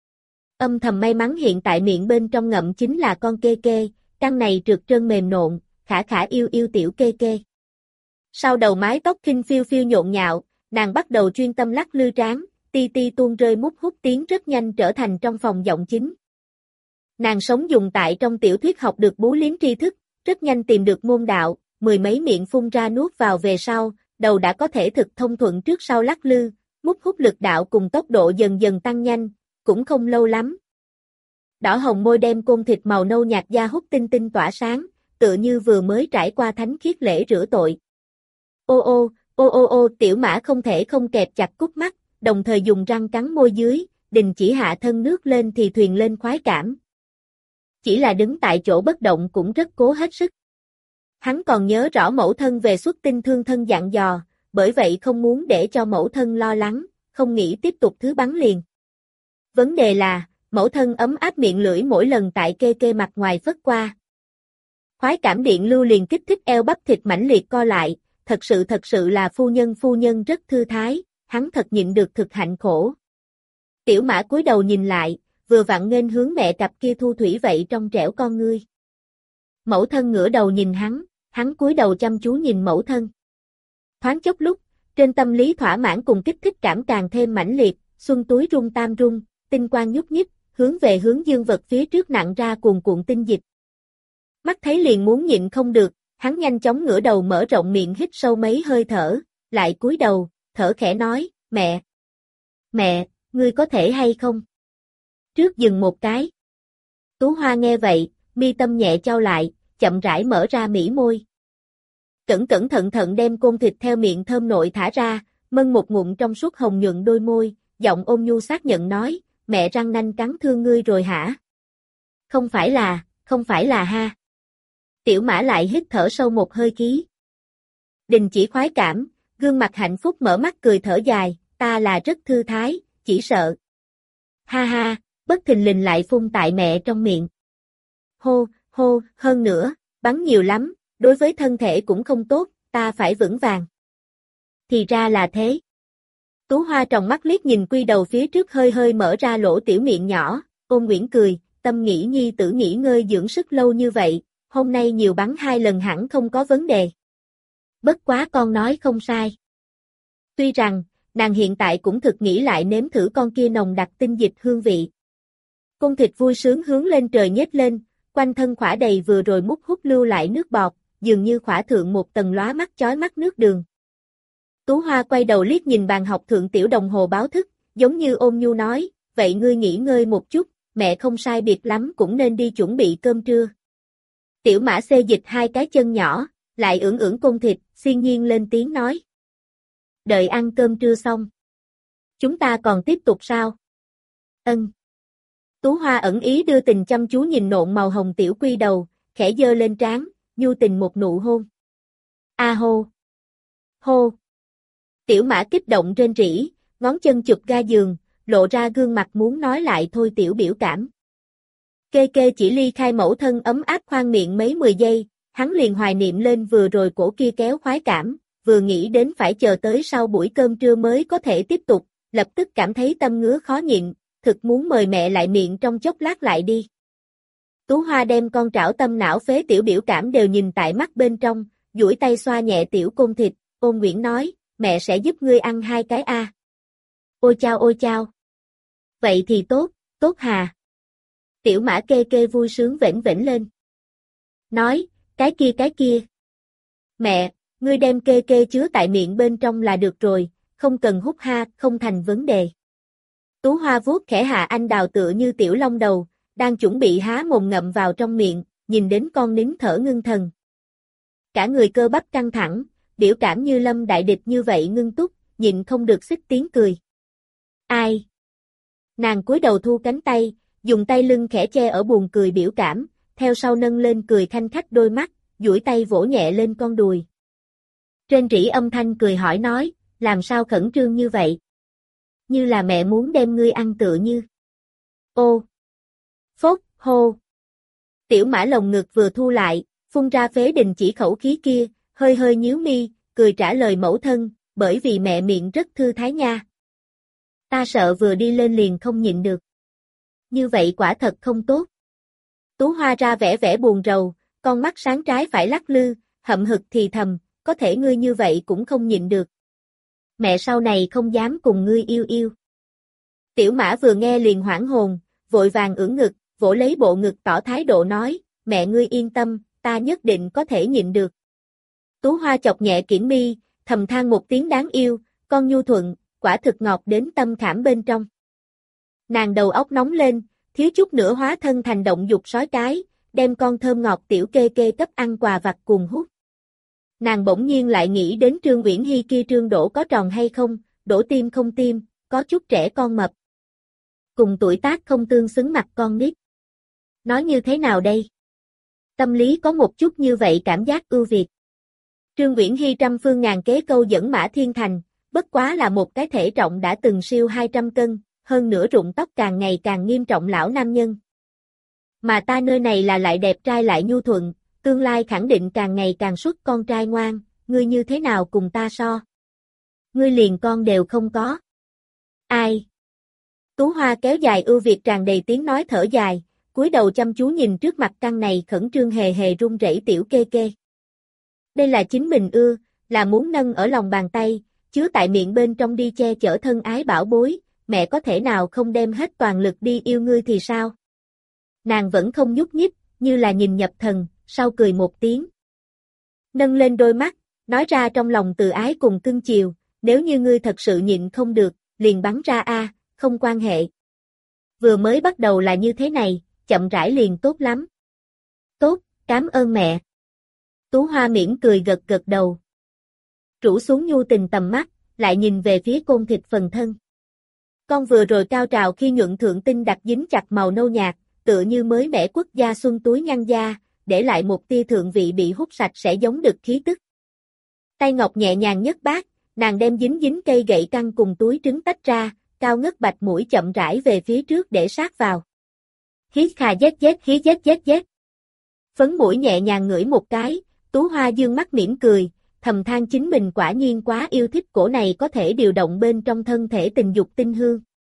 Âm thầm may mắn hiện tại miệng bên trong ngậm chính là con kê kê, căn này trượt trơn mềm nộn, khả khả yêu yêu tiểu kê kê. Sau đầu mái tóc khinh phiêu phiêu nhộn nhạo, nàng bắt đầu chuyên tâm lắc lư trán, ti ti tuôn rơi mút hút tiếng rất nhanh trở thành trong phòng giọng chính. Nàng sống dùng tại trong tiểu thuyết học được bú liếm tri thức, rất nhanh tìm được môn đạo, mười mấy miệng phun ra nuốt vào về sau, đầu đã có thể thực thông thuận trước sau lắc lư, mút hút lực đạo cùng tốc độ dần dần tăng nhanh, cũng không lâu lắm. Đỏ hồng môi đem côn thịt màu nâu nhạt da hút tinh tinh tỏa sáng, tựa như vừa mới trải qua thánh khiết lễ rửa tội. Ô, tiểu mã không thể không kẹp chặt cúc mắt, đồng thời dùng răng cắn môi dưới, đình chỉ hạ thân nước lên thì thuyền lên khoái cảm. Chỉ là đứng tại chỗ bất động cũng rất cố hết sức. Hắn còn nhớ rõ mẫu thân về xuất tinh thương thân dặn dò, bởi vậy không muốn để cho mẫu thân lo lắng, không nghĩ tiếp tục thứ bắn liền. Vấn đề là, mẫu thân ấm áp miệng lưỡi mỗi lần tại kê kê mặt ngoài phất qua. Khoái cảm điện lưu liền kích thích eo bắp thịt mãnh liệt co lại, thật sự là phu nhân rất thư thái, hắn thật nhịn được thực hạnh khổ. Tiểu mã cúi đầu nhìn lại, vừa vặn nghênh hướng mẹ cặp kia thu thủy vậy trong trẻo con ngươi. Mẫu thân ngửa đầu nhìn hắn cúi đầu chăm chú nhìn mẫu thân. Thoáng chốc lúc, trên tâm lý thỏa mãn cùng kích thích cảm càng thêm mãnh liệt, xuân túi rung tam rung, tinh quang nhúc nhích, hướng về hướng dương vật phía trước nặng ra cuồn cuộn tinh dịch. Mắt thấy liền muốn nhịn không được, hắn nhanh chóng ngửa đầu mở rộng miệng hít sâu mấy hơi thở, lại cúi đầu, thở khẽ nói, mẹ, ngươi có thể hay không? Trước dừng một cái. Tú Hoa nghe vậy, mi tâm nhẹ chau lại, chậm rãi mở ra mỉ môi. Cẩn thận đem côn thịt theo miệng thơm nội thả ra, mân một ngụm trong suốt hồng nhuận đôi môi, giọng ôn nhu xác nhận nói, mẹ răng nanh cắn thương ngươi rồi hả? Không phải là ha. Tiểu mã lại hít thở sâu một hơi khí. Đình chỉ khoái cảm, gương mặt hạnh phúc mở mắt cười thở dài, ta là rất thư thái, chỉ sợ. Ha, bất thình lình lại phun tại mẹ trong miệng. Hô, hơn nữa, bắn nhiều lắm, đối với thân thể cũng không tốt, ta phải vững vàng. Thì ra là thế. Tú Hoa tròng mắt liếc nhìn quy đầu phía trước hơi mở ra lỗ tiểu miệng nhỏ, Ôn Nguyễn cười, tâm nghĩ nhi tử nghỉ ngơi dưỡng sức lâu như vậy, hôm nay nhiều bắn 2 lần hẳn không có vấn đề. Bất quá con nói không sai. Tuy rằng, nàng hiện tại cũng thực nghĩ lại nếm thử con kia nồng đặc tinh dịch hương vị. Côn thịt vui sướng hướng lên trời nhếch lên, quanh thân khỏa đầy vừa rồi mút hút lưu lại nước bọt, dường như khỏa thượng một tầng lóa mắt chói mắt nước đường. Tú Hoa quay đầu liếc nhìn bàn học thượng tiểu đồng hồ báo thức, giống như ôn nhu nói, vậy ngươi nghỉ ngơi một chút, mẹ không sai biệt lắm cũng nên đi chuẩn bị cơm trưa. Tiểu Mã xê dịch hai cái chân nhỏ, lại ưỡn ưỡn côn thịt, xiên nhiên lên tiếng nói. Đợi ăn cơm trưa xong. Chúng ta còn tiếp tục sao? Ân. Tú Hoa ẩn ý đưa tình chăm chú nhìn nộn màu hồng tiểu quy đầu, khẽ giơ lên trán, nhu tình một nụ hôn. A hô. Hô. Tiểu Mã kích động rên rỉ, ngón chân chụp ga giường, lộ ra gương mặt muốn nói lại thôi tiểu biểu cảm. Kê kê chỉ ly khai mẫu thân ấm áp khoan miệng mấy 10 giây, hắn liền hoài niệm lên vừa rồi cổ kia kéo khoái cảm, vừa nghĩ đến phải chờ tới sau buổi cơm trưa mới có thể tiếp tục, lập tức cảm thấy tâm ngứa khó nhịn, thực muốn mời mẹ lại miệng trong chốc lát lại đi. Tú Hoa đem con trảo tâm não phế tiểu biểu cảm đều nhìn tại mắt bên trong, duỗi tay xoa nhẹ tiểu côn thịt, Ôn Nguyễn nói, mẹ sẽ giúp ngươi ăn hai cái a. Ôi chao ôi chao. Vậy thì tốt, tốt hà. Tiểu Mã kê kê vui sướng vểnh vểnh lên. Nói, cái kia. Mẹ, ngươi đem kê kê chứa tại miệng bên trong là được rồi, không cần hút ha, không thành vấn đề. Tú Hoa vuốt khẽ hạ anh đào tựa như tiểu long đầu, đang chuẩn bị há mồm ngậm vào trong miệng, nhìn đến con nín thở ngưng thần. Cả người cơ bắp căng thẳng, biểu cảm như lâm đại địch như vậy ngưng túc, nhịn không được xích tiếng cười. Ai? Nàng cúi đầu thu cánh tay, dùng tay lưng khẽ che ở buồn cười biểu cảm, theo sau nâng lên cười khanh khách đôi mắt, duỗi tay vỗ nhẹ lên con đùi. Trên rỉ âm thanh cười hỏi nói, làm sao khẩn trương như vậy? Như là mẹ muốn đem ngươi ăn tựa như. Ô! Phốt, hô! Tiểu Mã lồng ngực vừa thu lại, phun ra phế đình chỉ khẩu khí kia, hơi hơi nhíu mi, cười trả lời mẫu thân, bởi vì mẹ miệng rất thư thái nha. Ta sợ vừa đi lên liền không nhịn được. Như vậy quả thật không tốt. Tú Hoa ra vẻ vẻ buồn rầu, con mắt sáng trái phải lắc lư, hậm hực thì thầm, có thể ngươi như vậy cũng không nhịn được. Mẹ sau này không dám cùng ngươi yêu yêu. Tiểu Mã vừa nghe liền hoảng hồn, vội vàng ưỡn ngực, vỗ lấy bộ ngực tỏ thái độ nói, mẹ ngươi yên tâm, ta nhất định có thể nhịn được. Tú Hoa chọc nhẹ kiển mi, thầm than một tiếng đáng yêu, con nhu thuận, quả thực ngọt đến tâm khảm bên trong. Nàng đầu óc nóng lên, thiếu chút nữa hóa thân thành động dục sói cái, đem con thơm ngọt tiểu kê kê cấp ăn quà vặt cuồng hút. Nàng bỗng nhiên lại nghĩ đến Trương Uyển Hy kia trương đổ có tròn hay không, đổ tim không tim, có chút trẻ con mập. Cùng tuổi tác không tương xứng mặt con nít. Nói như thế nào đây? Tâm lý có một chút như vậy cảm giác ưu việt. Trương Uyển Hy trăm phương ngàn kế câu dẫn Mã Thiên Thành, bất quá là một cái thể trọng đã từng siêu 200 cân, hơn nữa rụng tóc càng ngày càng nghiêm trọng lão nam nhân. Mà ta nơi này là lại đẹp trai lại nhu thuận, tương lai khẳng định càng ngày càng xuất con trai ngoan, ngươi như thế nào cùng ta so? Ngươi liền con đều không có. Ai? Tú Hoa kéo dài ưu việt tràn đầy tiếng nói thở dài, cúi đầu chăm chú nhìn trước mặt căn này khẩn trương hề hề run rẩy tiểu kê kê. Đây là chính mình ưa, là muốn nâng ở lòng bàn tay, chứa tại miệng bên trong đi che chở thân ái bảo bối, mẹ có thể nào không đem hết toàn lực đi yêu ngươi thì sao? Nàng vẫn không nhúc nhích, như là nhìn nhập thần, sau cười một tiếng. Nâng lên đôi mắt, nói ra trong lòng từ ái cùng cưng chiều, nếu như ngươi thật sự nhịn không được, liền bắn ra a, không quan hệ. Vừa mới bắt đầu là như thế này, chậm rãi liền tốt lắm. Tốt, cảm ơn mẹ. Tú Hoa mỉm cười gật gật đầu. Rũ xuống nhu tình tầm mắt, lại nhìn về phía côn thịt phần thân. Con vừa rồi cao trào khi nhuận thượng tinh đặc dính chặt màu nâu nhạt, tựa như mới mẻ quất da xuân túi nhăn da, để lại một tia thượng vị bị hút sạch sẽ giống đực khí tức. Tay ngọc nhẹ nhàng nhấc bát, nàng đem dính dính cây gậy căng cùng túi trứng tách ra, cao ngất bạch mũi chậm rãi về phía trước để sát vào. Hít khà dét hí dét. Phấn mũi nhẹ nhàng ngửi một cái, Tú Hoa dương mắt mỉm cười, thầm than chính mình quả nhiên quá yêu thích cổ này có thể điều động bên trong thân thể tình dục tinh hương.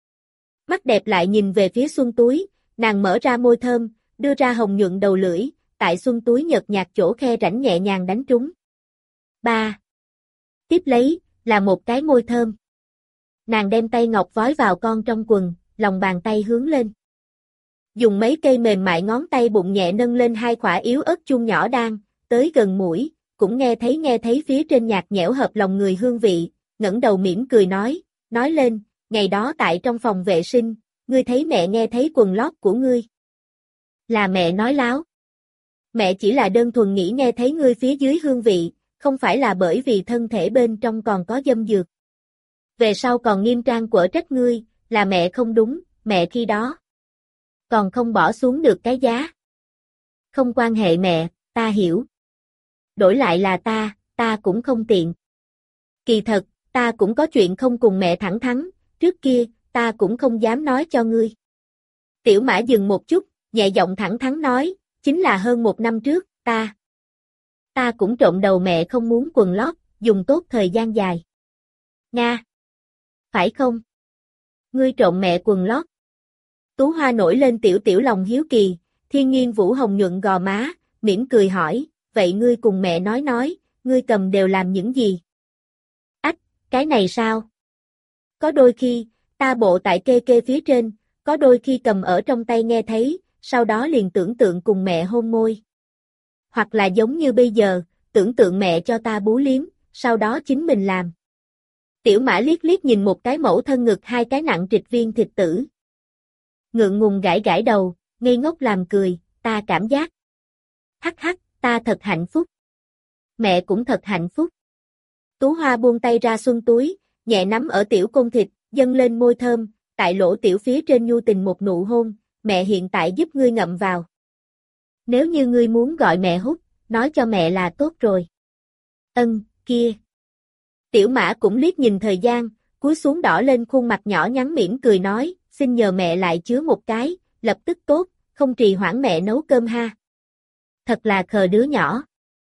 Mắt đẹp lại nhìn về phía xuân túi, nàng mở ra môi thơm, đưa ra hồng nhuận đầu lưỡi, tại xuân túi nhợt nhạt chỗ khe rãnh nhẹ nhàng đánh trúng. 3. Tiếp lấy, là một cái môi thơm. Nàng đem tay ngọc vói vào con trong quần, lòng bàn tay hướng lên. Dùng mấy cây mềm mại ngón tay bụng nhẹ nâng lên hai khỏa yếu ớt chuông nhỏ đang tới gần mũi, cũng nghe thấy phía trên nhạt nhẽo hợp lòng người hương vị, ngẩng đầu mỉm cười nói lên, ngày đó tại trong phòng vệ sinh, ngươi thấy mẹ nghe thấy quần lót của ngươi. Là mẹ nói láo. Mẹ chỉ là đơn thuần nghĩ nghe thấy ngươi phía dưới hương vị, không phải là bởi vì thân thể bên trong còn có dâm dược. Về sau còn nghiêm trang quở trách ngươi, là mẹ không đúng, mẹ khi đó còn không bỏ xuống được cái giá. Không quan hệ mẹ, ta hiểu. Đổi lại là ta cũng không tiện. Kỳ thật, ta cũng có chuyện không cùng mẹ thẳng thắn, trước kia, ta cũng không dám nói cho ngươi. Tiểu Mã dừng một chút, nhẹ giọng thẳng thắn nói, chính là hơn 1 năm trước, ta cũng trộm đầu mẹ không muốn quần lót, dùng tốt thời gian dài. Nga! Phải không? Ngươi trộm mẹ quần lót. Tú Hoa nổi lên tiểu lòng hiếu kỳ, Thiên Nhiên Vũ hồng nhuận gò má, mỉm cười hỏi, vậy ngươi cùng mẹ nói, ngươi cầm đều làm những gì? Ách, cái này sao? Có đôi khi, ta bộ tại kê phía trên, có đôi khi cầm ở trong tay nghe thấy, sau đó liền tưởng tượng cùng mẹ hôn môi. Hoặc là giống như bây giờ, tưởng tượng mẹ cho ta bú liếm, sau đó chính mình làm. Tiểu Mã liếc nhìn một cái mẫu thân ngực hai cái nặng trịch viên thịt tử. Ngượng ngùng gãi đầu, ngây ngốc làm cười, ta cảm giác. Hắc, ta thật hạnh phúc. Mẹ cũng thật hạnh phúc. Tú Hoa buông tay ra xuân túi, nhẹ nắm ở tiểu côn thịt, dâng lên môi thơm, tại lỗ tiểu phía trên nhu tình một nụ hôn, mẹ hiện tại giúp ngươi ngậm vào. Nếu như ngươi muốn gọi mẹ hút, nói cho mẹ là tốt rồi. Kia. Tiểu Mã cũng liếc nhìn thời gian, cúi xuống đỏ lên khuôn mặt nhỏ nhắn mỉm cười nói, xin nhờ mẹ lại chứa một cái, lập tức tốt, không trì hoãn mẹ nấu cơm ha. Thật là khờ đứa nhỏ.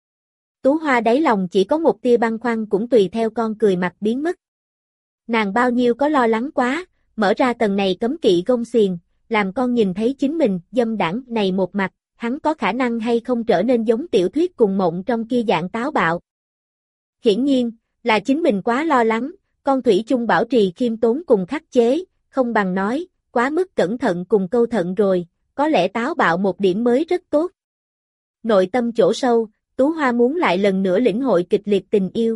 Tú Hoa đáy lòng chỉ có một tia băn khoăn cũng tùy theo con cười mặt biến mất. Nàng bao nhiêu có lo lắng quá, mở ra tầng này cấm kỵ gông xiềng, làm con nhìn thấy chính mình, dâm đảng này một mặt, hắn có khả năng hay không trở nên giống tiểu thuyết cùng mộng trong kia dạng táo bạo. Hiển nhiên, là chính mình quá lo lắng, con thủy chung bảo trì khiêm tốn cùng khắc chế, không bằng nói, quá mức cẩn thận cùng câu thận rồi, có lẽ táo bạo một điểm mới rất tốt. Nội tâm chỗ sâu, Tú Hoa muốn lại lần nữa lĩnh hội kịch liệt tình yêu.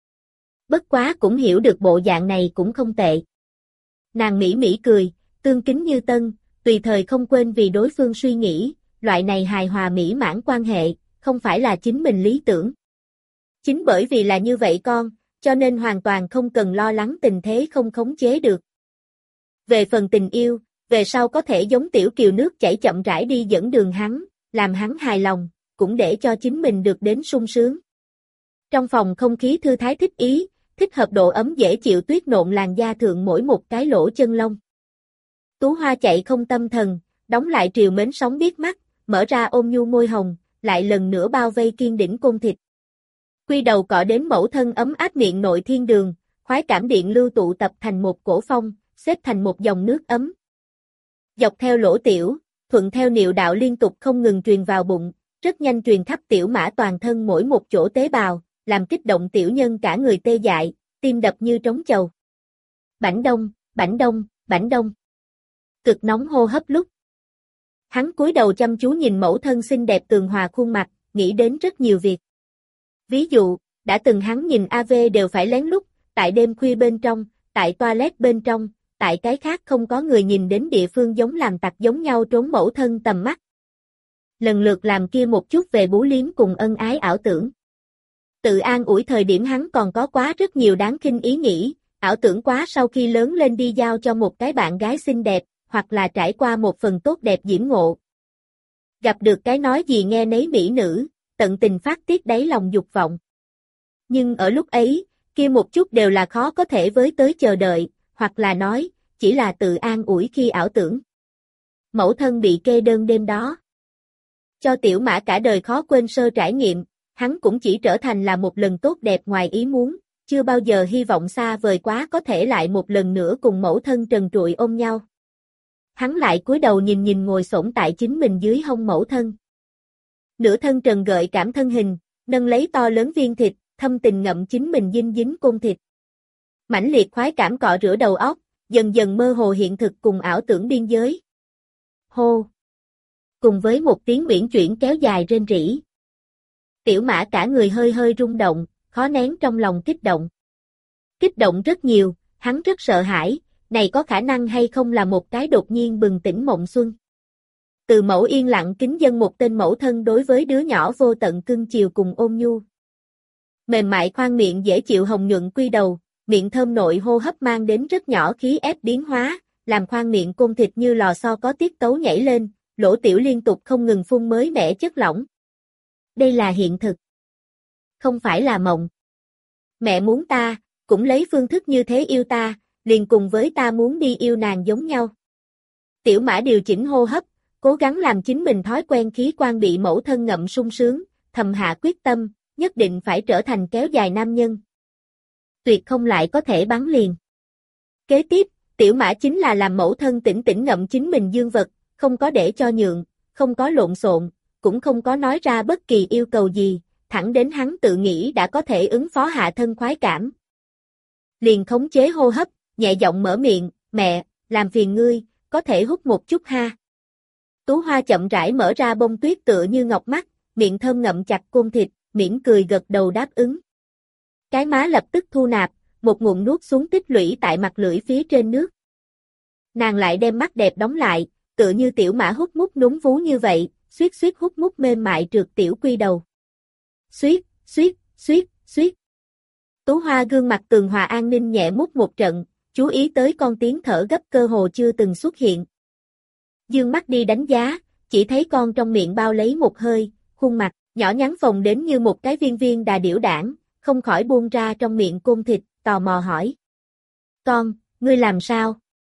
Bất quá cũng hiểu được bộ dạng này cũng không tệ. Nàng mỉ cười, tương kính như tân, tùy thời không quên vì đối phương suy nghĩ, loại này hài hòa mỹ mãn quan hệ, không phải là chính mình lý tưởng. Chính bởi vì là như vậy con, cho nên hoàn toàn không cần lo lắng tình thế không khống chế được. Về phần tình yêu, về sau có thể giống tiểu kiều nước chảy chậm rãi đi dẫn đường hắn, làm hắn hài lòng, cũng để cho chính mình được đến sung sướng. Trong phòng không khí thư thái thích ý, thích hợp độ ấm dễ chịu tuyết nộn làn da thượng mỗi một cái lỗ chân lông. Tú Hoa chạy không tâm thần, đóng lại triều mến sóng biết mắt, mở ra ôm nhu môi hồng, lại lần nữa bao vây kiên đỉnh côn thịt. Quy đầu cọ đến mẫu thân ấm áp miệng nội thiên đường, khoái cảm điện lưu tụ tập thành một cổ phong, xếp thành một dòng nước ấm. Dọc theo lỗ tiểu, thuận theo niệu đạo liên tục không ngừng truyền vào bụng, rất nhanh truyền khắp Tiểu Mã toàn thân mỗi một chỗ tế bào, làm kích động tiểu nhân cả người tê dại, tim đập như trống chầu. Bảnh đông, bảnh đông, bảnh đông. Cực nóng hô hấp lúc. Hắn cúi đầu chăm chú nhìn mẫu thân xinh đẹp tường hòa khuôn mặt, nghĩ đến rất nhiều việc. Ví dụ, đã từng hắn nhìn AV đều phải lén lút, tại đêm khuya bên trong, tại toilet bên trong, tại cái khác không có người nhìn đến địa phương giống làm tặc giống nhau trốn mẫu thân tầm mắt. Lần lượt làm kia một chút về bú liếm cùng ân ái ảo tưởng. Tự an ủi thời điểm hắn còn có quá rất nhiều đáng khinh ý nghĩ, ảo tưởng quá sau khi lớn lên đi giao cho một cái bạn gái xinh đẹp, hoặc là trải qua một phần tốt đẹp diễm ngộ. Gặp được cái nói gì nghe nấy mỹ nữ, tận tình phát tiết đáy lòng dục vọng. Nhưng ở lúc ấy, kia một chút đều là khó có thể với tới chờ đợi, hoặc là nói, chỉ là tự an ủi khi ảo tưởng. Mẫu thân bị kê đơn đêm đó. Cho Tiểu Mã cả đời khó quên sơ trải nghiệm, hắn cũng chỉ trở thành là một lần tốt đẹp ngoài ý muốn, chưa bao giờ hy vọng xa vời quá có thể lại một lần nữa cùng mẫu thân trần trụi ôm nhau. Hắn lại cúi đầu nhìn ngồi xổm tại chính mình dưới hông mẫu thân. Nửa thân trần gợi cảm thân hình, nâng lấy to lớn viên thịt, thâm tình ngậm chính mình dinh dính côn thịt. Mãnh liệt khoái cảm cọ rửa đầu óc, dần dần mơ hồ hiện thực cùng ảo tưởng biên giới. Hô! Cùng với một tiếng uyển chuyển kéo dài rên rỉ. Tiểu Mã cả người hơi hơi rung động, khó nén trong lòng kích động. Kích động rất nhiều, hắn rất sợ hãi, này có khả năng hay không là một cái đột nhiên bừng tỉnh mộng xuân. Từ mẫu yên lặng kính dâng một tên mẫu thân đối với đứa nhỏ vô tận cưng chiều cùng ôn nhu. Mềm mại khoang miệng dễ chịu hồng nhuận quy đầu, miệng thơm nội hô hấp mang đến rất nhỏ khí ép biến hóa, làm khoang miệng côn thịt như lò xo có tiết tấu nhảy lên, lỗ tiểu liên tục không ngừng phun mới mẻ chất lỏng. Đây là hiện thực. Không phải là mộng. Mẹ muốn ta, cũng lấy phương thức như thế yêu ta, liền cùng với ta muốn đi yêu nàng giống nhau. Tiểu Mã điều chỉnh hô hấp, cố gắng làm chính mình thói quen khí quan bị mẫu thân ngậm sung sướng, thầm hạ quyết tâm, nhất định phải trở thành kéo dài nam nhân. Tuyệt không lại có thể bắn liền. Kế tiếp, Tiểu Mã chính là làm mẫu thân tỉnh tỉnh ngậm chính mình dương vật, không có để cho nhượng, không có lộn xộn, cũng không có nói ra bất kỳ yêu cầu gì, thẳng đến hắn tự nghĩ đã có thể ứng phó hạ thân khoái cảm. Liền khống chế hô hấp, nhẹ giọng mở miệng, mẹ, làm phiền ngươi, có thể hút một chút ha. Tú Hoa chậm rãi mở ra bông tuyết tựa như ngọc mắt, miệng thơm ngậm chặt côn thịt, mỉm cười gật đầu đáp ứng. Cái má lập tức thu nạp, một ngụm nuốt xuống tích lũy tại mặt lưỡi phía trên nước. Nàng lại đem mắt đẹp đóng lại, tựa như Tiểu Mã hút mút núm vú như vậy, suýt suýt hút mút mềm mại trượt tiểu quy đầu. Suýt, suýt, suýt, suýt. Tú Hoa gương mặt tường hòa an ninh nhẹ mút một trận, chú ý tới con tiếng thở gấp cơ hồ chưa từng xuất hiện. Dương mắt đi đánh giá, chỉ thấy con trong miệng bao lấy một hơi, khuôn mặt, nhỏ nhắn phồng đến như một cái viên viên đà điểu đảng, không khỏi buông ra trong miệng côn thịt, tò mò hỏi. Con, ngươi làm sao?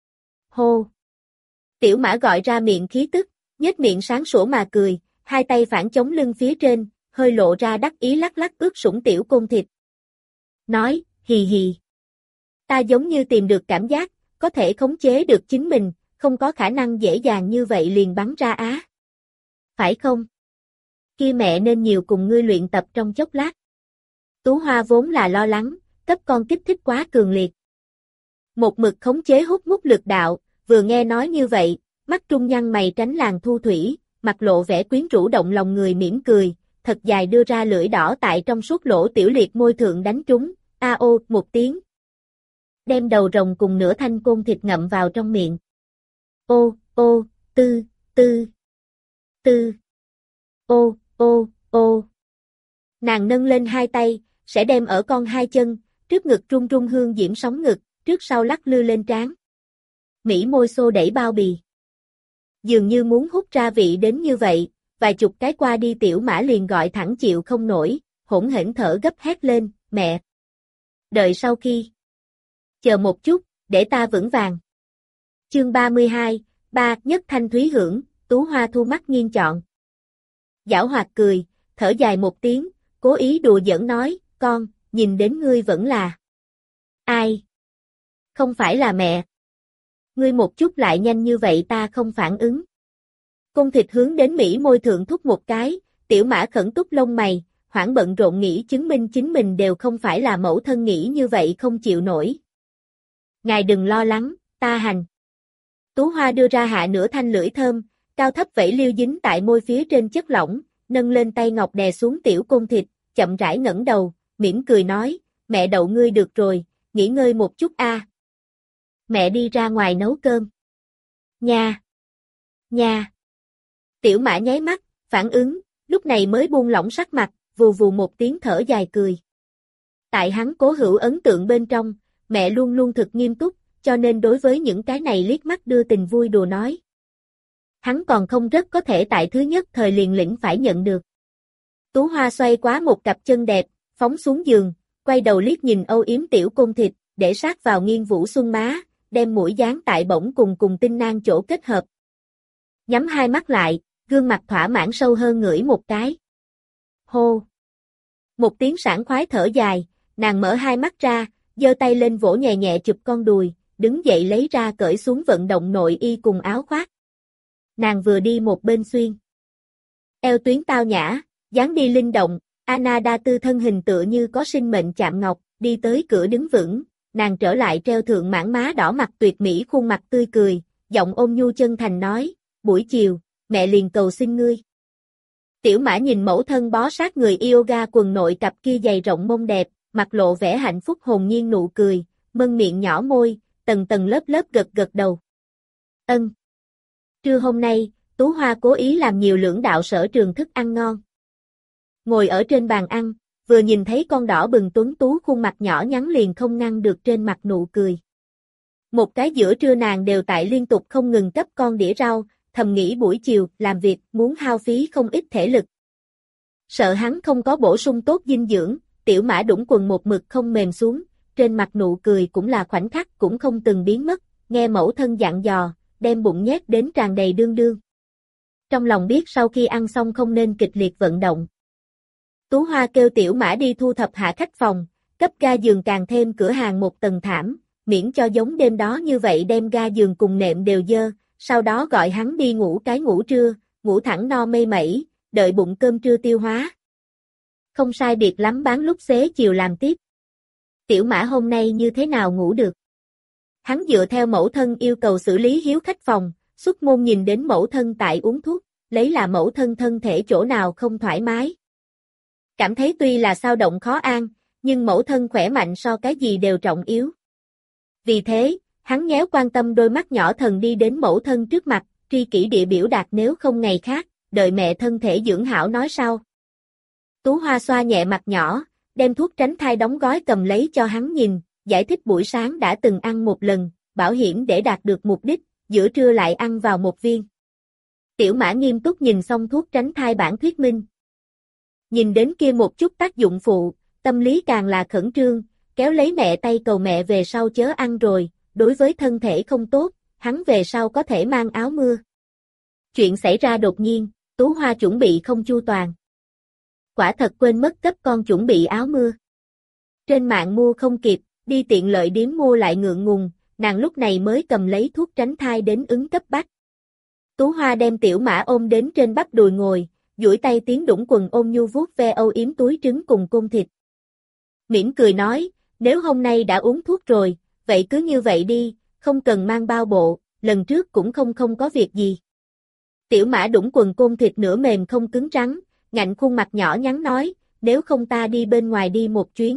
Hô! Tiểu Mã gọi ra miệng khí tức, nhếch miệng sáng sủa mà cười, hai tay phản chống lưng phía trên, hơi lộ ra đắc ý lắc lắc ướt sũng tiểu côn thịt. Nói, hì hì. Ta giống như tìm được cảm giác, có thể khống chế được chính mình, không có khả năng dễ dàng như vậy liền bắn ra á. Phải không? Kia mẹ nên nhiều cùng ngươi luyện tập trong chốc lát. Tú Hoa vốn là lo lắng, cấp con kích thích quá cường liệt. Một mực khống chế hút mút lực đạo, vừa nghe nói như vậy, mắt trung nhăn mày tránh làng thu thủy, mặt lộ vẻ quyến rũ động lòng người mỉm cười, thật dài đưa ra lưỡi đỏ tại trong suốt lỗ tiểu liệt môi thượng đánh trúng, a ô một tiếng. Đem đầu rồng cùng nửa thanh côn thịt ngậm vào trong miệng. Ô, ô, tư, tư, tư, ô, ô, ô. Nàng nâng lên hai tay, sẽ đem ở con hai chân, trước ngực rung rung hương diễm sóng ngực, trước sau lắc lư lên trán. Mỹ môi xô đẩy bao bì. Dường như muốn hút ra vị đến như vậy, vài chục cái qua đi Tiểu Mã liền gọi thẳng chịu không nổi, hỗn hển thở gấp hét lên, mẹ. Đợi sau khi. Chờ một chút, để ta vững vàng. Chương 32, ba nhất thanh thúy hưởng, Tú Hoa thu mắt nghiêng chọn. Giảo hoạt cười, thở dài một tiếng, cố ý đùa giỡn nói, con, nhìn đến ngươi vẫn là. Ai? Không phải là mẹ. Ngươi một chút lại nhanh như vậy ta không phản ứng. Côn thịt hướng đến Mỹ môi thượng thúc một cái, Tiểu Mã khẩn túc lông mày, hoảng bận rộn nghĩ chứng minh chính mình đều không phải là mẫu thân nghĩ như vậy không chịu nổi. Ngài đừng lo lắng, ta hành. Tú Hoa đưa ra hạ nửa thanh lưỡi thơm, cao thấp vẫy liêu dính tại môi phía trên chất lỏng, nâng lên tay ngọc đè xuống tiểu côn thịt, chậm rãi ngẩng đầu, mỉm cười nói, mẹ đậu ngươi được rồi, nghỉ ngơi một chút a. Mẹ đi ra ngoài nấu cơm. Nha! Nha! Tiểu Mã nháy mắt, phản ứng, lúc này mới buông lỏng sắc mặt, vù vù một tiếng thở dài cười. Tại hắn cố hữu ấn tượng bên trong, mẹ luôn luôn thực nghiêm túc, cho nên đối với những cái này liếc mắt đưa tình vui đùa nói. Hắn còn không rất có thể tại thứ nhất thời liền lĩnh phải nhận được. Tú Hoa xoay quá một cặp chân đẹp, phóng xuống giường, quay đầu liếc nhìn âu yếm tiểu côn thịt, để sát vào nghiêng vũ xuân má, đem mũi dán tại bổng cùng tinh nang chỗ kết hợp. Nhắm hai mắt lại, gương mặt thỏa mãn sâu hơn ngửi một cái. Hô! Một tiếng sảng khoái thở dài, nàng mở hai mắt ra, giơ tay lên vỗ nhẹ nhẹ chụp con đùi, đứng dậy lấy ra cởi xuống vận động nội y cùng áo khoác. Nàng vừa đi một bên xuyên. Eo tuyến tao nhã, dáng đi linh động, Anna đa tư thân hình tựa như có sinh mệnh chạm ngọc, đi tới cửa đứng vững, nàng trở lại treo thượng mảng má đỏ mặt tuyệt mỹ khuôn mặt tươi cười, giọng ôn nhu chân thành nói, buổi chiều, mẹ liền cầu xin ngươi. Tiểu Mã nhìn mẫu thân bó sát người yoga quần nội cặp kia dày rộng mông đẹp, mặt lộ vẻ hạnh phúc hồn nhiên nụ cười, mân miệng nhỏ môi, tầng tầng lớp lớp gật gật đầu. Ân. Trưa hôm nay, Tú Hoa cố ý làm nhiều lưỡng đạo sở trường thức ăn ngon. Ngồi ở trên bàn ăn, vừa nhìn thấy con đỏ bừng tuấn tú khuôn mặt nhỏ nhắn liền không ngăn được trên mặt nụ cười. Một cái giữa trưa nàng đều tại liên tục không ngừng cấp con đĩa rau, thầm nghĩ buổi chiều làm việc muốn hao phí không ít thể lực. Sợ hắn không có bổ sung tốt dinh dưỡng, Tiểu Mã đũng quần một mực không mềm xuống, trên mặt nụ cười cũng là khoảnh khắc cũng không từng biến mất, nghe mẫu thân dặn dò, đem bụng nhét đến tràn đầy đương đương. Trong lòng biết sau khi ăn xong không nên kịch liệt vận động. Tú Hoa kêu Tiểu Mã đi thu thập hạ khách phòng, cấp ga giường càng thêm cửa hàng một tầng thảm, miễn cho giống đêm đó như vậy đem ga giường cùng nệm đều dơ, sau đó gọi hắn đi ngủ cái ngủ trưa, ngủ thẳng no mây mẩy, đợi bụng cơm trưa tiêu hóa. Không sai biệt lắm bán lúc xế chiều làm tiếp. Tiểu Mã hôm nay như thế nào ngủ được? Hắn dựa theo mẫu thân yêu cầu xử lý hiếu khách phòng, xuất môn nhìn đến mẫu thân tại uống thuốc, lấy là mẫu thân thân thể chỗ nào không thoải mái. Cảm thấy tuy là sao động khó an, nhưng mẫu thân khỏe mạnh so cái gì đều trọng yếu. Vì thế, hắn nhéo quan tâm đôi mắt nhỏ thần đi đến mẫu thân trước mặt, tri kỷ địa biểu đạt nếu không ngày khác, đợi mẹ thân thể dưỡng hảo nói sau. Tú Hoa xoa nhẹ mặt nhỏ, đem thuốc tránh thai đóng gói cầm lấy cho hắn nhìn, giải thích buổi sáng đã từng ăn một lần, bảo hiểm để đạt được mục đích, giữa trưa lại ăn vào một viên. Tiểu Mã nghiêm túc nhìn xong thuốc tránh thai bản thuyết minh. Nhìn đến kia một chút tác dụng phụ, tâm lý càng là khẩn trương, kéo lấy mẹ tay cầu mẹ về sau chớ ăn rồi, đối với thân thể không tốt, hắn về sau có thể mang áo mưa. Chuyện xảy ra đột nhiên, Tú Hoa chuẩn bị không chu toàn. Quả thật quên mất cấp con chuẩn bị áo mưa. Trên mạng mua không kịp, đi tiện lợi điếm mua lại ngượng ngùng, nàng lúc này mới cầm lấy thuốc tránh thai đến ứng cấp bách. Tú Hoa đem Tiểu Mã ôm đến trên bắp đùi ngồi, duỗi tay tiến đũng quần ôm nhu vuốt ve âu yếm túi trứng cùng côn thịt. Mỉm cười nói, nếu hôm nay đã uống thuốc rồi, vậy cứ như vậy đi, không cần mang bao bộ, lần trước cũng không có việc gì. Tiểu Mã đũng quần côn thịt nửa mềm không cứng rắn, ngạnh khuôn mặt nhỏ nhắn nói, nếu không ta đi bên ngoài đi một chuyến.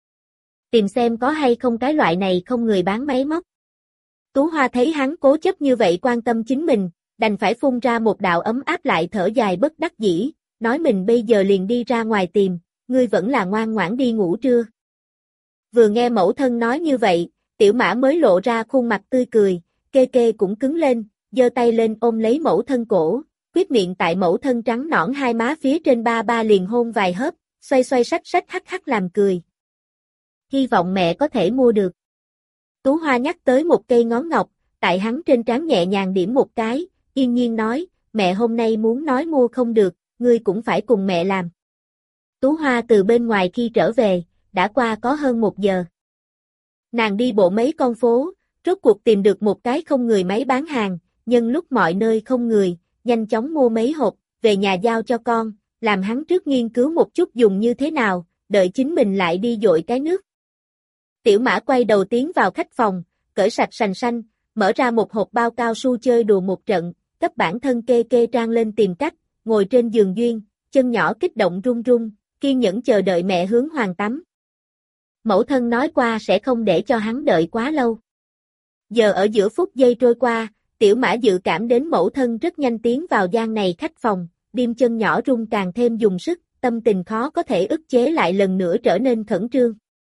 Tìm xem có hay không cái loại này không người bán máy móc. Tú Hoa thấy hắn cố chấp như vậy quan tâm chính mình, đành phải phun ra một đạo ấm áp lại thở dài bất đắc dĩ, nói mình bây giờ liền đi ra ngoài tìm, ngươi vẫn là ngoan ngoãn đi ngủ trưa. Vừa nghe mẫu thân nói như vậy, Tiểu Mã mới lộ ra khuôn mặt tươi cười, kê kê cũng cứng lên, giơ tay lên ôm lấy mẫu thân cổ, quyết miệng tại mẫu thân trắng nõn hai má phía trên ba liền hôn vài hớp, xoay xoay sách sách hắc hắc làm cười. Hy vọng mẹ có thể mua được. Tú Hoa nhắc tới một cây ngón ngọc, tại hắn trên trán nhẹ nhàng điểm một cái, yên nhiên nói, mẹ hôm nay muốn nói mua không được, ngươi cũng phải cùng mẹ làm. Tú Hoa từ bên ngoài khi trở về, đã qua có hơn 1 giờ. Nàng đi bộ mấy con phố, rốt cuộc tìm được một cái không người máy bán hàng, nhân lúc mọi nơi không người, nhanh chóng mua mấy hộp, về nhà giao cho con, làm hắn trước nghiên cứu một chút dùng như thế nào, đợi chính mình lại đi dội cái nước. Tiểu Mã quay đầu tiến vào khách phòng, cởi sạch sành xanh, mở ra một hộp bao cao su chơi đùa một trận, cấp bản thân kê kê trang lên tìm cách, ngồi trên giường duyên, chân nhỏ kích động run run, kiên nhẫn chờ đợi mẹ hướng hoàng tắm. Mẫu thân nói qua sẽ không để cho hắn đợi quá lâu. Giờ ở giữa phút giây trôi qua, Tiểu Mã dự cảm đến mẫu thân rất nhanh tiến vào gian này khách phòng, điềm chân nhỏ run càng thêm dùng sức, tâm tình khó có thể ức chế lại lần nữa trở nên khẩn trương.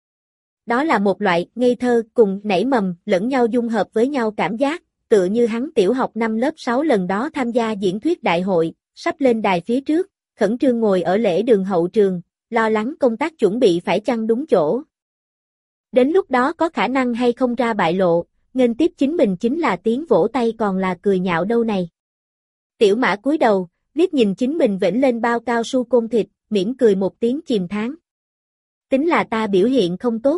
Đó là một loại ngây thơ cùng nảy mầm lẫn nhau dung hợp với nhau cảm giác, tựa như hắn tiểu học năm lớp 6 lần đó tham gia diễn thuyết đại hội, sắp lên đài phía trước, khẩn trương ngồi ở lễ đường hậu trường, lo lắng công tác chuẩn bị phải chăng đúng chỗ. Đến lúc đó có khả năng hay không ra bại lộ, nghênh tiếp chính mình chính là tiếng vỗ tay còn là cười nhạo đâu này. Tiểu Mã cúi đầu, liếc nhìn chính mình vểnh lên bao cao su côn thịt, mỉm cười một tiếng chìm thán. Tính là ta biểu hiện không tốt.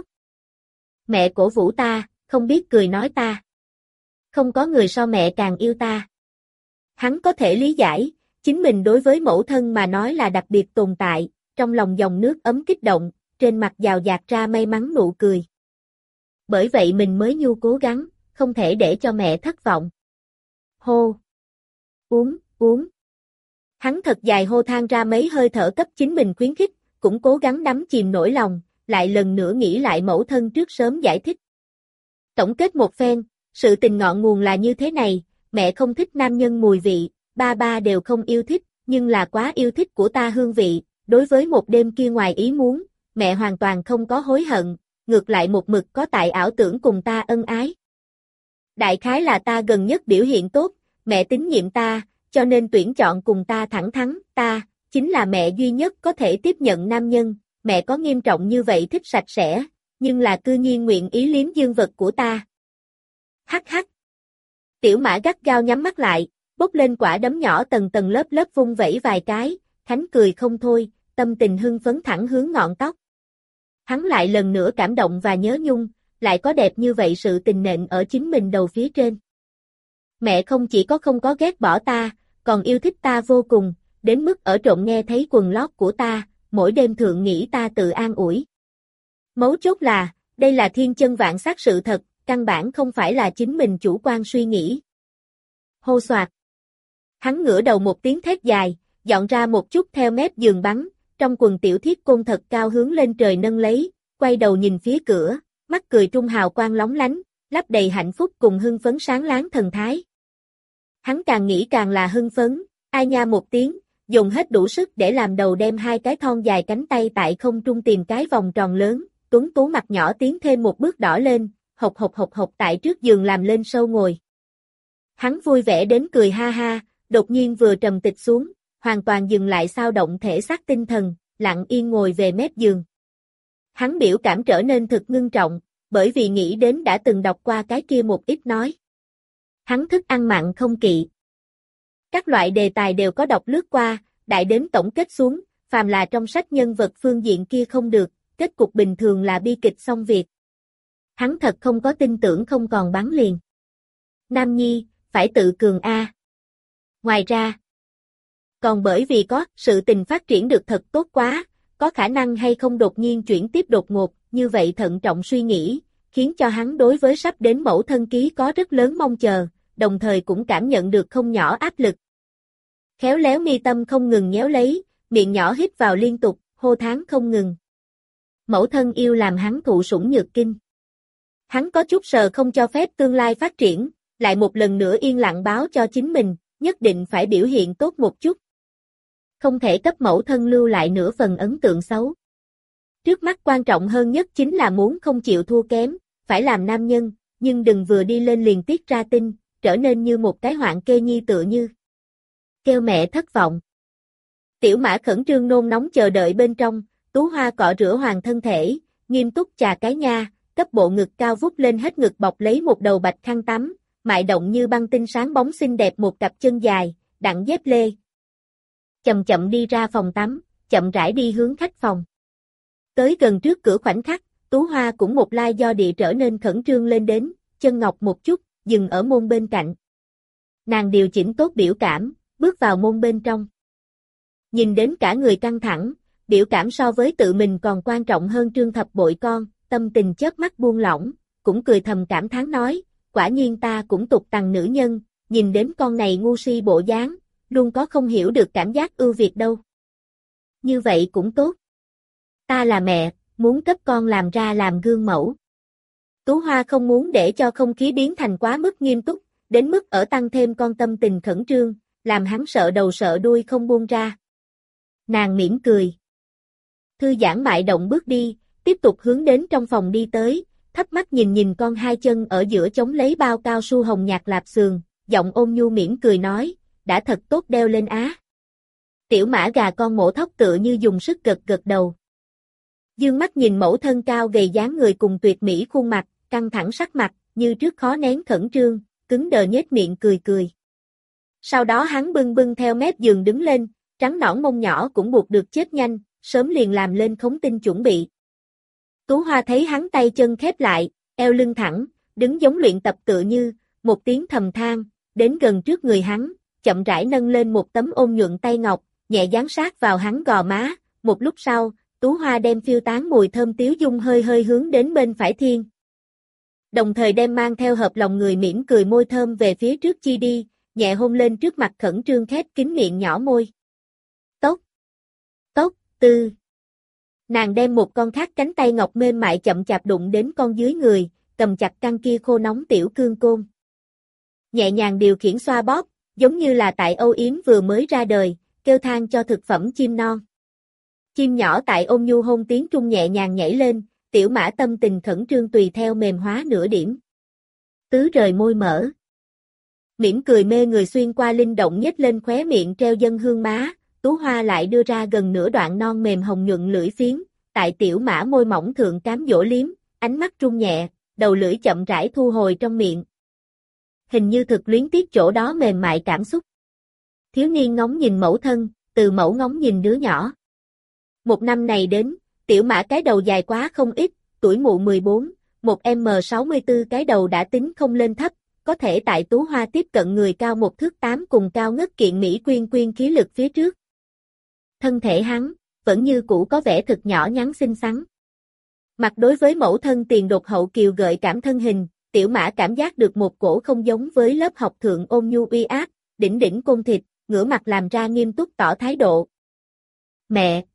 Mẹ cổ vũ ta, không biết cười nói ta. Không có người so mẹ càng yêu ta. Hắn có thể lý giải, chính mình đối với mẫu thân mà nói là đặc biệt tồn tại, trong lòng dòng nước ấm kích động, trên mặt giào dạt ra may mắn nụ cười. bởi vậy mình mới nhu cố gắng, không thể để cho mẹ thất vọng. Hô! Uống! Hắn thật dài hô than ra mấy hơi thở cấp chính mình khuyến khích, cũng cố gắng đắm chìm nỗi lòng, lại lần nữa nghĩ lại mẫu thân trước sớm giải thích. Tổng kết một phen, sự tình ngọn nguồn là như thế này, mẹ không thích nam nhân mùi vị, ba đều không yêu thích, nhưng là quá yêu thích của ta hương vị, đối với một đêm kia ngoài ý muốn, mẹ hoàn toàn không có hối hận, ngược lại một mực có tại ảo tưởng cùng ta ân ái. Đại khái là ta gần nhất biểu hiện tốt, mẹ tín nhiệm ta, cho nên tuyển chọn cùng ta thẳng thắn, ta, chính là mẹ duy nhất có thể tiếp nhận nam nhân, mẹ có nghiêm trọng như vậy thích sạch sẽ, nhưng là cư nhiên nguyện ý liếm dương vật của ta. Hắc hắc. Tiểu Mã gắt gao nhắm mắt lại, bốc lên quả đấm nhỏ tầng tầng lớp lớp vung vẩy vài cái, Khánh cười không thôi, tâm tình hưng phấn thẳng hướng ngọn tóc. Hắn lại lần nữa cảm động và nhớ nhung, lại có đẹp như vậy sự tình nện ở chính mình đầu phía trên. Mẹ không chỉ có không có ghét bỏ ta, còn yêu thích ta vô cùng, đến mức ở trộm nghe thấy quần lót của ta, mỗi đêm thượng nghĩ ta tự an ủi. Mấu chốt là, đây là thiên chân vạn sát sự thật, căn bản không phải là chính mình chủ quan suy nghĩ. Hô soạt. Hắn ngửa đầu một tiếng thét dài, dọn ra một chút theo mép giường bắn, trong quần tiểu thiết côn thật cao hướng lên trời nâng lấy, quay đầu nhìn phía cửa, mắt cười trung hào quang lóng lánh, lấp đầy hạnh phúc cùng hưng phấn sáng láng thần thái. Hắn càng nghĩ càng là hưng phấn, ai nha một tiếng, dùng hết đủ sức để làm đầu đem hai cái thon dài cánh tay tại không trung tìm cái vòng tròn lớn, tuấn tú mặt nhỏ tiến thêm một bước đỏ lên, hộc tại trước giường làm lên sâu ngồi. Hắn vui vẻ đến cười ha ha, đột nhiên vừa trầm tịch xuống, hoàn toàn dừng lại sao động thể xác tinh thần, lặng yên ngồi về mép giường. Hắn biểu cảm trở nên thực ngưng trọng, bởi vì nghĩ đến đã từng đọc qua cái kia một ít nói. Hắn thức ăn mặn không kỵ. Các loại đề tài đều có đọc lướt qua, đại đến tổng kết xuống, phàm là trong sách nhân vật phương diện kia không được, kết cục bình thường là bi kịch xong việc. Hắn thật không có tin tưởng không còn bắn liền. Nam nhi, phải tự cường a. Ngoài ra, còn bởi vì có sự tình phát triển được thật tốt quá, có khả năng hay không đột nhiên chuyển tiếp đột ngột, như vậy thận trọng suy nghĩ, khiến cho hắn đối với sắp đến mẫu thân ký có rất lớn mong chờ, đồng thời cũng cảm nhận được không nhỏ áp lực. Khéo léo mi tâm không ngừng nhéo lấy, miệng nhỏ hít vào liên tục, hô tháng không ngừng. Mẫu thân yêu làm hắn thụ sủng nhược kinh. Hắn có chút sợ không cho phép tương lai phát triển, lại một lần nữa yên lặng báo cho chính mình, nhất định phải biểu hiện tốt một chút. Không thể cấp mẫu thân lưu lại nửa phần ấn tượng xấu. Trước mắt quan trọng hơn nhất chính là muốn không chịu thua kém, phải làm nam nhân, nhưng đừng vừa đi lên liền tiết ra tinh, trở nên như một cái hoạn kê nhi tựa như. Kêu mẹ thất vọng. Tiểu Mã khẩn trương nôn nóng chờ đợi bên trong, Tú Hoa cọ rửa hoàng thân thể, nghiêm túc chà cái nha, cấp bộ ngực cao vút lên hết ngực bọc lấy một đầu bạch khăn tắm, mại động như băng tinh sáng bóng xinh đẹp một cặp chân dài, đặng dép lê. Chậm chậm đi ra phòng tắm, chậm rãi đi hướng khách phòng. Tới gần trước cửa khoảnh khắc, Tú Hoa cũng một lai do địa trở nên khẩn trương lên đến, chân ngọc một chút, dừng ở môn bên cạnh. Nàng điều chỉnh tốt biểu cảm, bước vào môn bên trong. Nhìn đến cả người căng thẳng, biểu cảm so với tự mình còn quan trọng hơn Trương Thập bội con, tâm tình chớp mắt buông lỏng, cũng cười thầm cảm thán nói, quả nhiên ta cũng tục tằng nữ nhân, nhìn đến con này ngu si bộ dáng, luôn có không hiểu được cảm giác ưu việt đâu. Như vậy cũng tốt. Ta là mẹ, muốn cấp con làm ra làm gương mẫu. Tú Hoa không muốn để cho không khí biến thành quá mức nghiêm túc, đến mức ở tăng thêm con tâm tình khẩn trương, làm hắn sợ đầu sợ đuôi không buông ra. Nàng mỉm cười. Thư giãn mại động bước đi, tiếp tục hướng đến trong phòng đi tới, thấp mắt nhìn nhìn con hai chân ở giữa chống lấy bao cao su hồng nhạt lạp xườn, giọng ôn nhu mỉm cười nói, đã thật tốt đeo lên á. Tiểu Mã gà con mổ thóc tựa như dùng sức gật gật đầu. Dương mắt nhìn mẫu thân cao gầy dáng người cùng tuyệt mỹ khuôn mặt, căng thẳng sắc mặt, như trước khó nén khẩn trương, cứng đờ nhếch miệng cười cười. Sau đó hắn bưng theo mép giường đứng lên, trắng nõn mông nhỏ cũng buộc được chết nhanh, sớm liền làm lên khống tinh chuẩn bị. Tú Hoa thấy hắn tay chân khép lại, eo lưng thẳng, đứng giống luyện tập tựa như, một tiếng thầm than, đến gần trước người hắn, chậm rãi nâng lên một tấm ôn nhuận tay ngọc, nhẹ dán sát vào hắn gò má, một lúc sau, Tú Hoa đem phiêu tán mùi thơm tiếu dung hơi hơi hướng đến bên phải thiên. đồng thời đem mang theo hợp lòng người mỉm cười môi thơm về phía trước chi đi, nhẹ hôn lên trước mặt khẩn trương khép kín miệng nhỏ môi. Tốc, tốc, tư. Nàng đem một con khác cánh tay ngọc mềm mại chậm chạp đụng đến con dưới người, cầm chặt căn kia khô nóng tiểu cương côn. Nhẹ nhàng điều khiển xoa bóp, giống như là tại âu yếm vừa mới ra đời, kêu than cho thực phẩm chim non. Chim nhỏ tại ôn nhu hôn tiếng trung nhẹ nhàng nhảy lên, tiểu mã tâm tình khẩn trương tùy theo mềm hóa nửa điểm. Tứ rời môi mở. Mỉm cười mê người xuyên qua linh động nhếch lên khóe miệng treo dân hương má, Tú Hoa lại đưa ra gần nửa đoạn non mềm hồng nhuận lưỡi phiến, tại tiểu mã môi mỏng thượng cám dỗ liếm, ánh mắt rung nhẹ, đầu lưỡi chậm rãi thu hồi trong miệng. Hình như thực luyến tiếc chỗ đó mềm mại cảm xúc. Thiếu niên ngóng nhìn mẫu thân, từ mẫu ngóng nhìn đứa nhỏ. Một năm này đến, tiểu mã cái đầu dài quá không ít, tuổi mụ 14, một M64 cái đầu đã tính không lên thấp, có thể tại Tú Hoa tiếp cận người cao 1 thước 8 cùng cao ngất kiện Mỹ quyên quyên khí lực phía trước. Thân thể hắn, vẫn như cũ có vẻ thực nhỏ nhắn xinh xắn. Mặt đối với mẫu thân tiền đột hậu kiều gợi cảm thân hình, tiểu mã cảm giác được một cổ không giống với lớp học thượng ôn nhu uy áp, đỉnh đỉnh côn thịt, ngửa mặt làm ra nghiêm túc tỏ thái độ. Mẹ,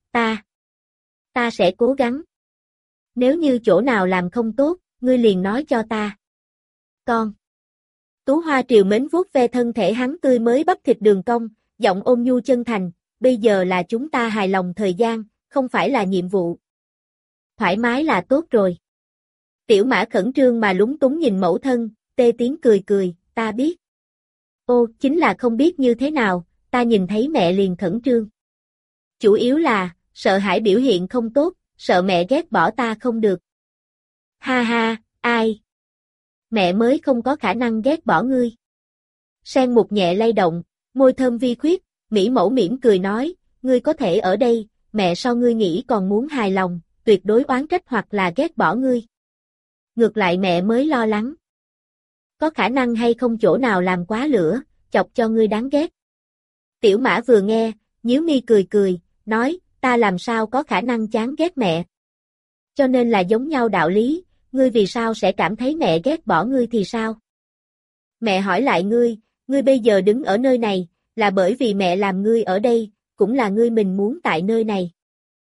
ta sẽ cố gắng. Nếu như chỗ nào làm không tốt, ngươi liền nói cho ta. Con. Tú Hoa triều mến vuốt ve thân thể hắn tươi mới bắp thịt đường cong, giọng ôn nhu chân thành, bây giờ là chúng ta hài lòng thời gian, không phải là nhiệm vụ. Thoải mái là tốt rồi. Tiểu mã khẩn trương mà lúng túng nhìn mẫu thân, tê tiếng cười cười, ta biết. Ô, chính là không biết như thế nào, ta nhìn thấy mẹ liền khẩn trương. Chủ yếu là, sợ hãi biểu hiện không tốt, sợ mẹ ghét bỏ ta không được. Ha ha, ai? Mẹ mới không có khả năng ghét bỏ ngươi. Sen Mục nhẹ lay động, môi thơm vi khuyết, mỹ mẫu mỉm cười nói, ngươi có thể ở đây, mẹ sau ngươi nghĩ còn muốn hài lòng, tuyệt đối oán trách hoặc là ghét bỏ ngươi. Ngược lại mẹ mới lo lắng. Có khả năng hay không chỗ nào làm quá lửa, chọc cho ngươi đáng ghét. Tiểu mã vừa nghe, nhíu mi cười cười, nói, ta làm sao có khả năng chán ghét mẹ. Cho nên là giống nhau đạo lý, ngươi vì sao sẽ cảm thấy mẹ ghét bỏ ngươi thì sao? Mẹ hỏi lại ngươi bây giờ đứng ở nơi này, là bởi vì mẹ làm ngươi ở đây, cũng là ngươi mình muốn tại nơi này.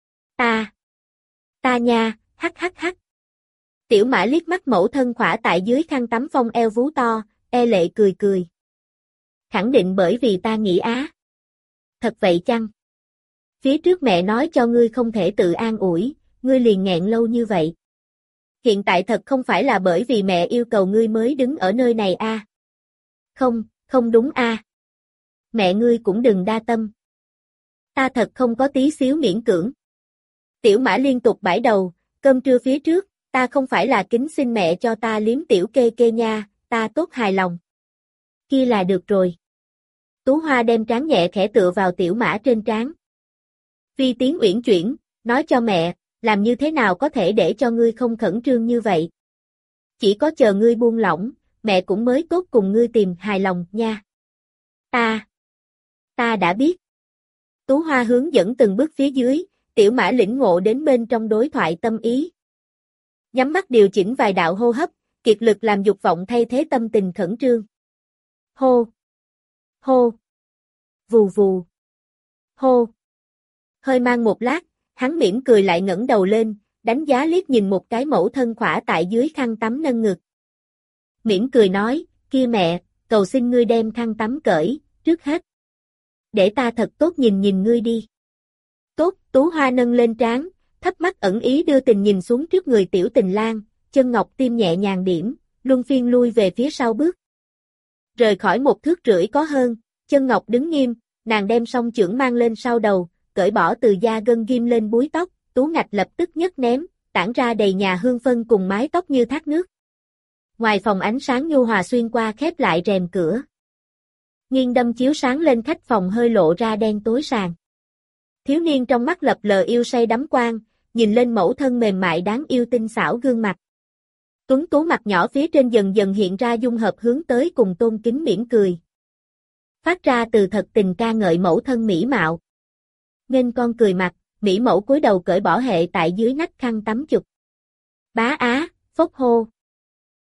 Ta nha, hắc hắc hắc. Tiểu mã liếc mắt mẫu thân khỏa tại dưới khăn tắm phong eo vú to, e lệ cười cười. Khẳng định bởi vì ta nghĩ á. Thật vậy chăng? Phía trước mẹ nói cho ngươi không thể tự an ủi, ngươi liền nghẹn lâu như vậy. Hiện tại thật không phải là bởi vì mẹ yêu cầu ngươi mới đứng ở nơi này a. Không đúng a. Mẹ ngươi cũng đừng đa tâm. Ta thật không có tí xíu miễn cưỡng. Tiểu mã liên tục bãi đầu, cơm trưa phía trước, ta không phải là kính xin mẹ cho ta liếm tiểu kê kê nha, ta tốt hài lòng. Kia là được rồi. Tú Hoa đem trán nhẹ khẽ tựa vào tiểu mã trên trán. Phi tiếng uyển chuyển, nói cho mẹ, làm như thế nào có thể để cho ngươi không khẩn trương như vậy. Chỉ có chờ ngươi buông lỏng, mẹ cũng mới tốt cùng ngươi tìm hài lòng nha. Ta đã biết. Tú Hoa hướng dẫn từng bước phía dưới, tiểu mã lĩnh ngộ đến bên trong đối thoại tâm ý. Nhắm mắt điều chỉnh vài đạo hô hấp, kiệt lực làm dục vọng thay thế tâm tình khẩn trương. Hô. Hô. Vù vù. Hô. Hơi mang một lát, hắn mỉm cười lại ngẩng đầu lên, đánh giá liếc nhìn một cái mẫu thân khỏa tại dưới khăn tắm nâng ngực. Mỉm cười nói, kia mẹ, cầu xin ngươi đem khăn tắm cởi, trước hết. Để ta thật tốt nhìn nhìn ngươi đi. Tốt, Tú Hoa nâng lên trán, thấp mắt ẩn ý đưa tình nhìn xuống trước người tiểu tình lang, chân ngọc tim nhẹ nhàng điểm, luân phiên lui về phía sau bước. Rời khỏi 1,5 thước có hơn, chân ngọc đứng nghiêm, nàng đem song chưởng mang lên sau đầu, cởi bỏ từ da gân ghim lên búi tóc, tú ngạch lập tức nhấc ném, tản ra đầy nhà hương phân cùng mái tóc như thác nước. Ngoài phòng ánh sáng nhu hòa xuyên qua khép lại rèm cửa. Nghiêng đâm chiếu sáng lên khách phòng hơi lộ ra đen tối sàn. Thiếu niên trong mắt lập lờ yêu say đắm quang, nhìn lên mẫu thân mềm mại đáng yêu tinh xảo gương mặt. Tuấn tú mặt nhỏ phía trên dần dần hiện ra dung hợp hướng tới cùng tôn kính mỉm cười. Phát ra từ thật tình ca ngợi mẫu thân mỹ mạo. Nghênh con cười mặt, mỹ mẫu cúi đầu cởi bỏ hệ tại dưới nách khăn tắm chụp. Bá á, phốc hô.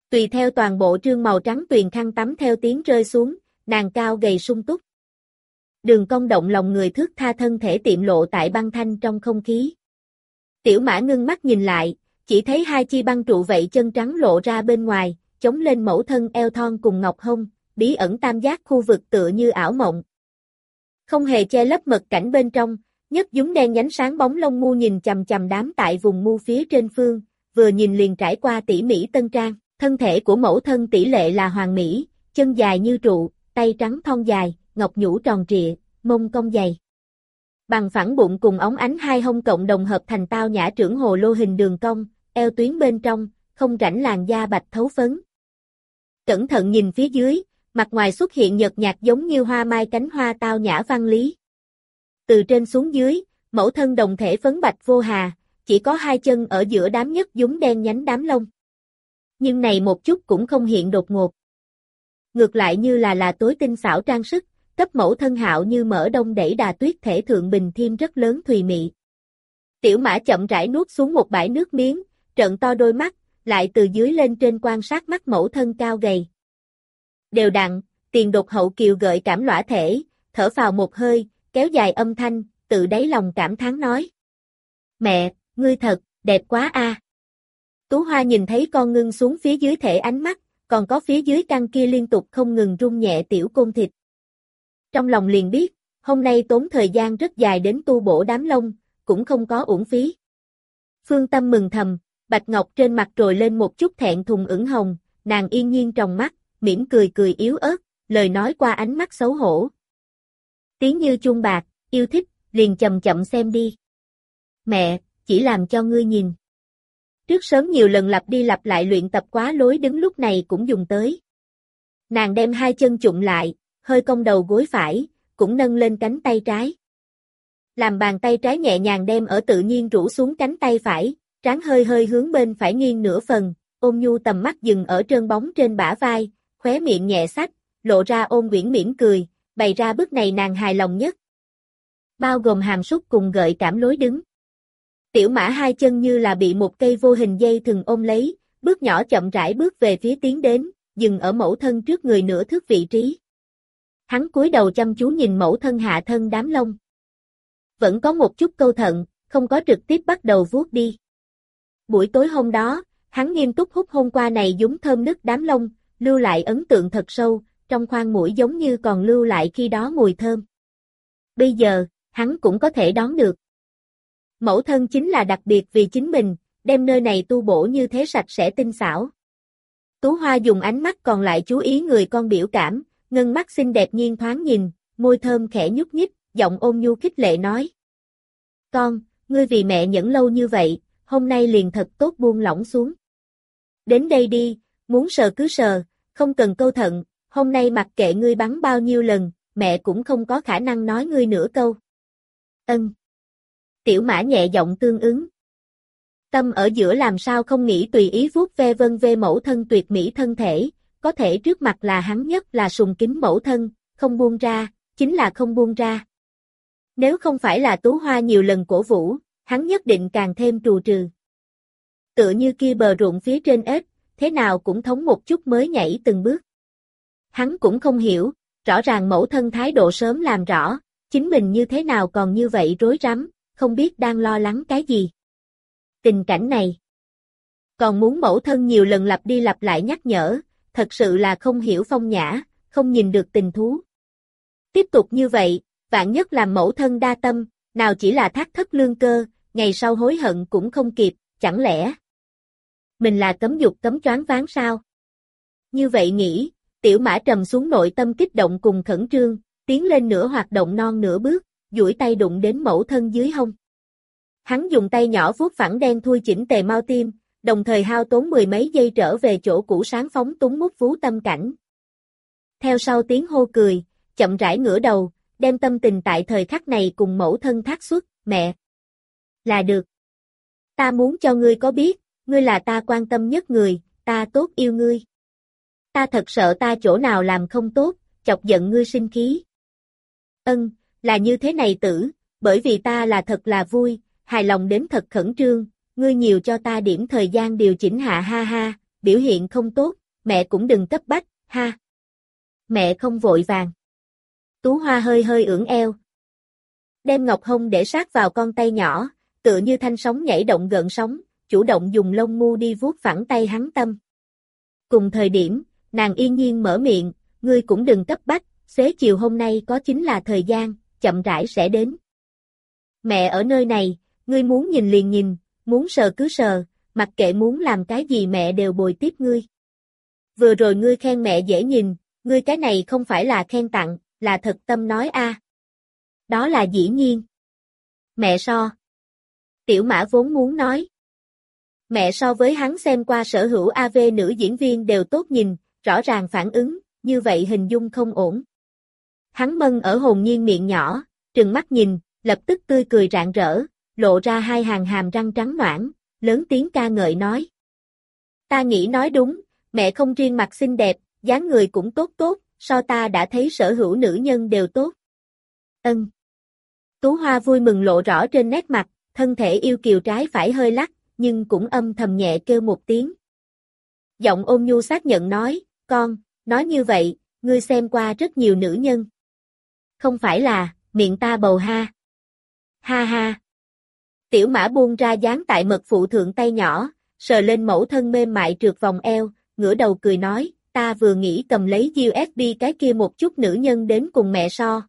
Tùy theo toàn bộ trương màu trắng tuyền khăn tắm theo tiếng rơi xuống, nàng cao gầy sung túc. Đường cong động lòng người thước tha thân thể tiệm lộ tại băng thanh trong không khí. Tiểu Mã ngưng mắt nhìn lại, chỉ thấy hai chi băng trụ vậy chân trắng lộ ra bên ngoài, chống lên mẫu thân eo thon cùng ngọc hông, bí ẩn tam giác khu vực tựa như ảo mộng. Không hề che lấp mật cảnh bên trong, nhất dúng đen nhánh sáng bóng lông mu nhìn chằm chằm đám tại vùng mu phía trên phương, vừa nhìn liền trải qua tỉ mỉ tân trang, thân thể của mẫu thân tỷ lệ là hoàn mỹ, chân dài như trụ, tay trắng thon dài, ngọc nhũ tròn trịa, mông cong dày. Bằng phẳng bụng cùng óng ánh hai hông cộng đồng hợp thành tao nhã trưởng hồ lô hình đường cong, eo tuyến bên trong, không rãnh làn da bạch thấu phấn. Cẩn thận nhìn phía dưới, mặt ngoài xuất hiện nhợt nhạt giống như hoa mai cánh hoa tao nhã văn lý. Từ trên xuống dưới, mẫu thân đồng thể phấn bạch vô hà, chỉ có hai chân ở giữa đám nhất dúng đen nhánh đám lông. Nhưng này một chút cũng không hiện đột ngột. Ngược lại như là tối tinh xảo trang sức, cấp mẫu thân hạo như mỡ đông đẩy đà tuyết thể thượng bình thêm rất lớn thùy mị. Tiểu Mã chậm rãi nuốt xuống một bãi nước miếng, trợn to đôi mắt, lại từ dưới lên trên quan sát mắt mẫu thân cao gầy. Đều đặn, tiền đột hậu kiều gợi cảm lõa thể, thở phào một hơi, kéo dài âm thanh, tự đáy lòng cảm thán nói. Mẹ, ngươi thật, đẹp quá a. Tú Hoa nhìn thấy con ngưng xuống phía dưới thể ánh mắt, còn có phía dưới căng kia liên tục không ngừng rung nhẹ tiểu côn thịt. Trong lòng liền biết, hôm nay tốn thời gian rất dài đến tu bổ đám lông, cũng không có uổng phí. Phương Tâm mừng thầm, bạch ngọc trên mặt trồi lên một chút thẹn thùng ửng hồng, nàng yên nhiên tròng mắt, mỉm cười cười yếu ớt, lời nói qua ánh mắt xấu hổ. Tiếng như chuông bạc, yêu thích, liền chậm chậm xem đi. Mẹ, chỉ làm cho ngươi nhìn. Trước sớm nhiều lần lặp đi lặp lại luyện tập quá lối đứng lúc này cũng dùng tới. Nàng đem hai chân chụm lại, hơi cong đầu gối phải, cũng nâng lên cánh tay trái. Làm bàn tay trái nhẹ nhàng đem ở tự nhiên rũ xuống cánh tay phải, trán hơi hơi hướng bên phải nghiêng nửa phần, ôn nhu tầm mắt dừng ở trơn bóng trên bả vai, khóe miệng nhẹ xách, lộ ra ôn quyển mỉm cười, bày ra bước này nàng hài lòng nhất. Bao gồm hàm súc cùng gợi cảm lối đứng. Tiểu Mã hai chân như là bị một cây vô hình dây thừng ôm lấy, bước nhỏ chậm rãi bước về phía tiến đến, dừng ở mẫu thân trước người nửa thước vị trí. Hắn cúi đầu chăm chú nhìn mẫu thân hạ thân đám lông. Vẫn có một chút câu thận, không có trực tiếp bắt đầu vuốt đi. Buổi tối hôm đó, hắn nghiêm túc hút hôm qua này dúng thơm nức đám lông, lưu lại ấn tượng thật sâu, trong khoang mũi giống như còn lưu lại khi đó mùi thơm. Bây giờ, hắn cũng có thể đón được. Mẫu thân chính là đặc biệt vì chính mình, đem nơi này tu bổ như thế sạch sẽ tinh xảo. Tú Hoa dùng ánh mắt còn lại chú ý người con biểu cảm, ngân mắt xinh đẹp nhiên thoáng nhìn, môi thơm khẽ nhúc nhích, giọng ôn nhu khích lệ nói. Con, ngươi vì mẹ nhẫn lâu như vậy, hôm nay liền thật tốt buông lỏng xuống. Đến đây đi, muốn sờ cứ sờ, không cần câu thận, hôm nay mặc kệ ngươi bắn bao nhiêu lần, mẹ cũng không có khả năng nói ngươi nửa câu. Ân. Tiểu Mã nhẹ giọng tương ứng. Tâm ở giữa làm sao không nghĩ tùy ý vuốt ve vân ve mẫu thân tuyệt mỹ thân thể, có thể trước mặt là hắn nhất là sùng kính mẫu thân, không buông ra, chính là không buông ra. Nếu không phải là Tú Hoa nhiều lần cổ vũ, hắn nhất định càng thêm trù trừ. Tựa như kia bờ ruộng phía trên ếch, thế nào cũng thống một chút mới nhảy từng bước. Hắn cũng không hiểu, rõ ràng mẫu thân thái độ sớm làm rõ, chính mình như thế nào còn như vậy rối rắm, không biết đang lo lắng cái gì. Tình cảnh này, còn muốn mẫu thân nhiều lần lặp đi lặp lại nhắc nhở, thật sự là không hiểu phong nhã, không nhìn được tình thú. Tiếp tục như vậy, vạn nhất làm mẫu thân đa tâm, nào chỉ là thác thất lương cơ, ngày sau hối hận cũng không kịp, chẳng lẽ mình là cấm dục cấm choáng váng sao? Như vậy nghĩ, Tiểu Mã trầm xuống nội tâm kích động cùng khẩn trương, tiến lên nửa hoạt động non nửa bước, duỗi tay đụng đến mẫu thân dưới hông. Hắn dùng tay nhỏ vuốt phẳng đen thui chỉnh tề mau tim, đồng thời hao tốn mười mấy giây trở về chỗ cũ sáng phóng túng mút vú tâm cảnh. Theo sau tiếng hô cười, chậm rãi ngửa đầu, đem tâm tình tại thời khắc này cùng mẫu thân thác xuất, mẹ. Là được. Ta muốn cho ngươi có biết, ngươi là ta quan tâm nhất người, ta tốt yêu ngươi. Ta thật sợ ta chỗ nào làm không tốt, chọc giận ngươi sinh khí. Ân, là như thế này tử, bởi vì ta là thật là vui, hài lòng đến thật khẩn trương, ngươi nhiều cho ta điểm thời gian điều chỉnh hạ ha ha, biểu hiện không tốt, mẹ cũng đừng cấp bách, ha. Mẹ không vội vàng. Tú Hoa hơi hơi ưỡn eo. Đem ngọc hông để sát vào con tay nhỏ, tựa như thanh sóng nhảy động gợn sóng, chủ động dùng lông mu đi vuốt phẳng tay hắn tâm. Cùng thời điểm, nàng yên nhiên mở miệng, ngươi cũng đừng cấp bách, xế chiều hôm nay có chính là thời gian, chậm rãi sẽ đến. Mẹ ở nơi này, ngươi muốn nhìn liền nhìn, muốn sờ cứ sờ, mặc kệ muốn làm cái gì mẹ đều bồi tiếp ngươi. Vừa rồi ngươi khen mẹ dễ nhìn, ngươi cái này không phải là khen tặng, là thật tâm nói a. Đó là dĩ nhiên. Mẹ so. Tiểu Mã vốn muốn nói. Mẹ so với hắn xem qua sở hữu AV nữ diễn viên đều tốt nhìn, rõ ràng phản ứng, như vậy hình dung không ổn. Hắn mân ở hồn nhiên miệng nhỏ, trừng mắt nhìn, lập tức tươi cười rạng rỡ, lộ ra hai hàng hàm răng trắng ноãn, lớn tiếng ca ngợi nói. Ta nghĩ nói đúng, mẹ không riêng mặt xinh đẹp, dáng người cũng tốt tốt, so ta đã thấy sở hữu nữ nhân đều tốt. Ân. Tú Hoa vui mừng lộ rõ trên nét mặt, thân thể yêu kiều trái phải hơi lắc, nhưng cũng âm thầm nhẹ kêu một tiếng. Giọng ôn nhu xác nhận nói, con, nói như vậy, ngươi xem qua rất nhiều nữ nhân. Không phải là, miệng ta bầu ha. Ha ha. Tiểu Mã buông ra dán tại mật phụ thượng tay nhỏ, sờ lên mẫu thân mềm mại trượt vòng eo, ngửa đầu cười nói, ta vừa nghĩ cầm lấy USB cái kia một chút nữ nhân đến cùng mẹ so.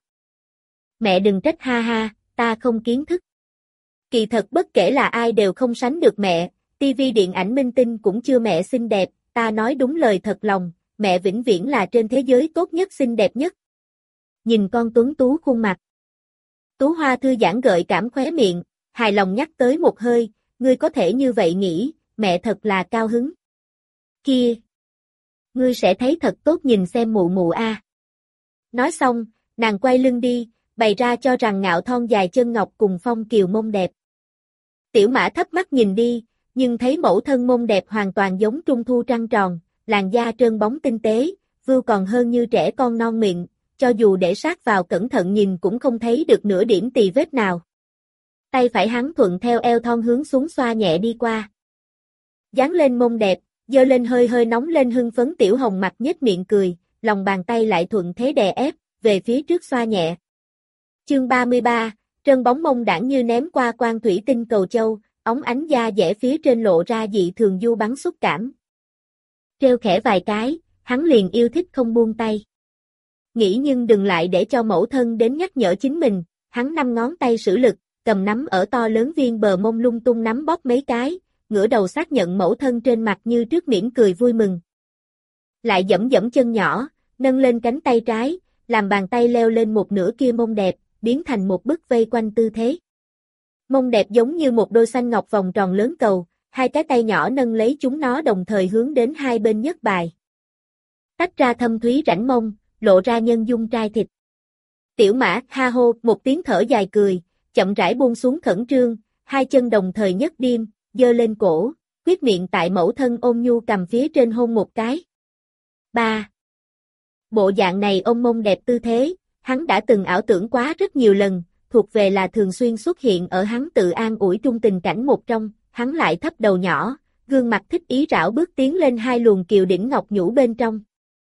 Mẹ đừng trách ha ha, ta không kiến thức. Kỳ thật bất kể là ai đều không sánh được mẹ, TV điện ảnh minh tinh cũng chưa mẹ xinh đẹp, ta nói đúng lời thật lòng, mẹ vĩnh viễn là trên thế giới tốt nhất xinh đẹp nhất. Nhìn con tuấn tú khuôn mặt. Tú Hoa thư giãn gợi cảm khóe miệng, hài lòng nhắc tới một hơi, ngươi có thể như vậy nghĩ, mẹ thật là cao hứng. Kia! Ngươi sẽ thấy thật tốt nhìn xem mụ mụ a. Nói xong, nàng quay lưng đi, bày ra cho rằng ngạo thon dài chân ngọc cùng phong kiều mông đẹp. Tiểu Mã thấp mắt nhìn đi, nhưng thấy mẫu thân mông đẹp hoàn toàn giống trung thu trăng tròn, làn da trơn bóng tinh tế, vưu còn hơn như trẻ con non miệng, cho dù để sát vào cẩn thận nhìn cũng không thấy được nửa điểm tì vết nào. Tay phải hắn thuận theo eo thon hướng xuống xoa nhẹ đi qua. Dán lên mông đẹp, giơ lên hơi hơi nóng lên hưng phấn tiểu hồng mặt nhếch miệng cười, lòng bàn tay lại thuận thế đè ép, về phía trước xoa nhẹ. Chương 33, trơn bóng mông đãng như ném qua quan thủy tinh cầu châu, óng ánh da dẻ phía trên lộ ra dị thường du bắn xúc cảm. Treo khẽ vài cái, hắn liền yêu thích không buông tay. Nghĩ nhưng đừng lại để cho mẫu thân đến nhắc nhở chính mình, hắn năm ngón tay sử lực, cầm nắm ở to lớn viên bờ mông lung tung nắm bóp mấy cái, ngửa đầu xác nhận mẫu thân trên mặt như trước mỉm cười vui mừng. Lại dẫm dẫm chân nhỏ, nâng lên cánh tay trái, làm bàn tay leo lên một nửa kia mông đẹp, biến thành một bức vây quanh tư thế. Mông đẹp giống như một đôi xanh ngọc vòng tròn lớn cầu, hai cái tay nhỏ nâng lấy chúng nó đồng thời hướng đến hai bên nhất bài. Tách ra thâm thúy rãnh mông, lộ ra nhân dung trai thịt. Tiểu Mã ha hô một tiếng thở dài cười, chậm rãi buông xuống khẩn trương, hai chân đồng thời nhấc điêm, giơ lên cổ, quyết miệng tại mẫu thân ôn nhu cầm phía trên hôn một cái. 3. Bộ dạng này ôm mông đẹp tư thế, hắn đã từng ảo tưởng quá rất nhiều lần, thuộc về là thường xuyên xuất hiện ở hắn tự an ủi trung tình cảnh một trong, hắn lại thấp đầu nhỏ, gương mặt thích ý rảo bước tiến lên hai luồng kiều đỉnh ngọc nhũ bên trong.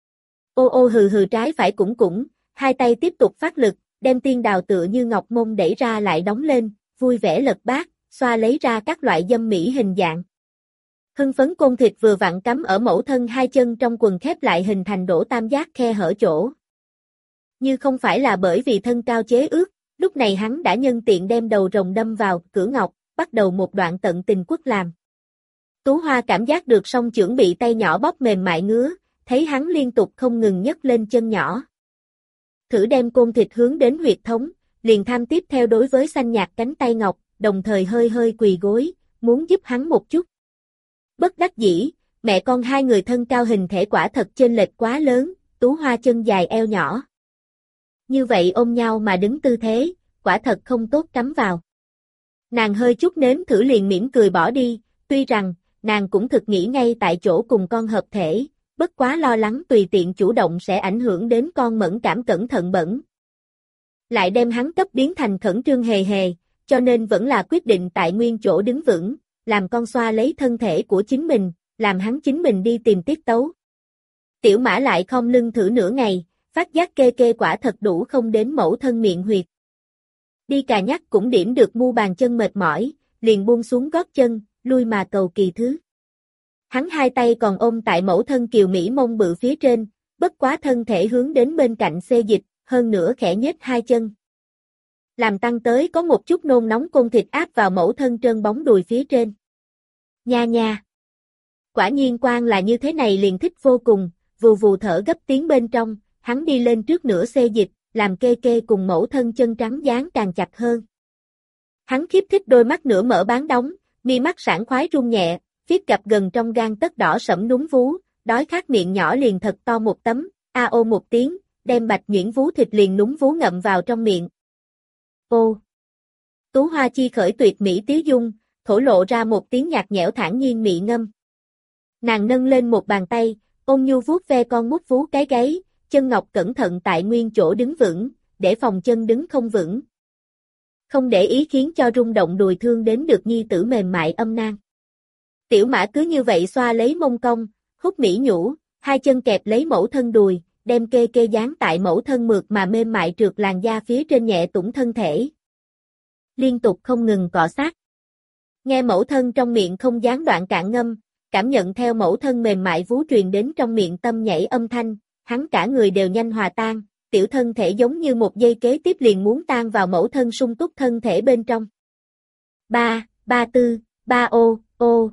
Ô ô hừ hừ trái phải cũng, hai tay tiếp tục phát lực, đem tiên đào tựa như ngọc mông đẩy ra lại đóng lên, vui vẻ lật bát, xoa lấy ra các loại dâm mỹ hình dạng. Hưng phấn côn thịt vừa vặn cắm ở mẫu thân hai chân trong quần khép lại hình thành đổ tam giác khe hở chỗ. Như không phải là bởi vì thân cao chế ước, lúc này hắn đã nhân tiện đem đầu rồng đâm vào cửa ngọc, bắt đầu một đoạn tận tình quất làm. Tú Hoa cảm giác được song chưởng bị tay nhỏ bóp mềm mại ngứa, thấy hắn liên tục không ngừng nhấc lên chân nhỏ. Thử đem côn thịt hướng đến huyệt thống, liền tham tiếp theo đối với xanh nhạt cánh tay ngọc, đồng thời hơi hơi quỳ gối, muốn giúp hắn một chút. Bất đắc dĩ, mẹ con hai người thân cao hình thể quả thật chênh lệch quá lớn, Tú Hoa chân dài eo nhỏ. Như vậy ôm nhau mà đứng tư thế, quả thật không tốt cắm vào. Nàng hơi chút nếm thử liền mỉm cười bỏ đi, tuy rằng, nàng cũng thực nghĩ ngay tại chỗ cùng con hợp thể, bất quá lo lắng tùy tiện chủ động sẽ ảnh hưởng đến con mẫn cảm cẩn thận bẩn. Lại đem hắn cấp biến thành khẩn trương hề hề, cho nên vẫn là quyết định tại nguyên chỗ đứng vững, làm con xoa lấy thân thể của chính mình, làm hắn chính mình đi tìm tiết tấu. Tiểu Mã lại khom lưng thử nửa ngày, phát giác kê kê quả thật đủ không đến mẫu thân miệng huyệt. Đi cà nhắc cũng điểm được mu bàn chân mệt mỏi, liền buông xuống gót chân, lui mà cầu kỳ thứ. Hắn hai tay còn ôm tại mẫu thân kiều mỹ mông bự phía trên, bất quá thân thể hướng đến bên cạnh xê dịch, hơn nữa khẽ nhếch hai chân. Làm tăng tới có một chút nôn nóng côn thịt áp vào mẫu thân trơn bóng đùi phía trên. Nha nha. Quả nhiên quan là như thế này liền thích vô cùng, vù vù thở gấp tiếng bên trong, hắn đi lên trước nửa xê dịch, làm kê kê cùng mẫu thân chân trắng dán càng chặt hơn. Hắn khiếp thích đôi mắt nửa mở bán đóng, mi mắt sảng khoái rung nhẹ, viết gặp gần trong gan tất đỏ sẫm núm vú, đói khát miệng nhỏ liền thật to một tấm, a ô một tiếng, đem bạch nhuyễn vú thịt liền núm vú ngậm vào trong miệng. Ô! Tú Hoa chi khởi tuyệt mỹ tiếu dung, thổ lộ ra một tiếng nhạt nhẽo thản nhiên mị ngâm. Nàng nâng lên một bàn tay, ôn nhu vuốt ve con mút vú cái gáy, chân ngọc cẩn thận tại nguyên chỗ đứng vững, để phòng chân đứng không vững. Không để ý khiến cho rung động đùi thương đến được nhi tử mềm mại âm nang. Tiểu Mã cứ như vậy xoa lấy mông cong, hút mỹ nhũ, hai chân kẹp lấy mẫu thân đùi, đem kê kê dán tại mẫu thân mượt mà mềm mại trượt làn da phía trên nhẹ tủng thân thể. Liên tục không ngừng cọ sát. Nghe mẫu thân trong miệng không gián đoạn cạn ngâm, cảm nhận theo mẫu thân mềm mại vú truyền đến trong miệng tâm nhảy âm thanh, hắn cả người đều nhanh hòa tan, tiểu thân thể giống như một giây kế tiếp liền muốn tan vào mẫu thân sung túc thân thể bên trong. Ba, ba tư, ba ô, ô.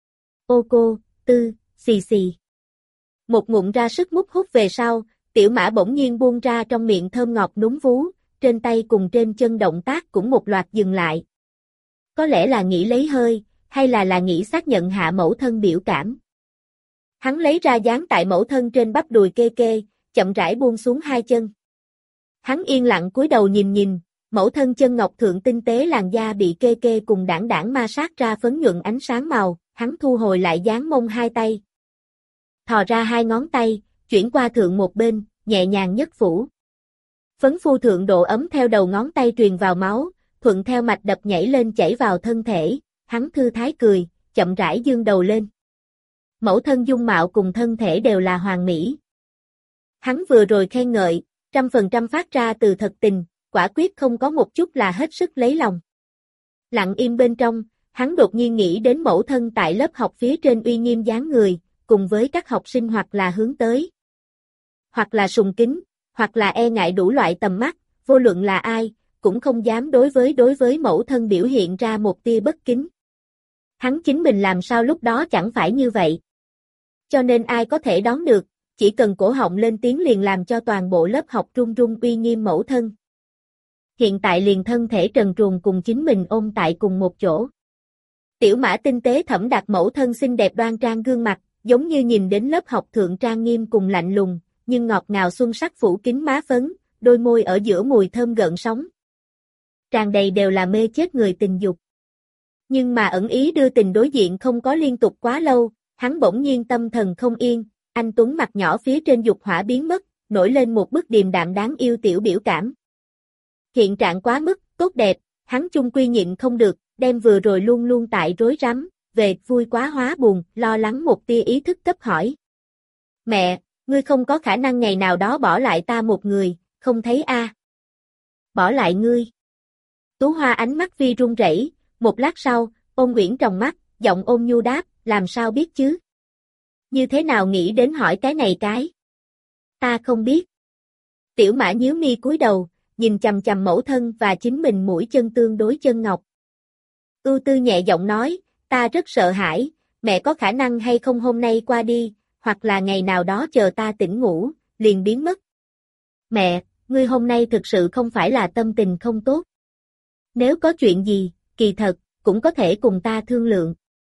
Ô cô, tư, xì xì. Một ngụm ra sức mút hút về sau, Tiểu Mã bỗng nhiên buông ra trong miệng thơm ngọt núm vú, trên tay cùng trên chân động tác cũng một loạt dừng lại. Có lẽ là nghĩ lấy hơi, hay là nghĩ xác nhận hạ mẫu thân biểu cảm. Hắn lấy ra dán tại mẫu thân trên bắp đùi kê kê, chậm rãi buông xuống hai chân. Hắn yên lặng cúi đầu nhìn, mẫu thân chân ngọc thượng tinh tế làn da bị kê kê cùng đảng ma sát ra phấn nhuận ánh sáng màu, hắn thu hồi lại dán mông hai tay. Thò ra hai ngón tay, chuyển qua thượng một bên, nhẹ nhàng nhất phủ. Phấn phu thượng độ ấm theo đầu ngón tay truyền vào máu, thuận theo mạch đập nhảy lên chảy vào thân thể, hắn thư thái cười, chậm rãi dương đầu lên. Mẫu thân dung mạo cùng thân thể đều là hoàn mỹ. Hắn vừa rồi khen ngợi, 100% phát ra từ thật tình, quả quyết không có một chút là hết sức lấy lòng. Lặng im bên trong, hắn đột nhiên nghĩ đến mẫu thân tại lớp học phía trên uy nghiêm dáng người, cùng với các học sinh hoặc là hướng tới, hoặc là sùng kính, hoặc là e ngại đủ loại tầm mắt, vô luận là ai, cũng không dám đối với mẫu thân biểu hiện ra một tia bất kính. Hắn chính mình làm sao lúc đó chẳng phải như vậy. Cho nên ai có thể đoán được, chỉ cần cổ họng lên tiếng liền làm cho toàn bộ lớp học run run uy nghiêm mẫu thân. Hiện tại liền thân thể trần truồng cùng chính mình ôm tại cùng một chỗ. Tiểu Mã tinh tế thẩm đặt mẫu thân xinh đẹp đoan trang gương mặt, giống như nhìn đến lớp học thượng trang nghiêm cùng lạnh lùng, nhưng ngọt ngào xuân sắc phủ kín má phấn, đôi môi ở giữa mùi thơm gợn sóng. Tràn đầy đều là mê chết người tình dục. Nhưng mà ẩn ý đưa tình đối diện không có liên tục quá lâu, hắn bỗng nhiên tâm thần không yên, anh tuấn mặt nhỏ phía trên dục hỏa biến mất, nổi lên một bức điềm đạm đáng yêu tiểu biểu cảm. Hiện trạng quá mức tốt đẹp, hắn chung quy nhịn không được, đem vừa rồi luôn luôn tại rối rắm, về vui quá hóa buồn, lo lắng một tia ý thức cấp hỏi. Mẹ, ngươi không có khả năng ngày nào đó bỏ lại ta một người, không thấy a? Bỏ lại ngươi. Tú Hoa ánh mắt vi run rẩy, một lát sau, ôn Uyển tròng mắt, giọng ôn nhu đáp, làm sao biết chứ? Như thế nào nghĩ đến hỏi cái này cái? Ta không biết. Tiểu Mã nhíu mi cúi đầu, nhìn chằm chằm mẫu thân và chính mình mũi chân tương đối chân ngọc. Ưu Tư nhẹ giọng nói, ta rất sợ hãi, mẹ có khả năng hay không hôm nay qua đi, hoặc là ngày nào đó chờ ta tỉnh ngủ, liền biến mất. Mẹ, ngươi hôm nay thực sự không phải là tâm tình không tốt. Nếu có chuyện gì, kỳ thật, cũng có thể cùng ta thương lượng.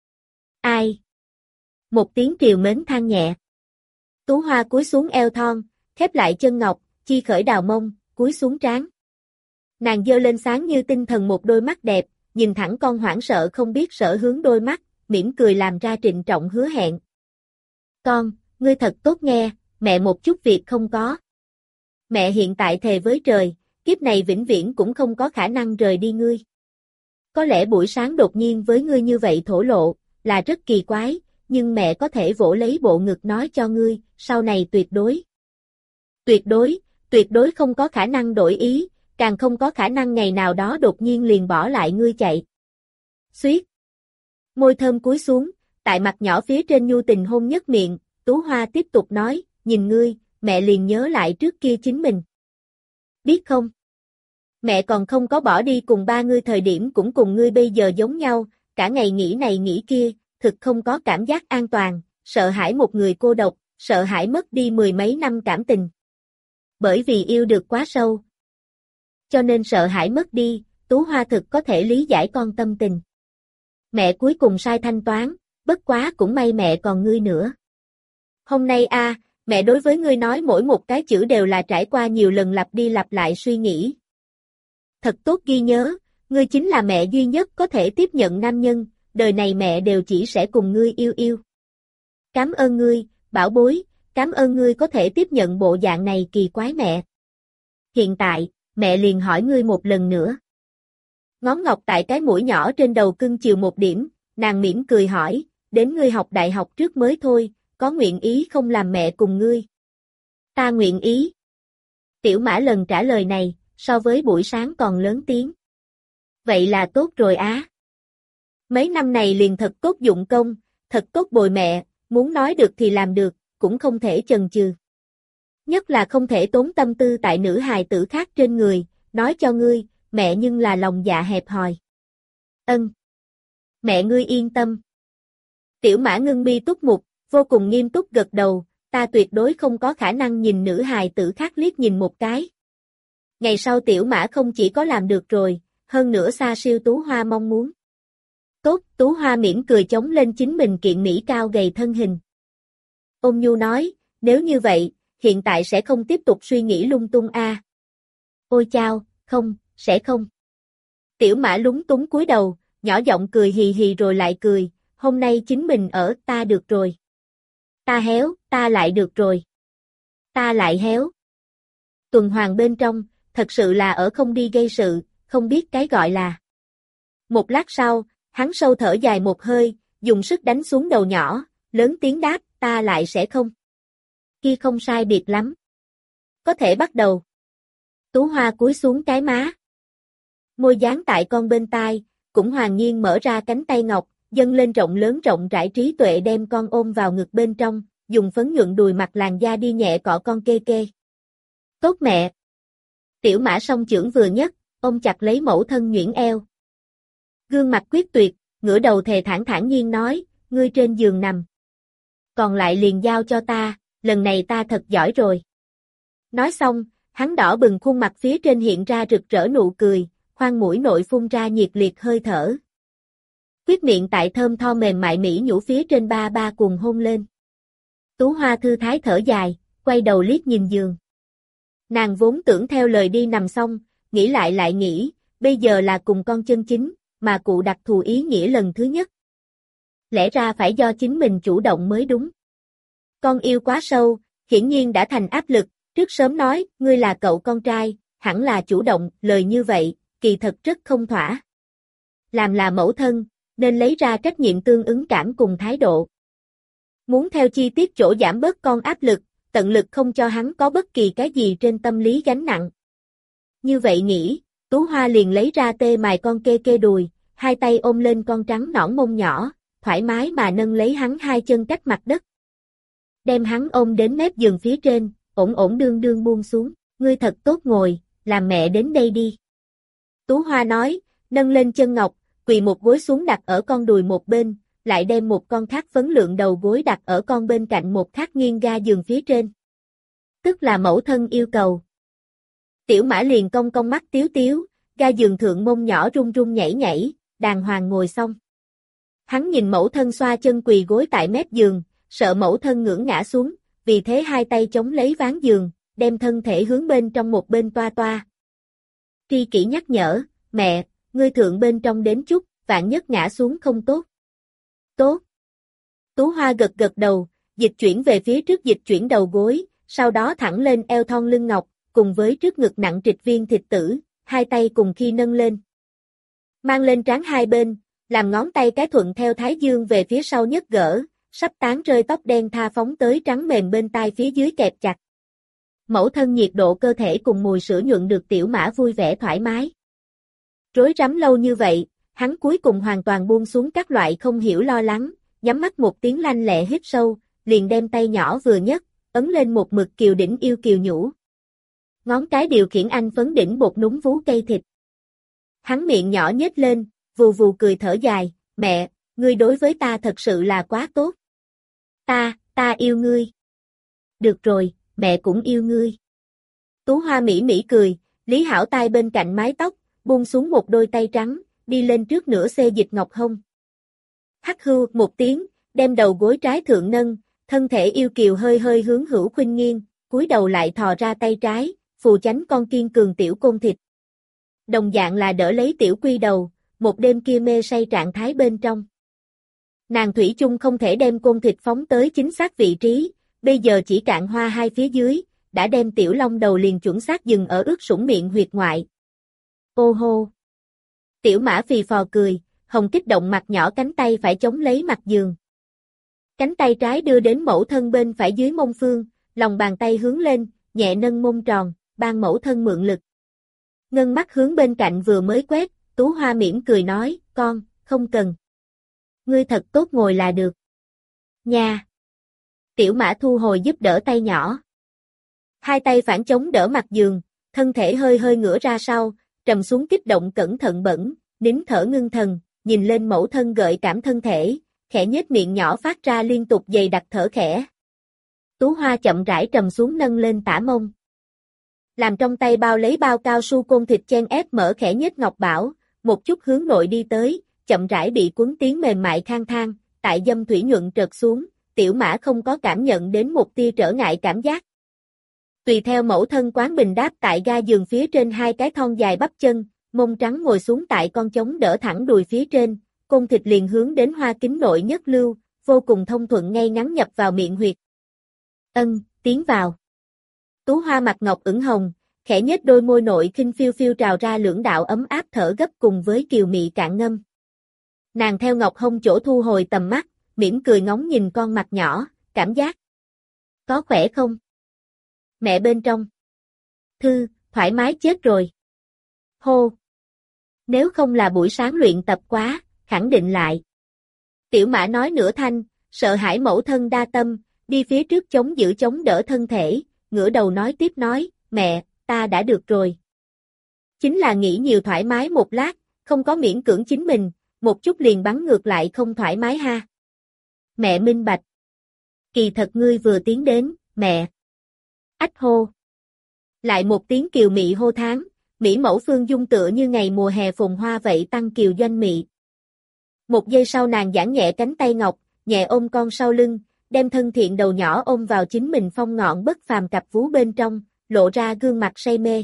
Ai? Một tiếng triều mến than nhẹ. Tú Hoa cúi xuống eo thon, khép lại chân ngọc, chi khởi đào mông, cúi xuống trán. Nàng giơ lên sáng như tinh thần một đôi mắt đẹp, nhìn thẳng con hoảng sợ không biết sở hướng đôi mắt, mỉm cười làm ra trịnh trọng hứa hẹn. Con, ngươi thật tốt nghe, mẹ một chút việc không có. Mẹ hiện tại thề với trời, kiếp này vĩnh viễn cũng không có khả năng rời đi ngươi. Có lẽ buổi sáng đột nhiên với ngươi như vậy thổ lộ, là rất kỳ quái, nhưng mẹ có thể vỗ lấy bộ ngực nói cho ngươi, sau này tuyệt đối không có khả năng đổi ý, càng không có khả năng ngày nào đó đột nhiên liền bỏ lại ngươi chạy. Xuyết. Môi thơm cúi xuống, tại mặt nhỏ phía trên nhu tình hôn nhất miệng, Tú Hoa tiếp tục nói, nhìn ngươi, mẹ liền nhớ lại trước kia chính mình. Biết không? Mẹ còn không có bỏ đi cùng ba ngươi thời điểm cũng cùng ngươi bây giờ giống nhau, cả ngày nghĩ này nghĩ kia, thực không có cảm giác an toàn, sợ hãi một người cô độc, sợ hãi mất đi mười mấy năm cảm tình. Bởi vì yêu được quá sâu. Cho nên sợ hãi mất đi, Tú Hoa thực có thể lý giải con tâm tình. Mẹ cuối cùng sai thanh toán, bất quá cũng may mẹ còn ngươi nữa. Hôm nay mẹ đối với ngươi nói mỗi một cái chữ đều là trải qua nhiều lần lặp đi lặp lại suy nghĩ. Thật tốt ghi nhớ, ngươi chính là mẹ duy nhất có thể tiếp nhận nam nhân, đời này mẹ đều chỉ sẽ cùng ngươi yêu yêu. Cảm ơn ngươi, bảo bối, cảm ơn ngươi có thể tiếp nhận bộ dạng này kỳ quái mẹ. Hiện tại, mẹ liền hỏi ngươi một lần nữa. Ngón ngọc tại cái mũi nhỏ trên đầu cưng chiều một điểm, nàng mỉm cười hỏi, đến ngươi học đại học trước mới thôi, có nguyện ý không làm mẹ cùng ngươi? Ta nguyện ý. Tiểu Mã lần trả lời này, so với buổi sáng còn lớn tiếng. Vậy là tốt rồi á. Mấy năm này liền thật tốt dụng công, thật tốt bồi mẹ, muốn nói được thì làm được, cũng không thể chần chừ. Nhất là không thể tốn tâm tư tại nữ hài tử khác trên người, nói cho ngươi, mẹ nhưng là lòng dạ hẹp hòi. Ân. Mẹ ngươi yên tâm. Tiểu Mã ngưng mi túc mục, vô cùng nghiêm túc gật đầu, ta tuyệt đối không có khả năng nhìn nữ hài tử khác liếc nhìn một cái. Ngày sau Tiểu Mã không chỉ có làm được rồi, hơn nữa xa siêu Tú Hoa mong muốn. Tốt, Tú Hoa mỉm cười chống lên chính mình kiện mỹ cao gầy thân hình. Ôn nhu nói, nếu như vậy, hiện tại sẽ không tiếp tục suy nghĩ lung tung a. Ôi chao, không, sẽ không. Tiểu Mã lúng túng cúi đầu, nhỏ giọng cười hì hì rồi lại cười, hôm nay chính mình ở, ta được rồi. Ta héo, ta lại được rồi. Ta lại héo. Tuần hoàn bên trong, thật sự là ở không đi gây sự, không biết cái gọi là. Một lát sau, hắn sâu thở dài một hơi, dùng sức đánh xuống đầu nhỏ, lớn tiếng đáp, ta lại sẽ không. Kia không sai biệt lắm. Có thể bắt đầu. Tú Hoa cúi xuống cái má. Môi dán tại con bên tai, cũng hoàn nhiên mở ra cánh tay ngọc, dâng lên rộng lớn rộng rãi trí tuệ đem con ôm vào ngực bên trong, dùng phấn nhuận đùi mặt làn da đi nhẹ cọ con kê kê. Tốt mẹ. Tiểu Mã song chưởng vừa nhất, ôm chặt lấy mẫu thân nhuyễn eo. Gương mặt quyết tuyệt, ngửa đầu thề thản nhiên nói, ngươi trên giường nằm. Còn lại liền giao cho ta, lần này ta thật giỏi rồi. Nói xong, hắn đỏ bừng khuôn mặt phía trên hiện ra rực rỡ nụ cười, khoang mũi nội phun ra nhiệt liệt hơi thở. Quyết miệng tại thơm tho mềm mại mỹ nhũ phía trên ba ba cuồng hôn lên. Tú Hoa thư thái thở dài, quay đầu liếc nhìn giường. Nàng vốn tưởng theo lời đi nằm xong, nghĩ lại nghĩ, bây giờ là cùng con chân chính, mà cụ đặc thù ý nghĩa lần thứ nhất. Lẽ ra phải do chính mình chủ động mới đúng. Con yêu quá sâu, hiển nhiên đã thành áp lực, trước sớm nói, ngươi là cậu con trai, hẳn là chủ động, lời như vậy, kỳ thật rất không thỏa. Làm là mẫu thân, nên lấy ra trách nhiệm tương ứng cảm cùng thái độ. Muốn theo chi tiết chỗ giảm bớt con áp lực, tận lực không cho hắn có bất kỳ cái gì trên tâm lý gánh nặng. Như vậy nghĩ, Tú Hoa liền lấy ra tê mài con kê kê đùi, hai tay ôm lên con trắng nõn mông nhỏ, thoải mái mà nâng lấy hắn hai chân cách mặt đất. Đem hắn ôm đến mép giường phía trên, ổn đương đương buông xuống, ngươi thật tốt ngồi, làm mẹ đến đây đi. Tú Hoa nói, nâng lên chân ngọc, quỳ một gối xuống đặt ở con đùi một bên, lại đem một con khác phấn lượng đầu gối đặt ở con bên cạnh một khác nghiêng ga giường phía trên. Tức là mẫu thân yêu cầu. Tiểu Mã liền cong cong mắt tiếu tiếu, ga giường thượng mông nhỏ run run nhảy, đàng hoàng ngồi xong. Hắn nhìn mẫu thân xoa chân quỳ gối tại mép giường, sợ mẫu thân ngưỡng ngã xuống, vì thế hai tay chống lấy ván giường, đem thân thể hướng bên trong một bên toa. Tri kỷ nhắc nhở, mẹ, ngươi thượng bên trong đến chút, vạn nhất ngã xuống không tốt. Tốt. Tú Hoa gật đầu, dịch chuyển về phía trước dịch chuyển đầu gối, sau đó thẳng lên eo thon lưng ngọc, cùng với trước ngực nặng trịch viên thịt tử, hai tay cùng khi nâng lên. Mang lên trán hai bên, làm ngón tay cái thuận theo thái dương về phía sau nhất gỡ, sắp tán rơi tóc đen tha phóng tới trắng mềm bên tai phía dưới kẹp chặt. Mẫu thân nhiệt độ cơ thể cùng mùi sữa nhuận được tiểu mã vui vẻ thoải mái. Rối rắm lâu như vậy, hắn cuối cùng hoàn toàn buông xuống các loại không hiểu lo lắng, nhắm mắt một tiếng lanh lẹ hít sâu, liền đem tay nhỏ vừa nhấc, ấn lên một mực kiều đỉnh yêu kiều nhũ. Ngón cái điều khiển anh phấn đỉnh bột núng vú cây thịt. Hắn miệng nhỏ nhếch lên, vù vù cười thở dài, mẹ, ngươi đối với ta thật sự là quá tốt. Ta yêu ngươi. Được rồi, mẹ cũng yêu ngươi. Tú Hoa mỉ mỉ cười, Lý Hảo tai bên cạnh mái tóc, buông xuống một đôi tay trắng, đi lên trước nửa xê dịch ngọc hông. Hắc hưu một tiếng, đem đầu gối trái thượng nâng, thân thể yêu kiều hơi hơi hướng hữu khuynh nghiêng, cúi đầu lại thò ra tay trái, phù chánh con kiên cường tiểu côn thịt. Đồng dạng là đỡ lấy tiểu quy đầu, một đêm kia mê say trạng thái bên trong. Nàng thủy chung không thể đem côn thịt phóng tới chính xác vị trí, bây giờ chỉ cạn hoa hai phía dưới, đã đem tiểu long đầu liền chuẩn xác dừng ở ướt sũng miệng huyệt ngoại. Ô hô! Tiểu mã phì phò cười, hồng kích động mặt nhỏ cánh tay phải chống lấy mặt giường. Cánh tay trái đưa đến mẫu thân bên phải dưới mông phương, lòng bàn tay hướng lên, nhẹ nâng mông tròn, ban mẫu thân mượn lực. Ngân mắt hướng bên cạnh vừa mới quét, Tú Hoa mỉm cười nói, con, không cần. Ngươi thật tốt ngồi là được. Nha! Tiểu mã thu hồi giúp đỡ tay nhỏ. Hai tay phản chống đỡ mặt giường, thân thể hơi hơi ngửa ra sau, trầm xuống kích động cẩn thận bẩn, nín thở ngưng thần, nhìn lên mẫu thân gợi cảm thân thể, khẽ nhếch miệng nhỏ phát ra liên tục dày đặc thở khẽ. Tú Hoa chậm rãi trầm xuống nâng lên tả mông. Làm trong tay bao lấy bao cao su côn thịt chen ép mở khẽ nhếch ngọc bảo, một chút hướng nội đi tới, chậm rãi bị quấn tiếng mềm mại khang thang, tại dâm thủy nhuận trượt xuống, tiểu mã không có cảm nhận đến một tia trở ngại cảm giác. Tùy theo mẫu thân quán bình đáp tại ga giường phía trên hai cái thon dài bắp chân, mông trắng ngồi xuống tại con trống đỡ thẳng đùi phía trên, côn thịt liền hướng đến hoa kính nội nhất lưu, vô cùng thông thuận ngay ngắn nhập vào miệng huyệt. Tiến vào. Tú Hoa mặt ngọc ửng hồng, khẽ nhếch đôi môi nội khinh phiêu phiêu trào ra lưỡng đạo ấm áp thở gấp cùng với kiều mị cạn ngâm. Nàng theo ngọc hông chỗ thu hồi tầm mắt, mỉm cười ngóng nhìn con mặt nhỏ, cảm giác. Có khỏe không? Mẹ bên trong. Thư, thoải mái chết rồi. Hô. Nếu không là buổi sáng luyện tập quá, khẳng định lại. Tiểu mã nói nửa thanh, sợ hãi mẫu thân đa tâm, đi phía trước chống đỡ thân thể, ngửa đầu nói tiếp nói, mẹ, ta đã được rồi. Chính là nghĩ nhiều thoải mái một lát, không có miễn cưỡng chính mình, một chút liền bắn ngược lại không thoải mái ha. Mẹ minh bạch. Kỳ thật ngươi vừa tiến đến, mẹ. Ách hô. Lại một tiếng kiều mị hô tháng, mỹ mẫu phương dung tựa như ngày mùa hè phồn hoa vậy tăng kiều doanh mị. Một giây sau nàng giãn nhẹ cánh tay ngọc, nhẹ ôm con sau lưng, đem thân thiện đầu nhỏ ôm vào chính mình phong ngọn bất phàm cặp vú bên trong, lộ ra gương mặt say mê.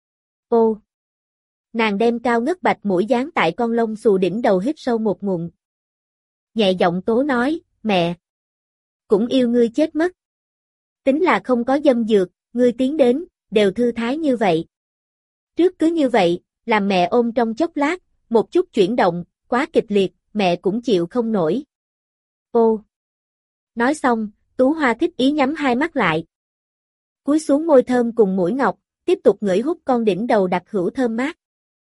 Ô! Nàng đem cao ngất bạch mũi dán tại con lông xù đỉnh đầu hít sâu một ngụm. Nhẹ giọng tố nói, mẹ! Cũng yêu ngươi chết mất. Tính là không có dâm dược, ngươi tiến đến, đều thư thái như vậy. Trước cứ như vậy, làm mẹ ôm trong chốc lát, một chút chuyển động, quá kịch liệt, mẹ cũng chịu không nổi. Ô! Nói xong, Tú Hoa thích ý nhắm hai mắt lại. Cúi xuống môi thơm cùng mũi ngọc, tiếp tục ngửi hút con đỉnh đầu đặc hữu thơm mát.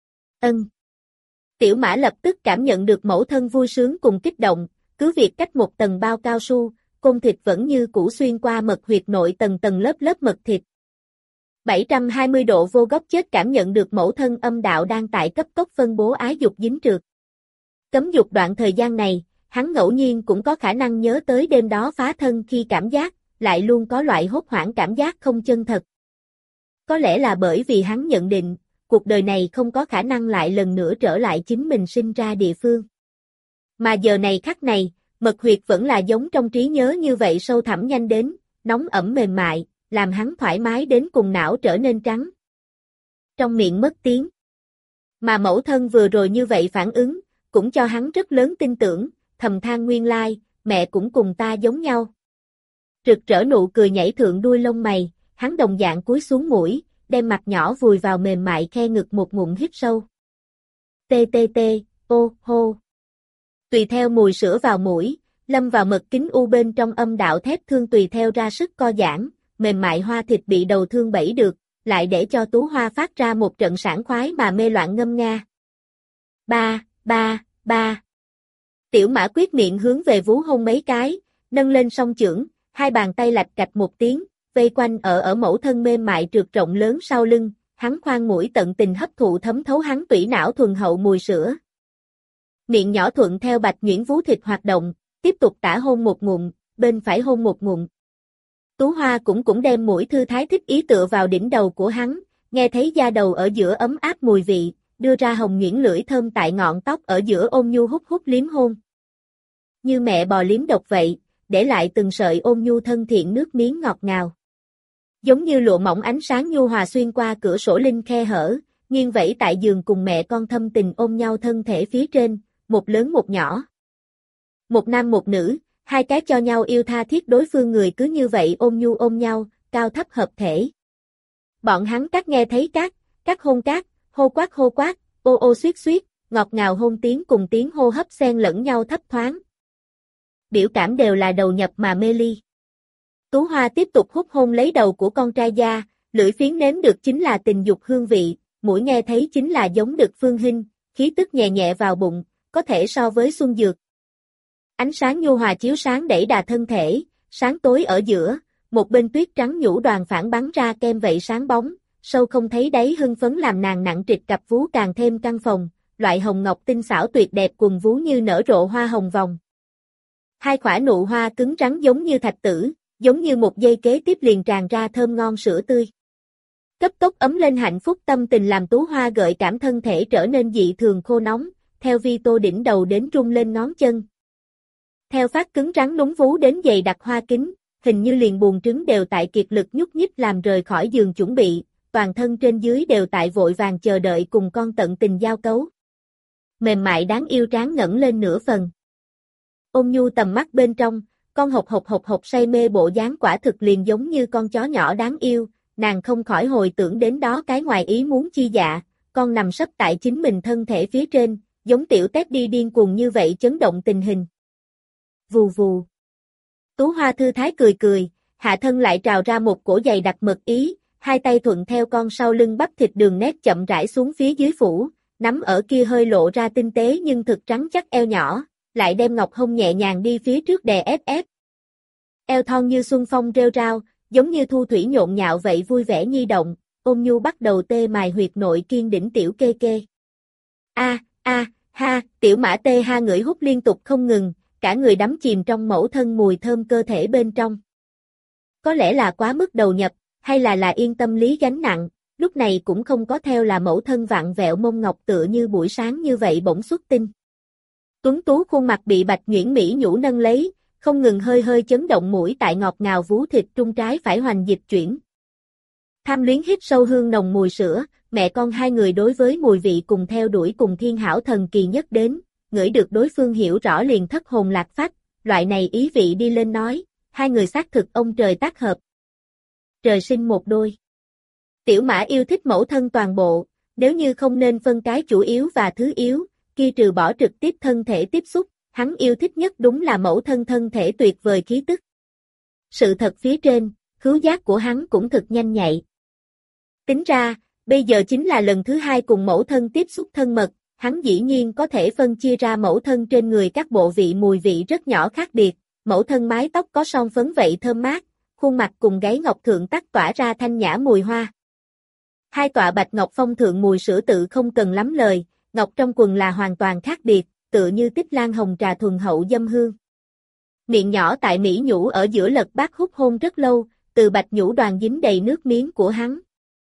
Tiểu mã lập tức cảm nhận được mẫu thân vui sướng cùng kích động, cứ việc cách một tầng bao cao su, côn thịt vẫn như cũ xuyên qua mật huyệt nội tầng tầng lớp lớp mật thịt. 720 độ vô góc chết cảm nhận được mẫu thân âm đạo đang tại cấp tốc phân bố ái dục dính trượt. Cấm dục đoạn thời gian này, hắn ngẫu nhiên cũng có khả năng nhớ tới đêm đó phá thân khi cảm giác, lại luôn có loại hốt hoảng cảm giác không chân thật. Có lẽ là bởi vì hắn nhận định, cuộc đời này không có khả năng lại lần nữa trở lại chính mình sinh ra địa phương. Mà giờ này khắc này, mật huyệt vẫn là giống trong trí nhớ như vậy sâu thẳm nhanh đến, nóng ẩm mềm mại, làm hắn thoải mái đến cùng não trở nên trắng. Trong miệng mất tiếng. Mà mẫu thân vừa rồi như vậy phản ứng, cũng cho hắn rất lớn tin tưởng, thầm than nguyên lai, mẹ cũng cùng ta giống nhau. Rực rỡ nụ cười nhảy thượng đuôi lông mày, hắn đồng dạng cúi xuống mũi, đem mặt nhỏ vùi vào mềm mại khe ngực một ngụm hít sâu. Tê tê tê, ô hô. Tùy theo mùi sữa vào mũi, lâm vào mật kính u bên trong âm đạo thép thương tùy theo ra sức co giãn, mềm mại hoa thịt bị đầu thương bẫy được, lại để cho Tú Hoa phát ra một trận sảng khoái mà mê loạn ngâm nga. Ba, ba, ba. Tiểu Mã quyết miệng hướng về vú hôn mấy cái, nâng lên song chưởng, hai bàn tay lạch cạch một tiếng, vây quanh ở mẫu thân mềm mại trượt rộng lớn sau lưng, hắn khoan mũi tận tình hấp thụ thấm thấu hắn tủy não thuần hậu mùi sữa. Miệng nhỏ thuận theo bạch nhuyễn vú thịt hoạt động, tiếp tục tả hôn một ngụm, bên phải hôn một ngụm. Tú Hoa cũng đem mũi thư thái thích ý tựa vào đỉnh đầu của hắn, nghe thấy da đầu ở giữa ấm áp mùi vị, đưa ra hồng nhuyễn lưỡi thơm tại ngọn tóc ở giữa ôm nhu hút hút liếm hôn. Như mẹ bò liếm độc vậy, để lại từng sợi ôm nhu thân thiện nước miếng ngọt ngào. Giống như lụa mỏng ánh sáng nhu hòa xuyên qua cửa sổ linh khe hở, nghiêng vẫy tại giường cùng mẹ con thâm tình ôm nhau thân thể phía trên, một lớn một nhỏ. Một nam một nữ, hai cái cho nhau yêu tha thiết đối phương người cứ như vậy ôm nhu ôm nhau, cao thấp hợp thể. Bọn hắn cắt nghe thấy cắt hô quát, ô ô xuyết xuyết, ngọt ngào hôn tiếng cùng tiếng hô hấp xen lẫn nhau thấp thoáng. Biểu cảm đều là đầu nhập mà mê ly. Tú Hoa tiếp tục hút hôn lấy đầu của con trai gia, lưỡi phiến nếm được chính là tình dục hương vị, mũi nghe thấy chính là giống đực phương hinh, khí tức nhẹ nhẹ vào bụng, có thể so với xuân dược. Ánh sáng nhu hòa chiếu sáng đẩy đà thân thể, sáng tối ở giữa, một bên tuyết trắng nhũ đoàn phản bắn ra kem vậy sáng bóng, sâu không thấy đáy hưng phấn làm nàng nặng trịch cặp vú càng thêm căng phòng, loại hồng ngọc tinh xảo tuyệt đẹp cùng vú như nở rộ hoa hồng vòng. Hai khỏa nụ hoa cứng rắn giống như thạch tử, giống như một giây kế tiếp liền tràn ra thơm ngon sữa tươi. Cấp tốc ấm lên hạnh phúc tâm tình làm Tú Hoa gợi cảm thân thể trở nên dị thường khô nóng, theo vi tô đỉnh đầu đến rung lên ngón chân. Theo phát cứng rắn núng vú đến dày đặc hoa kính, hình như liền buồng trứng đều tại kiệt lực nhúc nhích làm rời khỏi giường chuẩn bị, toàn thân trên dưới đều tại vội vàng chờ đợi cùng con tận tình giao cấu. Mềm mại đáng yêu tráng ngẩng lên nửa phần. Ôn nhu tầm mắt bên trong, con hộc say mê bộ dáng quả thực liền giống như con chó nhỏ đáng yêu, nàng không khỏi hồi tưởng đến đó cái ngoài ý muốn chi dạ, con nằm sấp tại chính mình thân thể phía trên, giống tiểu tép đi điên cuồng như vậy chấn động tình hình. Vù vù. Tú Hoa thư thái cười, hạ thân lại trào ra một cổ dày đặc mật ý, hai tay thuận theo con sau lưng bắp thịt đường nét chậm rãi xuống phía dưới phủ, nắm ở kia hơi lộ ra tinh tế nhưng thực trắng chắc eo nhỏ, lại đem ngọc hông nhẹ nhàng đi phía trước đè ép. Eo thon như xuân phong rêu rao, giống như thu thủy nhộn nhạo vậy vui vẻ nhi động, ôm nhu bắt đầu tê mài huyệt nội kiên đỉnh tiểu kê kê. Ha, tiểu Mã tê ha ngửi hút liên tục không ngừng, cả người đắm chìm trong mẫu thân mùi thơm cơ thể bên trong. Có lẽ là quá mức đầu nhập, hay là yên tâm lý gánh nặng, lúc này cũng không có theo là mẫu thân vặn vẹo mông ngọc tựa như buổi sáng như vậy bỗng xuất tinh. Tuấn tú khuôn mặt bị bạch nhuyễn mỹ nhũ nâng lấy, không ngừng hơi chấn động mũi tại ngọt ngào vú thịt trung trái phải hoành dịch chuyển. Tham luyến hít sâu hương nồng mùi sữa, mẹ con hai người đối với mùi vị cùng theo đuổi cùng thiên hảo thần kỳ nhất đến, ngửi được đối phương hiểu rõ liền thất hồn lạc phách, loại này ý vị đi lên nói, hai người xác thực ông trời tác hợp. Trời sinh một đôi. Tiểu Mã yêu thích mẫu thân toàn bộ, nếu như không nên phân cái chủ yếu và thứ yếu, kia trừ bỏ trực tiếp thân thể tiếp xúc, hắn yêu thích nhất đúng là mẫu thân thân thể tuyệt vời khí tức. Sự thật phía trên, khứu giác của hắn cũng thực nhanh nhạy. Tính ra, bây giờ chính là lần thứ hai cùng mẫu thân tiếp xúc thân mật, hắn dĩ nhiên có thể phân chia ra mẫu thân trên người các bộ vị mùi vị rất nhỏ khác biệt, mẫu thân mái tóc có son phấn vậy thơm mát, khuôn mặt cùng gáy ngọc thượng tắc tỏa ra thanh nhã mùi hoa. Hai tọa bạch ngọc phong thượng mùi sữa tự không cần lắm lời, ngọc trong quần là hoàn toàn khác biệt, tựa như tích lan hồng trà thuần hậu dâm hương. Miệng nhỏ tại mỹ nhũ ở giữa lật bát hút hôn rất lâu, từ bạch nhũ đoàn dính đầy nước miếng của hắn.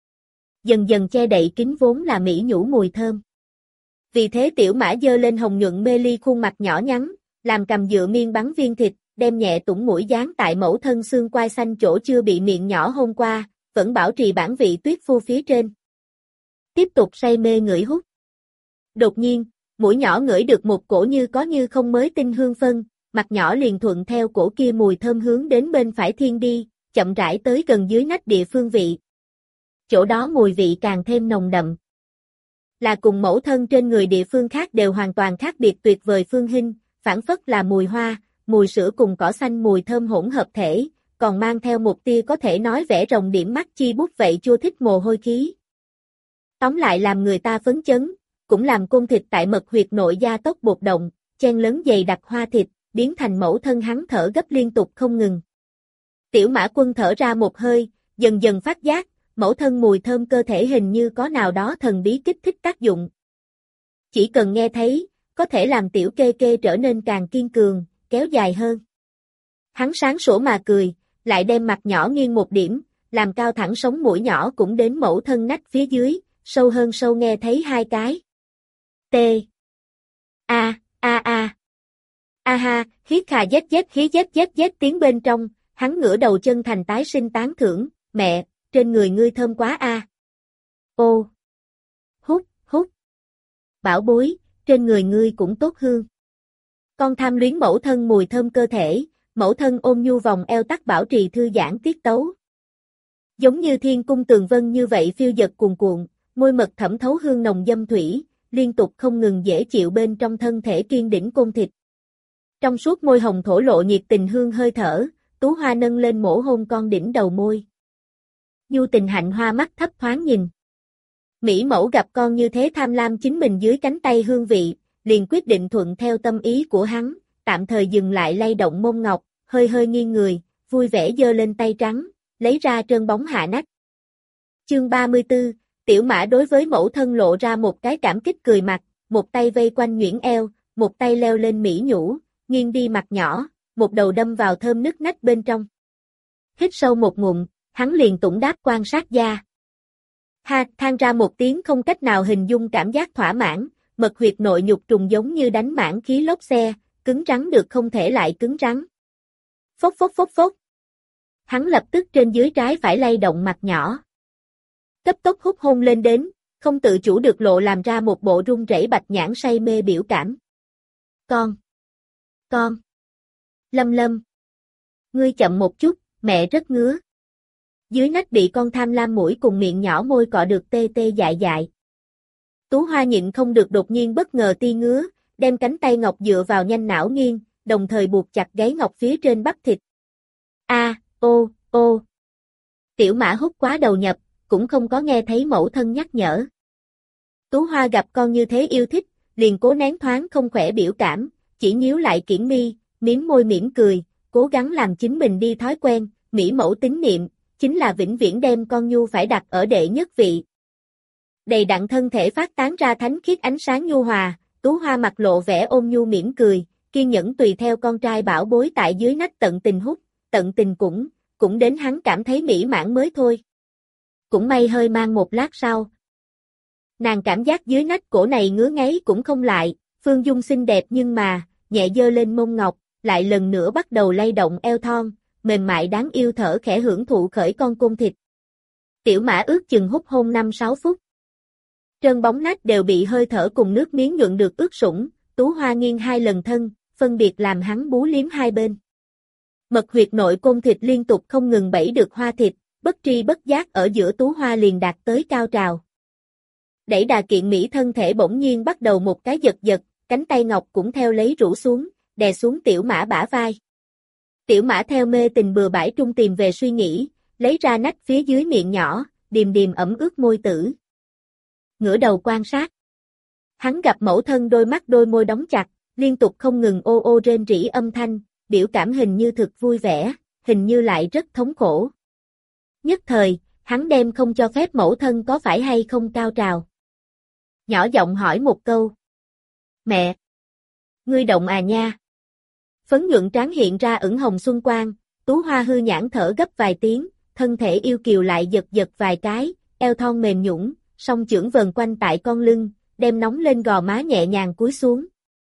Dần dần che đậy kín vốn là mỹ nhũ mùi thơm. Vì thế tiểu Mã dơ lên hồng nhuận mê ly khuôn mặt nhỏ nhắn, làm cầm dựa miên bắn viên thịt, đem nhẹ tủng mũi dán tại mẫu thân xương quai xanh chỗ chưa bị miệng nhỏ hôn qua, vẫn bảo trì bản vị tuyết phu phía trên. Tiếp tục say mê ngửi hút. Đột nhiên, mũi nhỏ ngửi được một cổ như có như không mới tinh hương phân, mặt nhỏ liền thuận theo cổ kia mùi thơm hướng đến bên phải thiên đi, chậm rãi tới gần dưới nách địa phương vị. Chỗ đó mùi vị càng thêm nồng đậm. Là cùng mẫu thân trên người địa phương khác đều hoàn toàn khác biệt tuyệt vời phương hình, phản phất là mùi hoa, mùi sữa cùng cỏ xanh mùi thơm hỗn hợp thể, còn mang theo một tia có thể nói vẽ rồng điểm mắt chi bút vậy chua thích mồ hôi khí. Tóm lại làm người ta phấn chấn, cũng làm côn thịt tại mật huyệt nội da tốc bột động, chen lấn dày đặc hoa thịt, biến thành mẫu thân hắn thở gấp liên tục không ngừng. Tiểu Mã Quân thở ra một hơi, dần dần phát giác, mẫu thân mùi thơm cơ thể hình như có nào đó thần bí kích thích tác dụng. Chỉ cần nghe thấy, có thể làm tiểu kê kê trở nên càng kiên cường, kéo dài hơn. Hắn sáng sủa mà cười, lại đem mặt nhỏ nghiêng một điểm, làm cao thẳng sống mũi nhỏ cũng đến mẫu thân nách phía dưới, sâu hơn sâu nghe thấy hai cái. T. A, a a. A ha, hít khà dét khí tiếng bên trong, hắn ngửa đầu chân thành tái sinh tán thưởng, mẹ, trên người ngươi thơm quá a. Ô. Hút, hút. Bảo bối, trên người ngươi cũng tốt hương. Con tham luyến mẫu thân mùi thơm cơ thể, mẫu thân ôm nhu vòng eo tắc bảo trì thư giãn tiết tấu. Giống như thiên cung tường vân như vậy phiêu dật cuồn cuộn, môi mật thẩm thấu hương nồng dâm thủy, liên tục không ngừng dễ chịu bên trong thân thể kiên đỉnh côn thịt. Trong suốt môi hồng thổ lộ nhiệt tình hương hơi thở, Tú Hoa nâng lên mổ hôn con đỉnh đầu môi. Nhu Tình Hạnh hoa mắt thấp thoáng nhìn. Mỹ mẫu gặp con như thế tham lam chính mình dưới cánh tay hương vị, liền quyết định thuận theo tâm ý của hắn, tạm thời dừng lại lay động mông ngọc, hơi hơi nghiêng người, vui vẻ giơ lên tay trắng, lấy ra trơn bóng hạ nách. Chương 34, Tiểu Mã đối với mẫu thân lộ ra một cái cảm kích cười mặt, một tay vây quanh nhuyễn eo, một tay leo lên mỹ nhũ, nghiêng đi mặt nhỏ, một đầu đâm vào thơm nức nách bên trong. Hít sâu một ngụm, hắn liền tủng đáp quan sát da. Ha, than ra một tiếng không cách nào hình dung cảm giác thỏa mãn, mật huyệt nội nhục trùng giống như đánh mãn khí lốp xe, cứng rắn được không thể lại cứng rắn. Phốc phốc phốc phốc. Hắn lập tức trên dưới trái phải lay động mặt nhỏ. Cấp tốc hút hôn lên đến, không tự chủ được lộ làm ra một bộ run rẩy bạch nhãn say mê biểu cảm. Con. Lâm Lâm. Ngươi chậm một chút, mẹ rất ngứa. Dưới nách bị con tham lam mũi cùng miệng nhỏ môi cọ được tê tê dại dại. Tú Hoa nhịn không được đột nhiên bất ngờ ti ngứa, đem cánh tay ngọc dựa vào nhanh não nghiêng, đồng thời buộc chặt gáy ngọc phía trên bắp thịt. A, ô, ô. Tiểu Mã hút quá đầu nhập, cũng không có nghe thấy mẫu thân nhắc nhở. Tú Hoa gặp con như thế yêu thích, liền cố nén thoáng không khỏe biểu cảm, chỉ nhíu lại kiển mi, mím môi mỉm cười, cố gắng làm chính mình đi thói quen, mỹ mẫu tín niệm, chính là vĩnh viễn đem con nhu phải đặt ở đệ nhất vị. Đầy đặn thân thể phát tán ra thánh khiết ánh sáng nhu hòa, Tú Hoa mặt lộ vẻ ôn nhu mỉm cười, kiên nhẫn tùy theo con trai bảo bối tại dưới nách tận tình hút, tận tình cũng đến hắn cảm thấy mỹ mãn mới thôi. Cũng may hơi mang một lát sau. Nàng cảm giác dưới nách cổ này ngứa ngáy cũng không lại, Phương Dung xinh đẹp nhưng mà, nhẹ dơ lên mông ngọc, lại lần nữa bắt đầu lay động eo thon, mềm mại đáng yêu thở khẽ hưởng thụ khởi con côn thịt. Tiểu Mã ước chừng hút hôn 5-6 phút. Trơn bóng nách đều bị hơi thở cùng nước miếng nhuận được ướt sũng, Tú Hoa nghiêng 2 lần thân, phân biệt làm hắn bú liếm hai bên. Mật huyệt nội côn thịt liên tục không ngừng bẫy được hoa thịt, bất tri bất giác ở giữa Tú Hoa liền đạt tới cao trào. Đẩy đà kiện mỹ thân thể bỗng nhiên bắt đầu một cái giật giật, cánh tay ngọc cũng theo lấy rũ xuống, đè xuống Tiểu Mã bả vai. Tiểu Mã theo mê tình bừa bãi trung tìm về suy nghĩ, lấy ra nách phía dưới miệng nhỏ, điềm điềm ẩm ướt môi tử. Ngửa đầu quan sát. Hắn gặp mẫu thân đôi môi đóng chặt, liên tục không ngừng ô ô rên rỉ âm thanh, biểu cảm hình như thực vui vẻ, hình như lại rất thống khổ. Nhất thời, hắn đem không cho phép mẫu thân có phải hay không cao trào. Nhỏ giọng hỏi một câu. Mẹ! Ngươi động à nha? Phấn nhuận trán hiện ra ửng hồng xuân quang, Tú Hoa hư nhãn thở gấp vài tiếng, thân thể yêu kiều lại giật giật vài cái, eo thon mềm nhũn, song chưởng vần quanh tại con lưng, đem nóng lên gò má nhẹ nhàng cúi xuống.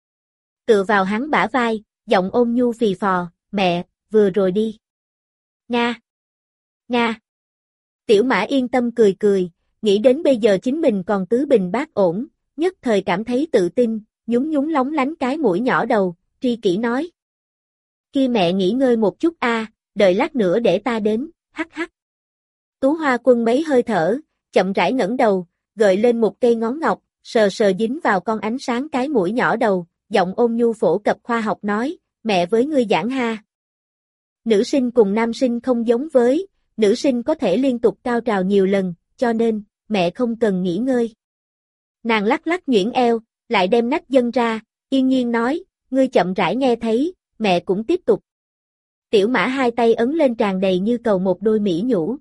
Tựa vào hắn bả vai, giọng ôn nhu phì phò, mẹ, vừa rồi đi. Nga! Nga! Tiểu Mã yên tâm cười cười, nghĩ đến bây giờ chính mình còn tứ bình bát ổn, nhất thời cảm thấy tự tin, nhún nhún lóng lánh cái mũi nhỏ đầu, tri kỷ nói. Kia mẹ nghỉ ngơi một chút a, đợi lát nữa để ta đến, hắc hắc. Tú Hoa Quân mấy hơi thở, chậm rãi ngẩng đầu, gợi lên một cây ngón ngọc, sờ sờ dính vào con ánh sáng cái mũi nhỏ đầu, giọng ôn nhu phổ cập khoa học nói, mẹ với ngươi giảng ha. Nữ sinh cùng nam sinh không giống với, nữ sinh có thể liên tục cao trào nhiều lần, cho nên, mẹ không cần nghỉ ngơi. Nàng lắc lắc nhuyễn eo, lại đem nách dâng ra, yên nhiên nói, ngươi chậm rãi nghe thấy, mẹ cũng tiếp tục. Tiểu Mã hai tay ấn lên tràn đầy như cầu một đôi mỹ nhũ.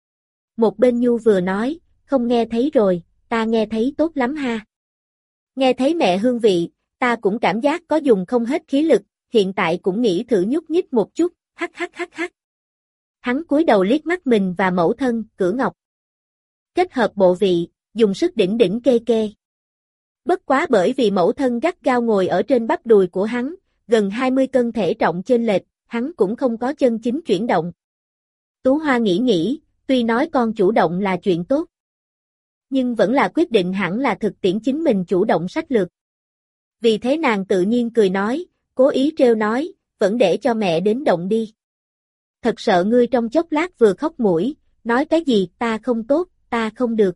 Một bên Nhu vừa nói, không nghe thấy rồi, ta nghe thấy tốt lắm ha. Nghe thấy mẹ hương vị, ta cũng cảm giác có dùng không hết khí lực, hiện tại cũng nghĩ thử nhúc nhích một chút, hắc hắc hắc hắc. Hắn cúi đầu liếc mắt mình và mẫu thân, Cửu Ngọc. Kết hợp bộ vị, dùng sức đỉnh đỉnh kê kê. Bất quá bởi vì mẫu thân gắt gao ngồi ở trên bắp đùi của hắn, gần 20 cân thể trọng chênh lệch, hắn cũng không có chân chính chuyển động. Tú Hoa nghĩ, tuy nói con chủ động là chuyện tốt, nhưng vẫn là quyết định hẳn là thực tiễn chính mình chủ động sách lược. Vì thế nàng tự nhiên cười nói, cố ý trêu nói, vẫn để cho mẹ đến động đi. Thật sợ ngươi trong chốc lát vừa khóc mũi, nói cái gì, ta không tốt, ta không được.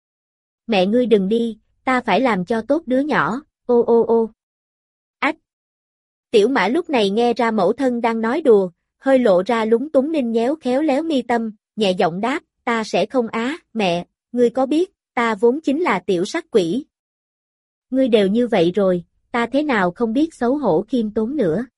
Mẹ ngươi đừng đi, ta phải làm cho tốt đứa nhỏ, ô ô ô. Ách! Tiểu Mã lúc này nghe ra mẫu thân đang nói đùa, hơi lộ ra lúng túng ninh nhéo khéo léo mi tâm, nhẹ giọng đáp, ta sẽ không á, mẹ, ngươi có biết, ta vốn chính là tiểu sắc quỷ. Ngươi đều như vậy rồi, ta thế nào không biết xấu hổ khiêm tốn nữa.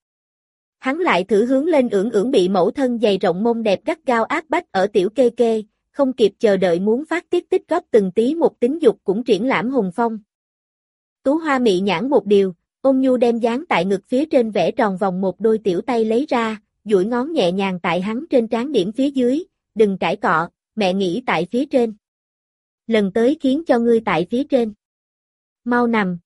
Hắn lại thử hướng lên ưỡn bị mẫu thân dày rộng mông đẹp gắt gao áp bách ở tiểu kê kê, không kịp chờ đợi muốn phát tiết tích góp từng tí một tính dục cũng triển lãm hùng phong. Tú Hoa mị nhãn một điều, ôn nhu đem dán tại ngực phía trên vẽ tròn vòng một đôi tiểu tay lấy ra, duỗi ngón nhẹ nhàng tại hắn trên trán điểm phía dưới, đừng cãi cọ, mẹ nghĩ tại phía trên. Lần tới khiến cho ngươi tại phía trên. Mau nằm.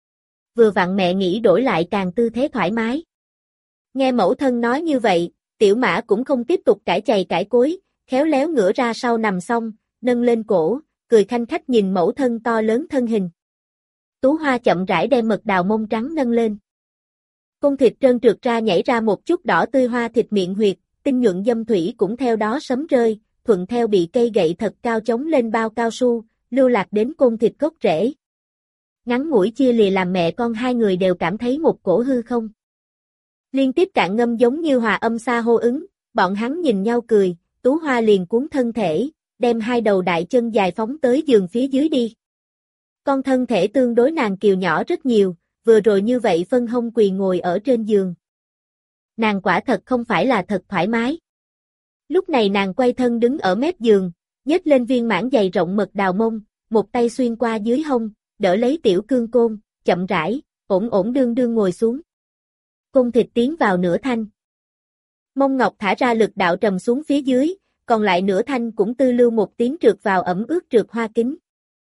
Vừa vặn mẹ nghĩ đổi lại càng tư thế thoải mái. Nghe mẫu thân nói như vậy, Tiểu Mã cũng không tiếp tục cãi chày cãi cối, khéo léo ngửa ra sau nằm xong, nâng lên cổ, cười khanh khách nhìn mẫu thân to lớn thân hình. Tú Hoa chậm rãi đem mật đào mông trắng nâng lên. Cung thịt trơn trượt ra nhảy ra một chút đỏ tươi hoa thịt miệng huyệt, tinh nhuận dâm thủy cũng theo đó sấm rơi, thuận theo bị cây gậy thật cao chống lên bao cao su, lưu lạc đến côn thịt gốc rễ. Ngắn ngủi chia lìa làm mẹ con hai người đều cảm thấy một cổ hư không. Liên tiếp cạn ngâm giống như hòa âm xa hô ứng, bọn hắn nhìn nhau cười, Tú Hoa liền cuốn thân thể, đem hai đầu đại chân dài phóng tới giường phía dưới đi. Con thân thể tương đối nàng kiều nhỏ rất nhiều, vừa rồi như vậy phân hông quỳ ngồi ở trên giường. Nàng quả thật không phải là thật thoải mái. Lúc này nàng quay thân đứng ở mép giường, nhếch lên viên mãn dày rộng mật đào mông, một tay xuyên qua dưới hông, đỡ lấy tiểu cương côn, chậm rãi, ổn ổn đương đương ngồi xuống. Côn thịt tiến vào nửa thanh. Mông ngọc thả ra lực đạo trầm xuống phía dưới, còn lại nửa thanh cũng tư lưu một tiếng trượt vào ẩm ướt trượt hoa kính.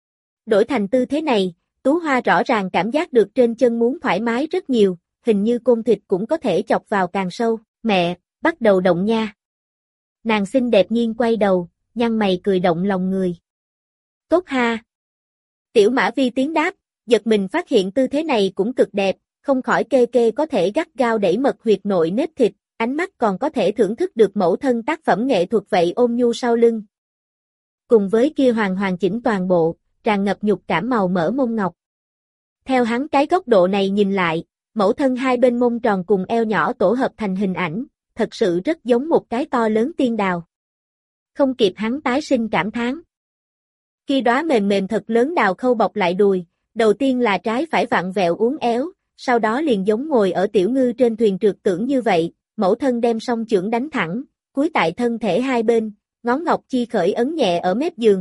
Đổi thành tư thế này, Tú Hoa rõ ràng cảm giác được trên chân muốn thoải mái rất nhiều, hình như côn thịt cũng có thể chọc vào càng sâu, mẹ, bắt đầu động nha. Nàng xinh đẹp nhiên quay đầu, nhăn mày cười động lòng người. Tốt ha. Tiểu Mã Vi tiếng đáp, giật mình phát hiện tư thế này cũng cực đẹp, không khỏi kê kê có thể gắt gao đẩy mật huyệt nội nếp thịt, ánh mắt còn có thể thưởng thức được mẫu thân tác phẩm nghệ thuật vậy ôm nhu sau lưng. Cùng với kia hoàn chỉnh toàn bộ, tràn ngập nhục cảm màu mỡ mông ngọc. Theo hắn cái góc độ này nhìn lại, mẫu thân hai bên mông tròn cùng eo nhỏ tổ hợp thành hình ảnh, thật sự rất giống một cái to lớn tiên đào. Không kịp hắn tái sinh cảm thán. Khi đóa mềm mềm thật lớn đào khâu bọc lại đùi, đầu tiên là trái phải vặn vẹo uốn éo, sau đó liền giống ngồi ở tiểu ngư trên thuyền trượt tưởng như vậy, mẫu thân đem song chưởng đánh thẳng, cúi tại thân thể hai bên, ngón ngọc chi khởi ấn nhẹ ở mép giường.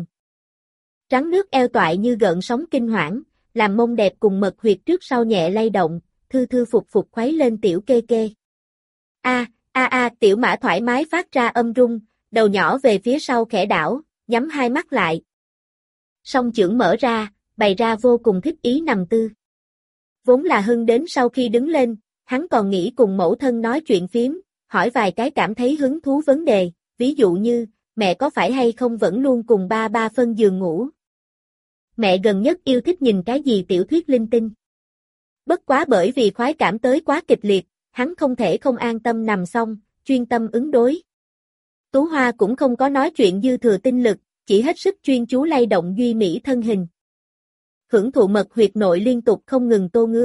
Trắng nước eo toại như gợn sóng kinh hoảng, làm mông đẹp cùng mật huyệt trước sau nhẹ lay động, thư thư phục phục khuấy lên tiểu kê kê. Tiểu Mã thoải mái phát ra âm rung, đầu nhỏ về phía sau khẽ đảo, nhắm hai mắt lại. Song chưởng mở ra, bày ra vô cùng thích ý nằm tư. Vốn là hưng đến sau khi đứng lên, hắn còn nghĩ cùng mẫu thân nói chuyện phím, hỏi vài cái cảm thấy hứng thú vấn đề, ví dụ như, mẹ có phải hay không vẫn luôn cùng ba phân giường ngủ. Mẹ gần nhất yêu thích nhìn cái gì tiểu thuyết linh tinh. Bất quá bởi vì khoái cảm tới quá kịch liệt, hắn không thể không an tâm nằm xong, chuyên tâm ứng đối. Tú Hoa cũng không có nói chuyện dư thừa tinh lực, chỉ hết sức chuyên chú lay động duy mỹ thân hình. Hưởng thụ mật huyệt nội liên tục không ngừng tô ngứa,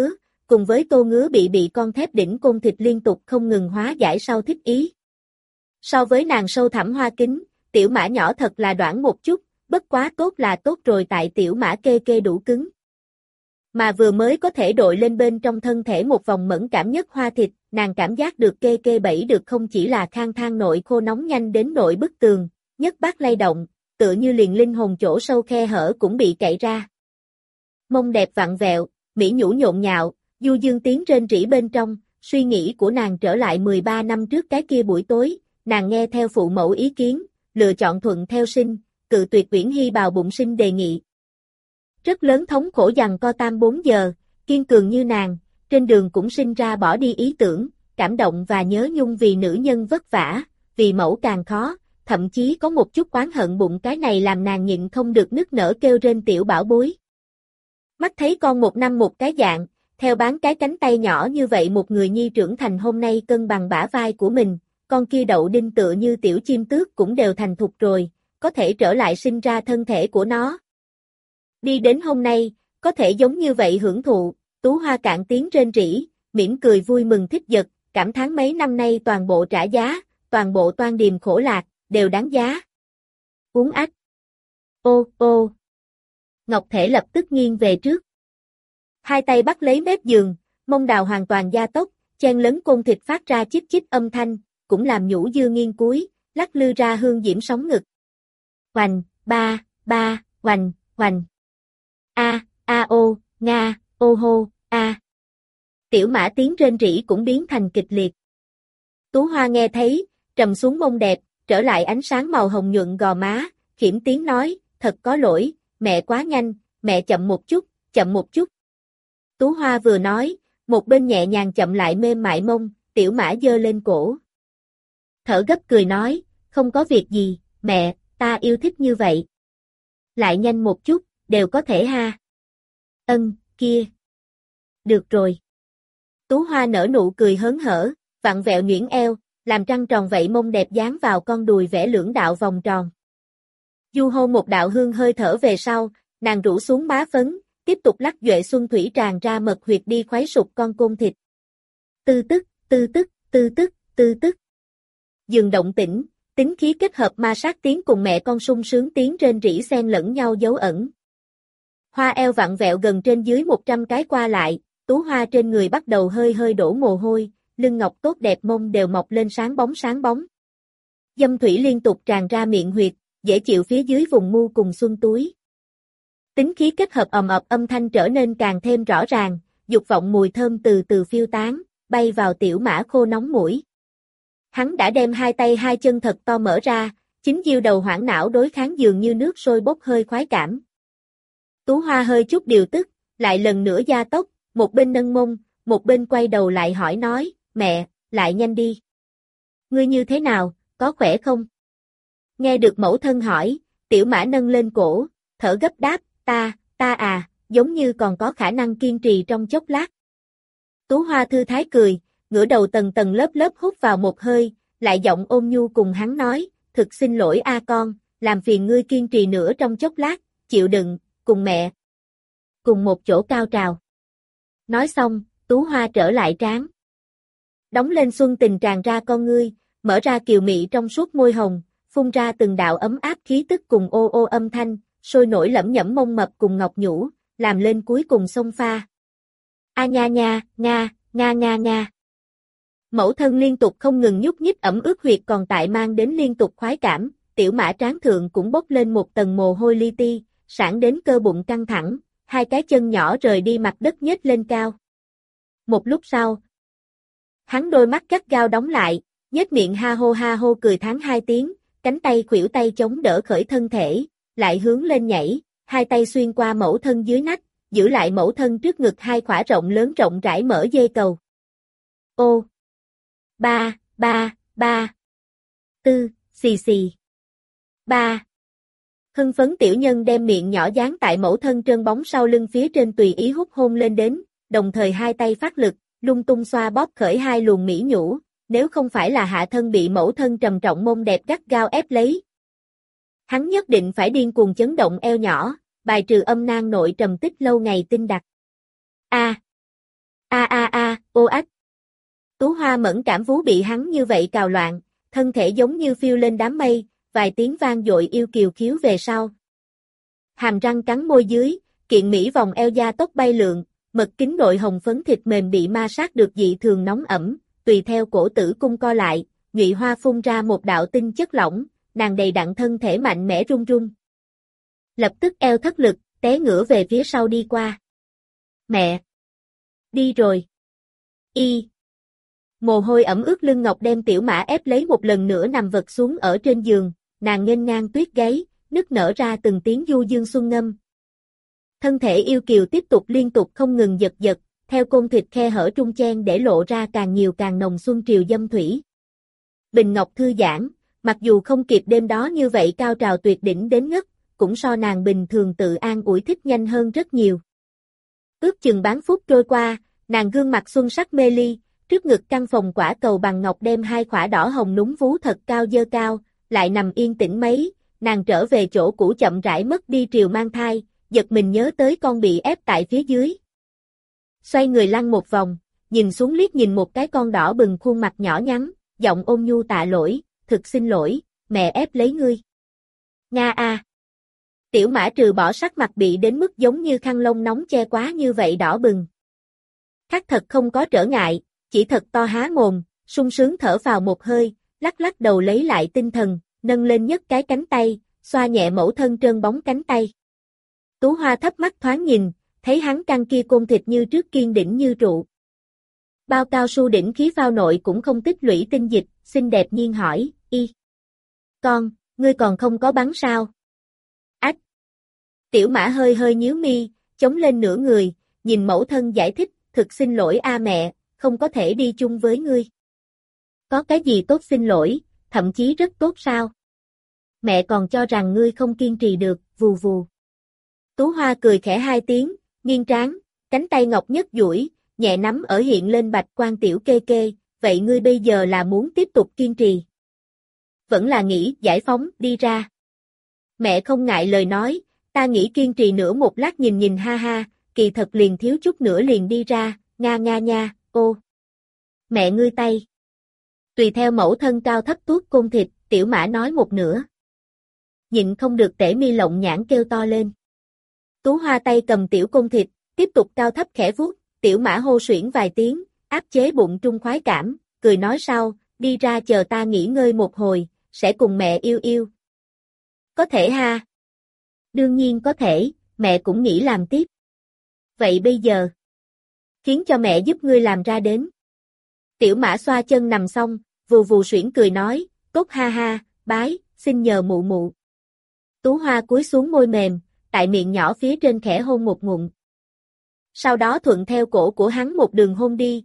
cùng với tô ngứa bị con thép đỉnh côn thịt liên tục không ngừng hóa giải sau thích ý. So với nàng sâu thẳm hoa kính, tiểu mã nhỏ thật là đoản một chút, bất quá tốt là tốt rồi tại tiểu mã kê kê đủ cứng. Mà vừa mới có thể đội lên bên trong thân thể một vòng mẫn cảm nhất hoa thịt, nàng cảm giác được kê kê bẫy được không chỉ là khang thang nội khô nóng nhanh đến nội bức tường, nhất bát lay động, tựa như liền linh hồn chỗ sâu khe hở cũng bị cậy ra. Mông đẹp vặn vẹo, mỹ nhũ nhộn nhạo, du dương tiếng rên rỉ bên trong, suy nghĩ của nàng trở lại 13 năm trước cái kia buổi tối, nàng nghe theo phụ mẫu ý kiến, lựa chọn thuận theo sinh, cự tuyệt Uyển Hy bào bụng sinh đề nghị. Rất lớn thống khổ giằng co 4 giờ, kiên cường như nàng, trên đường cũng sinh ra bỏ đi ý tưởng, cảm động và nhớ nhung vì nữ nhân vất vả, vì mẫu càng khó, thậm chí có một chút oán hận bụng cái này làm nàng nhịn không được nức nở kêu rên tiểu bảo bối. Mắt thấy con một năm một cái dạng, theo bán cái cánh tay nhỏ như vậy một người nhi trưởng thành hôm nay cân bằng bả vai của mình, con kia đậu đinh tựa như tiểu chim tước cũng đều thành thục rồi, có thể trở lại sinh ra thân thể của nó. Đi đến hôm nay, có thể giống như vậy hưởng thụ, Tú Hoa cạn tiếng rên rỉ, mỉm cười vui mừng thích giật, cảm thán mấy năm nay toàn bộ trả giá, toàn bộ toan điềm khổ lạc, đều đáng giá. Uống ách. Ô, ô. Ngọc Thể lập tức nghiêng về trước. Hai tay bắt lấy mép giường, mông đào hoàn toàn gia tốc, chen lấn côn thịt phát ra chích chích âm thanh, cũng làm nhũ dư nghiêng cúi, lắc lư ra hương diễm sóng ngực. Hoành, ba, ba, hoành, hoành. A ô, nga, ô hô, a. Tiểu mã tiếng rên rỉ cũng biến thành kịch liệt. Tú Hoa nghe thấy, trầm xuống mông đẹp, trở lại ánh sáng màu hồng nhuận gò má, khiểm tiếng nói, thật có lỗi, mẹ quá nhanh, mẹ chậm một chút, chậm một chút. Tú Hoa vừa nói, một bên nhẹ nhàng chậm lại mềm mại mông, tiểu mã giơ lên cổ. Thở gấp cười nói, không có việc gì, mẹ, ta yêu thích như vậy. Lại nhanh một chút, đều có thể ha. Kia. Được rồi. Tú Hoa nở nụ cười hớn hở, vặn vẹo nhuyễn eo, làm trăng tròn vậy mông đẹp dán vào con đùi vẽ lưỡng đạo vòng tròn. Du hôn một đạo hương hơi thở về sau, nàng rũ xuống má phấn, tiếp tục lắc duệ xuân thủy tràn ra mật huyệt đi khoái sụp con côn thịt. Tư tức, tư tức, tư tức, tư tức. Dừng động tĩnh, tính khí kết hợp ma sát tiếng cùng mẹ con sung sướng tiếng rên rỉ xen lẫn nhau dấu ẩn. Hoa eo vặn vẹo gần trên dưới 100 cái qua lại, Tú Hoa trên người bắt đầu hơi hơi đổ mồ hôi, lưng ngọc tốt đẹp mông đều mọc lên sáng bóng sáng bóng. Dâm thủy liên tục tràn ra miệng huyệt, dễ chịu phía dưới vùng mu cùng xuân túi. Tính khí kết hợp ầm ập âm thanh trở nên càng thêm rõ ràng, dục vọng mùi thơm từ từ phiêu tán, bay vào tiểu mã khô nóng mũi. Hắn đã đem hai tay hai chân thật to mở ra, chính diêu đầu hoảng não đối kháng dường như nước sôi bốc hơi khoái cảm. Tú Hoa hơi chút điều tức, lại lần nữa gia tốc, một bên nâng mông, một bên quay đầu lại hỏi nói, mẹ, lại nhanh đi. Ngươi như thế nào, có khỏe không? Nghe được mẫu thân hỏi, tiểu mã nâng lên cổ, thở gấp đáp, ta giống như còn có khả năng kiên trì trong chốc lát. Tú Hoa thư thái cười, ngửa đầu tầng tầng lớp lớp hút vào một hơi, lại giọng ôn nhu cùng hắn nói, thực xin lỗi a con, làm phiền ngươi kiên trì nữa trong chốc lát, chịu đựng, cùng mẹ. Cùng một chỗ cao trào. Nói xong, Tú Hoa trở lại trán. Đóng lên xuân tình tràn ra con ngươi, mở ra kiều mị trong suốt môi hồng, phun ra từng đạo ấm áp khí tức cùng ô ô âm thanh, sôi nổi lẩm nhẩm mông mập cùng ngọc nhũ, làm lên cuối cùng xông pha. A nha nha, nga, nga nga nga. Mẫu thân liên tục không ngừng nhúc nhích ẩm ướt huyệt còn tại mang đến liên tục khoái cảm, tiểu mã trán thượng cũng bốc lên một tầng mồ hôi li ti, sảng đến cơ bụng căng thẳng, hai cái chân nhỏ rời đi mặt đất nhếch lên cao. Một lúc sau, hắn đôi mắt gắt gao đóng lại, nhếch miệng ha hô cười thán hai tiếng, cánh tay khuỷu tay chống đỡ khởi thân thể, lại hướng lên nhảy, hai tay xuyên qua mẫu thân dưới nách, giữ lại mẫu thân trước ngực hai khỏa rộng lớn rộng rãi mở dê cầu. Ô! Ba! Tư, xì xì. Ba! Hưng phấn tiểu nhân đem miệng nhỏ dán tại mẫu thân trơn bóng sau lưng phía trên tùy ý hút hôn lên đến, đồng thời hai tay phát lực, lung tung xoa bóp khởi hai luồng mỹ nhũ, nếu không phải là hạ thân bị mẫu thân trầm trọng mông đẹp gắt gao ép lấy. Hắn nhất định phải điên cuồng chấn động eo nhỏ, bài trừ âm nang nội trầm tích lâu ngày tinh đặc. Ô ách. Tú Hoa mẫn cảm vú bị hắn như vậy cào loạn, thân thể giống như phiêu lên đám mây, vài tiếng vang dội yêu kiều khiếu về sau. Hàm răng cắn môi dưới, kiện mỹ vòng eo da tóc bay lượn, mật kính nội hồng phấn thịt mềm bị ma sát được dị thường nóng ẩm, tùy theo cổ tử cung co lại, nhụy hoa phun ra một đạo tinh chất lỏng, nàng đầy đặn thân thể mạnh mẽ run run. Lập tức eo thất lực, té ngửa về phía sau đi qua. Mẹ! Đi rồi! Y! Mồ hôi ẩm ướt lưng ngọc đem tiểu mã ép lấy một lần nữa nằm vật xuống ở trên giường, nàng nghênh ngang tuyết gáy, nức nở ra từng tiếng du dương xuân ngâm. Thân thể yêu kiều tiếp tục liên tục không ngừng giật giật, theo côn thịt khe hở trung chen để lộ ra càng nhiều càng nồng xuân triều dâm thủy. Bình Ngọc thư giãn, mặc dù không kịp đêm đó như vậy cao trào tuyệt đỉnh đến ngất, cũng so nàng bình thường tự an ủi thích nhanh hơn rất nhiều. Ước chừng bán phút trôi qua, nàng gương mặt xuân sắc mê ly, trước ngực căn phòng quả cầu bằng ngọc đem hai khỏa đỏ hồng núng vú thật cao dơ cao, lại nằm yên tĩnh mấy, nàng trở về chỗ cũ chậm rãi mất đi triều mang thai, giật mình nhớ tới con bị ép tại phía dưới. Xoay người lăn một vòng, nhìn xuống liếc nhìn một cái con đỏ bừng khuôn mặt nhỏ nhắn, giọng ôn nhu tạ lỗi, thực xin lỗi, mẹ ép lấy ngươi. Nga a. Tiểu mã trừ bỏ sắc mặt bị đến mức giống như khăn lông nóng che quá như vậy đỏ bừng. Khác thật không có trở ngại, chỉ thật to há mồm, sung sướng thở vào một hơi, lắc lắc đầu lấy lại tinh thần, nâng lên nhấc cái cánh tay, xoa nhẹ mẫu thân trơn bóng cánh tay. Tú Hoa thấp mắt thoáng nhìn, thấy hắn căng kia côn thịt như trước kiên đỉnh như trụ. Bao cao su đỉnh khí phao nội cũng không tích lũy tinh dịch, xinh đẹp nhiên hỏi, con, ngươi còn không có bắn sao? Ách! Tiểu mã hơi hơi nhíu mi, chống lên nửa người, nhìn mẫu thân giải thích, thực xin lỗi mẹ, không có thể đi chung với ngươi. Có cái gì tốt xin lỗi, thậm chí rất tốt sao? Mẹ còn cho rằng ngươi không kiên trì được, vù vù. Tú Hoa cười khẽ hai tiếng, nghiêng trán, cánh tay ngọc nhất duỗi, nhẹ nắm ở hiện lên bạch quan tiểu kê kê, vậy ngươi bây giờ là muốn tiếp tục kiên trì? Vẫn là nghĩ giải phóng, đi ra. Mẹ không ngại lời nói, ta nghĩ kiên trì nữa một lát nhìn nhìn ha ha, kỳ thật liền thiếu chút nữa liền đi ra, nga nga nha, ô. Mẹ ngươi tay. Tùy theo mẫu thân cao thấp tuốt côn thịt, tiểu mã nói một nửa. Nhịn không được tể mi lộng nhãn kêu to lên. Tú Hoa tay cầm tiểu côn thịt, tiếp tục cao thấp khẽ vuốt, tiểu mã hô suyễn vài tiếng, áp chế bụng trung khoái cảm, cười nói sau, đi ra chờ ta nghỉ ngơi một hồi, sẽ cùng mẹ yêu yêu. Có thể ha? Đương nhiên có thể, mẹ cũng nghĩ làm tiếp. Vậy bây giờ? Khiến cho mẹ giúp ngươi làm ra đến. Tiểu mã xoa chân nằm xong, vù vù suyễn cười nói, tốt ha ha, bái, xin nhờ mụ mụ. Tú Hoa cúi xuống môi mềm, tại miệng nhỏ phía trên khẽ hôn một ngụm. Sau đó thuận theo cổ của hắn một đường hôn đi,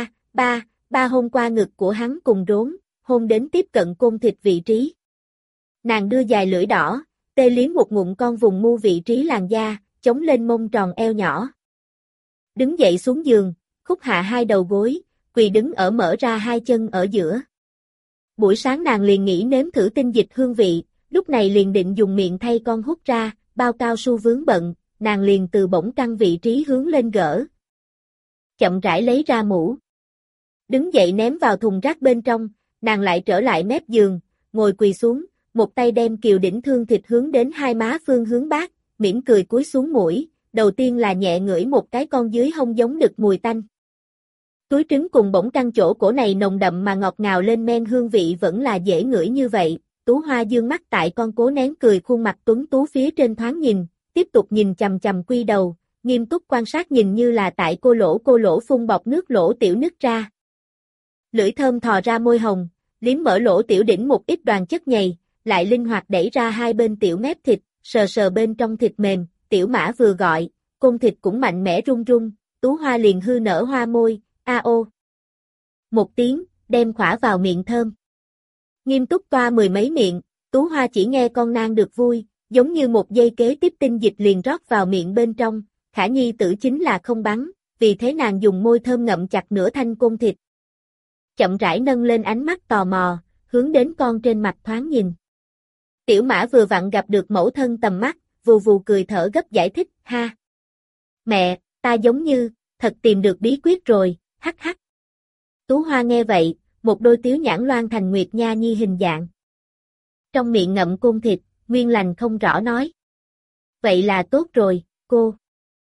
ba hôn qua ngực của hắn cùng rốn, hôn đến tiếp cận côn thịt vị trí. Nàng đưa dài lưỡi đỏ, tê liếm một ngụm con vùng mu vị trí làn da, chống lên mông tròn eo nhỏ. Đứng dậy xuống giường, khúc hạ hai đầu gối, quỳ đứng ở mở ra hai chân ở giữa. Buổi sáng nàng liền nghĩ nếm thử tinh dịch hương vị, lúc này liền định dùng miệng thay con hút ra, bao cao su vướng bận, nàng liền từ bổng căng vị trí hướng lên gỡ. Chậm rãi lấy ra mũ. Đứng dậy ném vào thùng rác bên trong, nàng lại trở lại mép giường, ngồi quỳ xuống, một tay đem kiều đỉnh thương thịt hướng đến hai má phương hướng bát, mỉm cười cúi xuống mũi, đầu tiên là nhẹ ngửi một cái con dưới hông giống đực mùi tanh. Túi trứng cùng bổng căng chỗ cổ này nồng đậm mà ngọt ngào lên men hương vị vẫn là dễ ngửi như vậy. Tú Hoa dương mắt tại con cố nén cười khuôn mặt tuấn tú phía trên thoáng nhìn, tiếp tục nhìn chằm chằm quy đầu, nghiêm túc quan sát nhìn như là tại cô lỗ phun bọt nước lỗ tiểu nứt ra. Lưỡi thơm thò ra môi hồng, liếm mở lỗ tiểu đỉnh một ít đoàn chất nhầy, lại linh hoạt đẩy ra hai bên tiểu mép thịt, sờ sờ bên trong thịt mềm, tiểu mã vừa gọi, côn thịt cũng mạnh mẽ rung rung, Tú Hoa liền hư nở hoa môi, ô. Một tiếng, đem khỏa vào miệng thơm. Nghiêm túc toa mười mấy miệng, Tú Hoa chỉ nghe con nang được vui, giống như một giây kế tiếp tinh dịch liền rót vào miệng bên trong, khả nhi tử chính là không bắn, vì thế nàng dùng môi thơm ngậm chặt nửa thanh côn thịt. Chậm rãi nâng lên ánh mắt tò mò, hướng đến con trên mặt thoáng nhìn. Tiểu mã vừa vặn gặp được mẫu thân tầm mắt, vù vù cười thở gấp giải thích, ha. Mẹ, ta giống như, thật tìm được bí quyết rồi, hắc hắc. Tú Hoa nghe vậy, một đôi tiếu nhãn loan thành Nguyệt Nha Nhi hình dạng. Trong miệng ngậm côn thịt, nguyên lành không rõ nói. Vậy là tốt rồi, cô.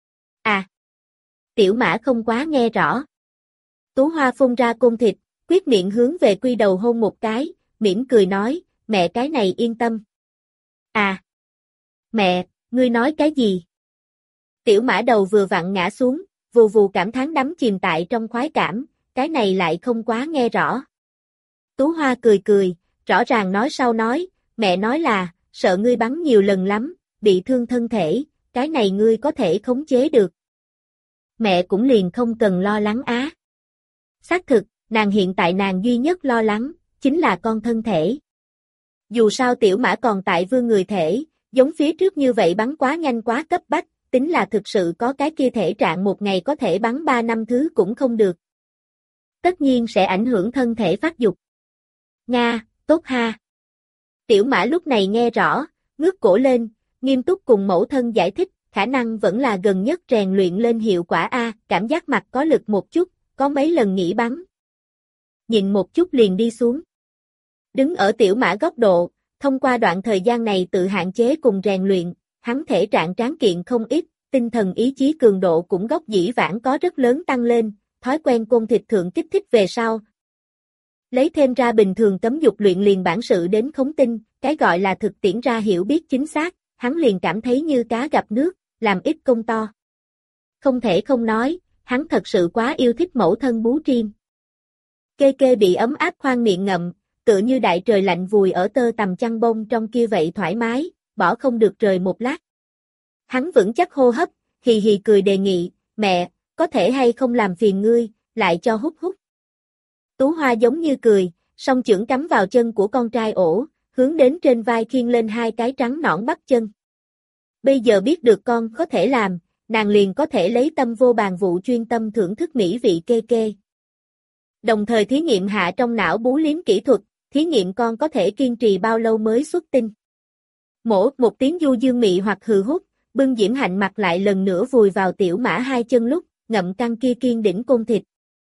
À. Tiểu Mã không quá nghe rõ. Tú Hoa phun ra côn thịt, quyết miệng hướng về Quy đầu hôn một cái, mỉm cười nói, mẹ cái này yên tâm. À. Mẹ, ngươi nói cái gì? Tiểu Mã đầu vừa vặn ngã xuống, vù vù cảm thán đắm chìm tại trong khoái cảm, cái này lại không quá nghe rõ. Tú Hoa cười cười, rõ ràng nói sau nói, mẹ nói là, sợ ngươi bắn nhiều lần lắm, bị thương thân thể, cái này ngươi có thể khống chế được. Mẹ cũng liền không cần lo lắng á. Xác thực, nàng hiện tại nàng duy nhất lo lắng, chính là con thân thể. Dù sao Tiểu Mã còn tại vương người thể, giống phía trước như vậy bắn quá nhanh quá cấp bách, tính là thực sự có cái kia thể trạng một ngày có thể bắn 3 năm thứ cũng không được. Tất nhiên sẽ ảnh hưởng thân thể phát dục. Nga, tốt ha. Tiểu Mã lúc này nghe rõ, ngước cổ lên, nghiêm túc cùng mẫu thân giải thích, khả năng vẫn là gần nhất rèn luyện lên hiệu quả A, cảm giác mặt có lực một chút, có mấy lần nghỉ bắn. Nhìn một chút liền đi xuống. Đứng ở Tiểu Mã góc độ, thông qua đoạn thời gian này tự hạn chế cùng rèn luyện, hắn thể trạng tráng kiện không ít, tinh thần ý chí cường độ cũng gốc dĩ vãng có rất lớn tăng lên, thói quen côn thịt thượng kích thích về sau. Lấy thêm ra bình thường cấm dục luyện liền bản sự đến khống tinh, cái gọi là thực tiễn ra hiểu biết chính xác, hắn liền cảm thấy như cá gặp nước, làm ít công to. Không thể không nói, hắn thật sự quá yêu thích mẫu thân bú riêng. Kê kê bị ấm áp khoang miệng ngậm, tựa như đại trời lạnh vùi ở tơ tằm chăn bông trong kia vậy thoải mái, bỏ không được rời một lát. Hắn vững chắc hô hấp, hì hì cười đề nghị, mẹ, có thể hay không làm phiền ngươi, lại cho hút hút. Tú Hoa giống như cười, song chưởng cắm vào chân của con trai ổ, hướng đến trên vai khiêng lên hai cái trắng nõn bắp chân. Bây giờ biết được con có thể làm, nàng liền có thể lấy tâm vô bàn vụ chuyên tâm thưởng thức mỹ vị kê kê. Đồng thời thí nghiệm hạ trong não bú liếm kỹ thuật, thí nghiệm con có thể kiên trì bao lâu mới xuất tinh. Mổ một tiếng du dương mị hoặc hừ hút, bưng Diễm Hạnh mặt lại lần nữa vùi vào Tiểu Mã hai chân lúc, ngậm căng kia kiên đỉnh côn thịt.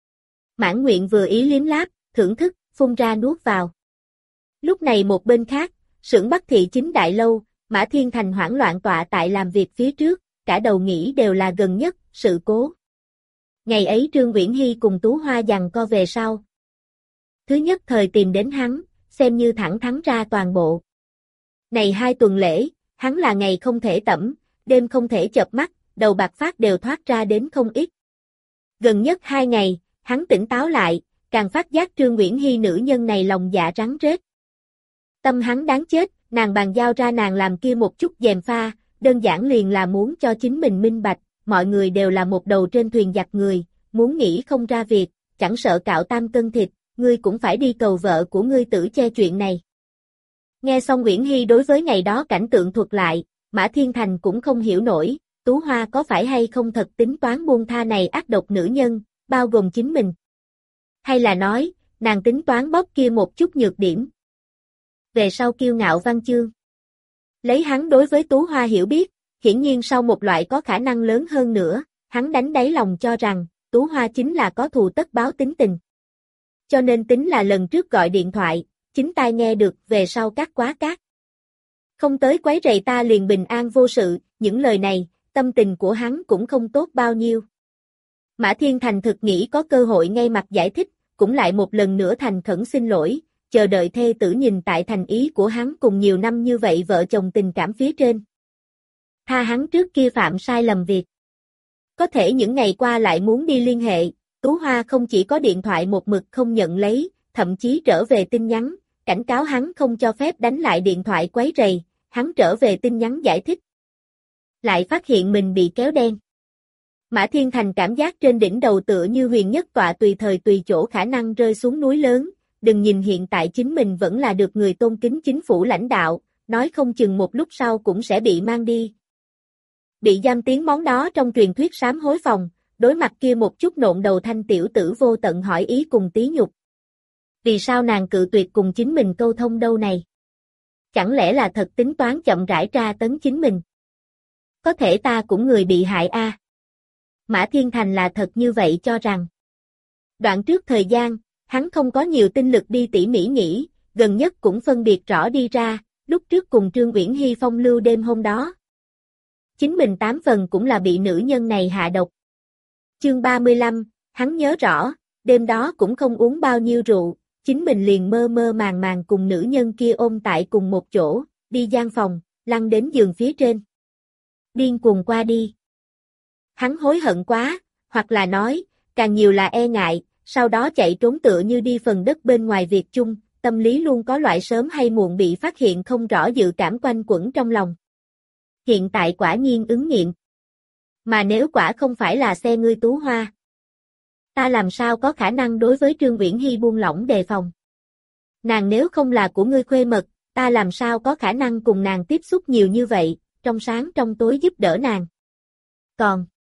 Mãn Nguyện vừa ý liếm láp, thưởng thức, phun ra nuốt vào. Lúc này một bên khác, xưởng Bắc Thị chính đại lâu, Mã Thiên Thành hoảng loạn tọa tại làm việc phía trước, cả đầu nghĩ đều là gần nhất, sự cố. Ngày ấy Trương Uyển Hy cùng Tú Hoa giằng co về sau. Thứ nhất thời tìm đến hắn, xem như thẳng thắn ra toàn bộ. Này 2 tuần lễ, hắn là ngày không thể tẩm, đêm không thể chợp mắt, đầu bạc phát đều thoát ra đến không ít. Gần nhất 2 ngày, hắn tỉnh táo lại, càng phát giác Trương Uyển Hy nữ nhân này lòng dạ rắn rết. Tâm hắn đáng chết, nàng bàn giao ra nàng làm kia một chút gièm pha, đơn giản liền là muốn cho chính mình minh bạch, mọi người đều là một đầu trên thuyền giặc người, muốn nghĩ không ra việc, chẳng sợ cạo 3 cân thịt, ngươi cũng phải đi cầu vợ của ngươi Tử che chuyện này. Nghe xong Uyển Hy đối với ngày đó cảnh tượng thuật lại, Mã Thiên Thành cũng không hiểu nổi, Tú Hoa có phải hay không thật tính toán buông tha này ác độc nữ nhân, bao gồm chính mình. Hay là nói, nàng tính toán bóp kia một chút nhược điểm. Về sau kiêu ngạo văn chương. Lấy hắn đối với Tú Hoa hiểu biết, hiển nhiên sau một loại có khả năng lớn hơn nữa, hắn đánh đáy lòng cho rằng, Tú Hoa chính là có thù tất báo tính tình. Cho nên tính là lần trước gọi điện thoại, chính tai nghe được về sau cắt quá cát. Không tới quấy rầy ta liền bình an vô sự, những lời này, tâm tình của hắn cũng không tốt bao nhiêu. Mã Thiên Thành thực nghĩ có cơ hội ngay mặt giải thích, cũng lại một lần nữa thành khẩn xin lỗi, chờ đợi thê tử nhìn tại thành ý của hắn cùng nhiều năm như vậy vợ chồng tình cảm phía trên. Tha hắn trước kia phạm sai lầm việc. Có thể những ngày qua lại muốn đi liên hệ, Tú Hoa không chỉ có điện thoại một mực không nhận lấy, thậm chí trở về tin nhắn, cảnh cáo hắn không cho phép đánh lại điện thoại quấy rầy, hắn trở về tin nhắn giải thích. Lại phát hiện mình bị kéo đen. Mã Thiên Thành cảm giác trên đỉnh đầu tựa như huyền nhất tọa tùy thời tùy chỗ khả năng rơi xuống núi lớn, đừng nhìn hiện tại chính mình vẫn là được người tôn kính chính phủ lãnh đạo, nói không chừng một lúc sau cũng sẽ bị mang đi. Bị giam tiếng món đó trong truyền thuyết sám hối phòng, đối mặt kia một chút nộn đầu thanh tiểu tử vô tận hỏi ý cùng tí nhục. Vì sao nàng cự tuyệt cùng chính mình câu thông đâu này? Chẳng lẽ là thật tính toán chậm rãi tra tấn chính mình? Có thể ta cũng người bị hại a. Mã Thiên Thành là thật như vậy cho rằng. Đoạn trước thời gian, hắn không có nhiều tinh lực đi tỉ mỉ nghĩ, gần nhất cũng phân biệt rõ đi ra, lúc trước cùng Trương Uyển Hy phong lưu đêm hôm đó. Chính mình 8 phần cũng là bị nữ nhân này hạ độc. Chương 35, hắn nhớ rõ, đêm đó cũng không uống bao nhiêu rượu, chính mình liền mơ mơ màng màng cùng nữ nhân kia ôm tại cùng một chỗ, đi gian phòng, lăn đến giường phía trên. Điên cuồng qua đi. Hắn hối hận quá, hoặc là nói, càng nhiều là e ngại, sau đó chạy trốn tựa như đi phần đất bên ngoài Việt chung, tâm lý luôn có loại sớm hay muộn bị phát hiện không rõ dự cảm quanh quẩn trong lòng. Hiện tại quả nhiên ứng nghiệm. Mà nếu quả không phải là xe ngươi Tú Hoa, ta làm sao có khả năng đối với Trương Uyển Hy buông lỏng đề phòng. Nàng nếu không là của ngươi khuê mật, ta làm sao có khả năng cùng nàng tiếp xúc nhiều như vậy, trong sáng trong tối giúp đỡ nàng. Còn,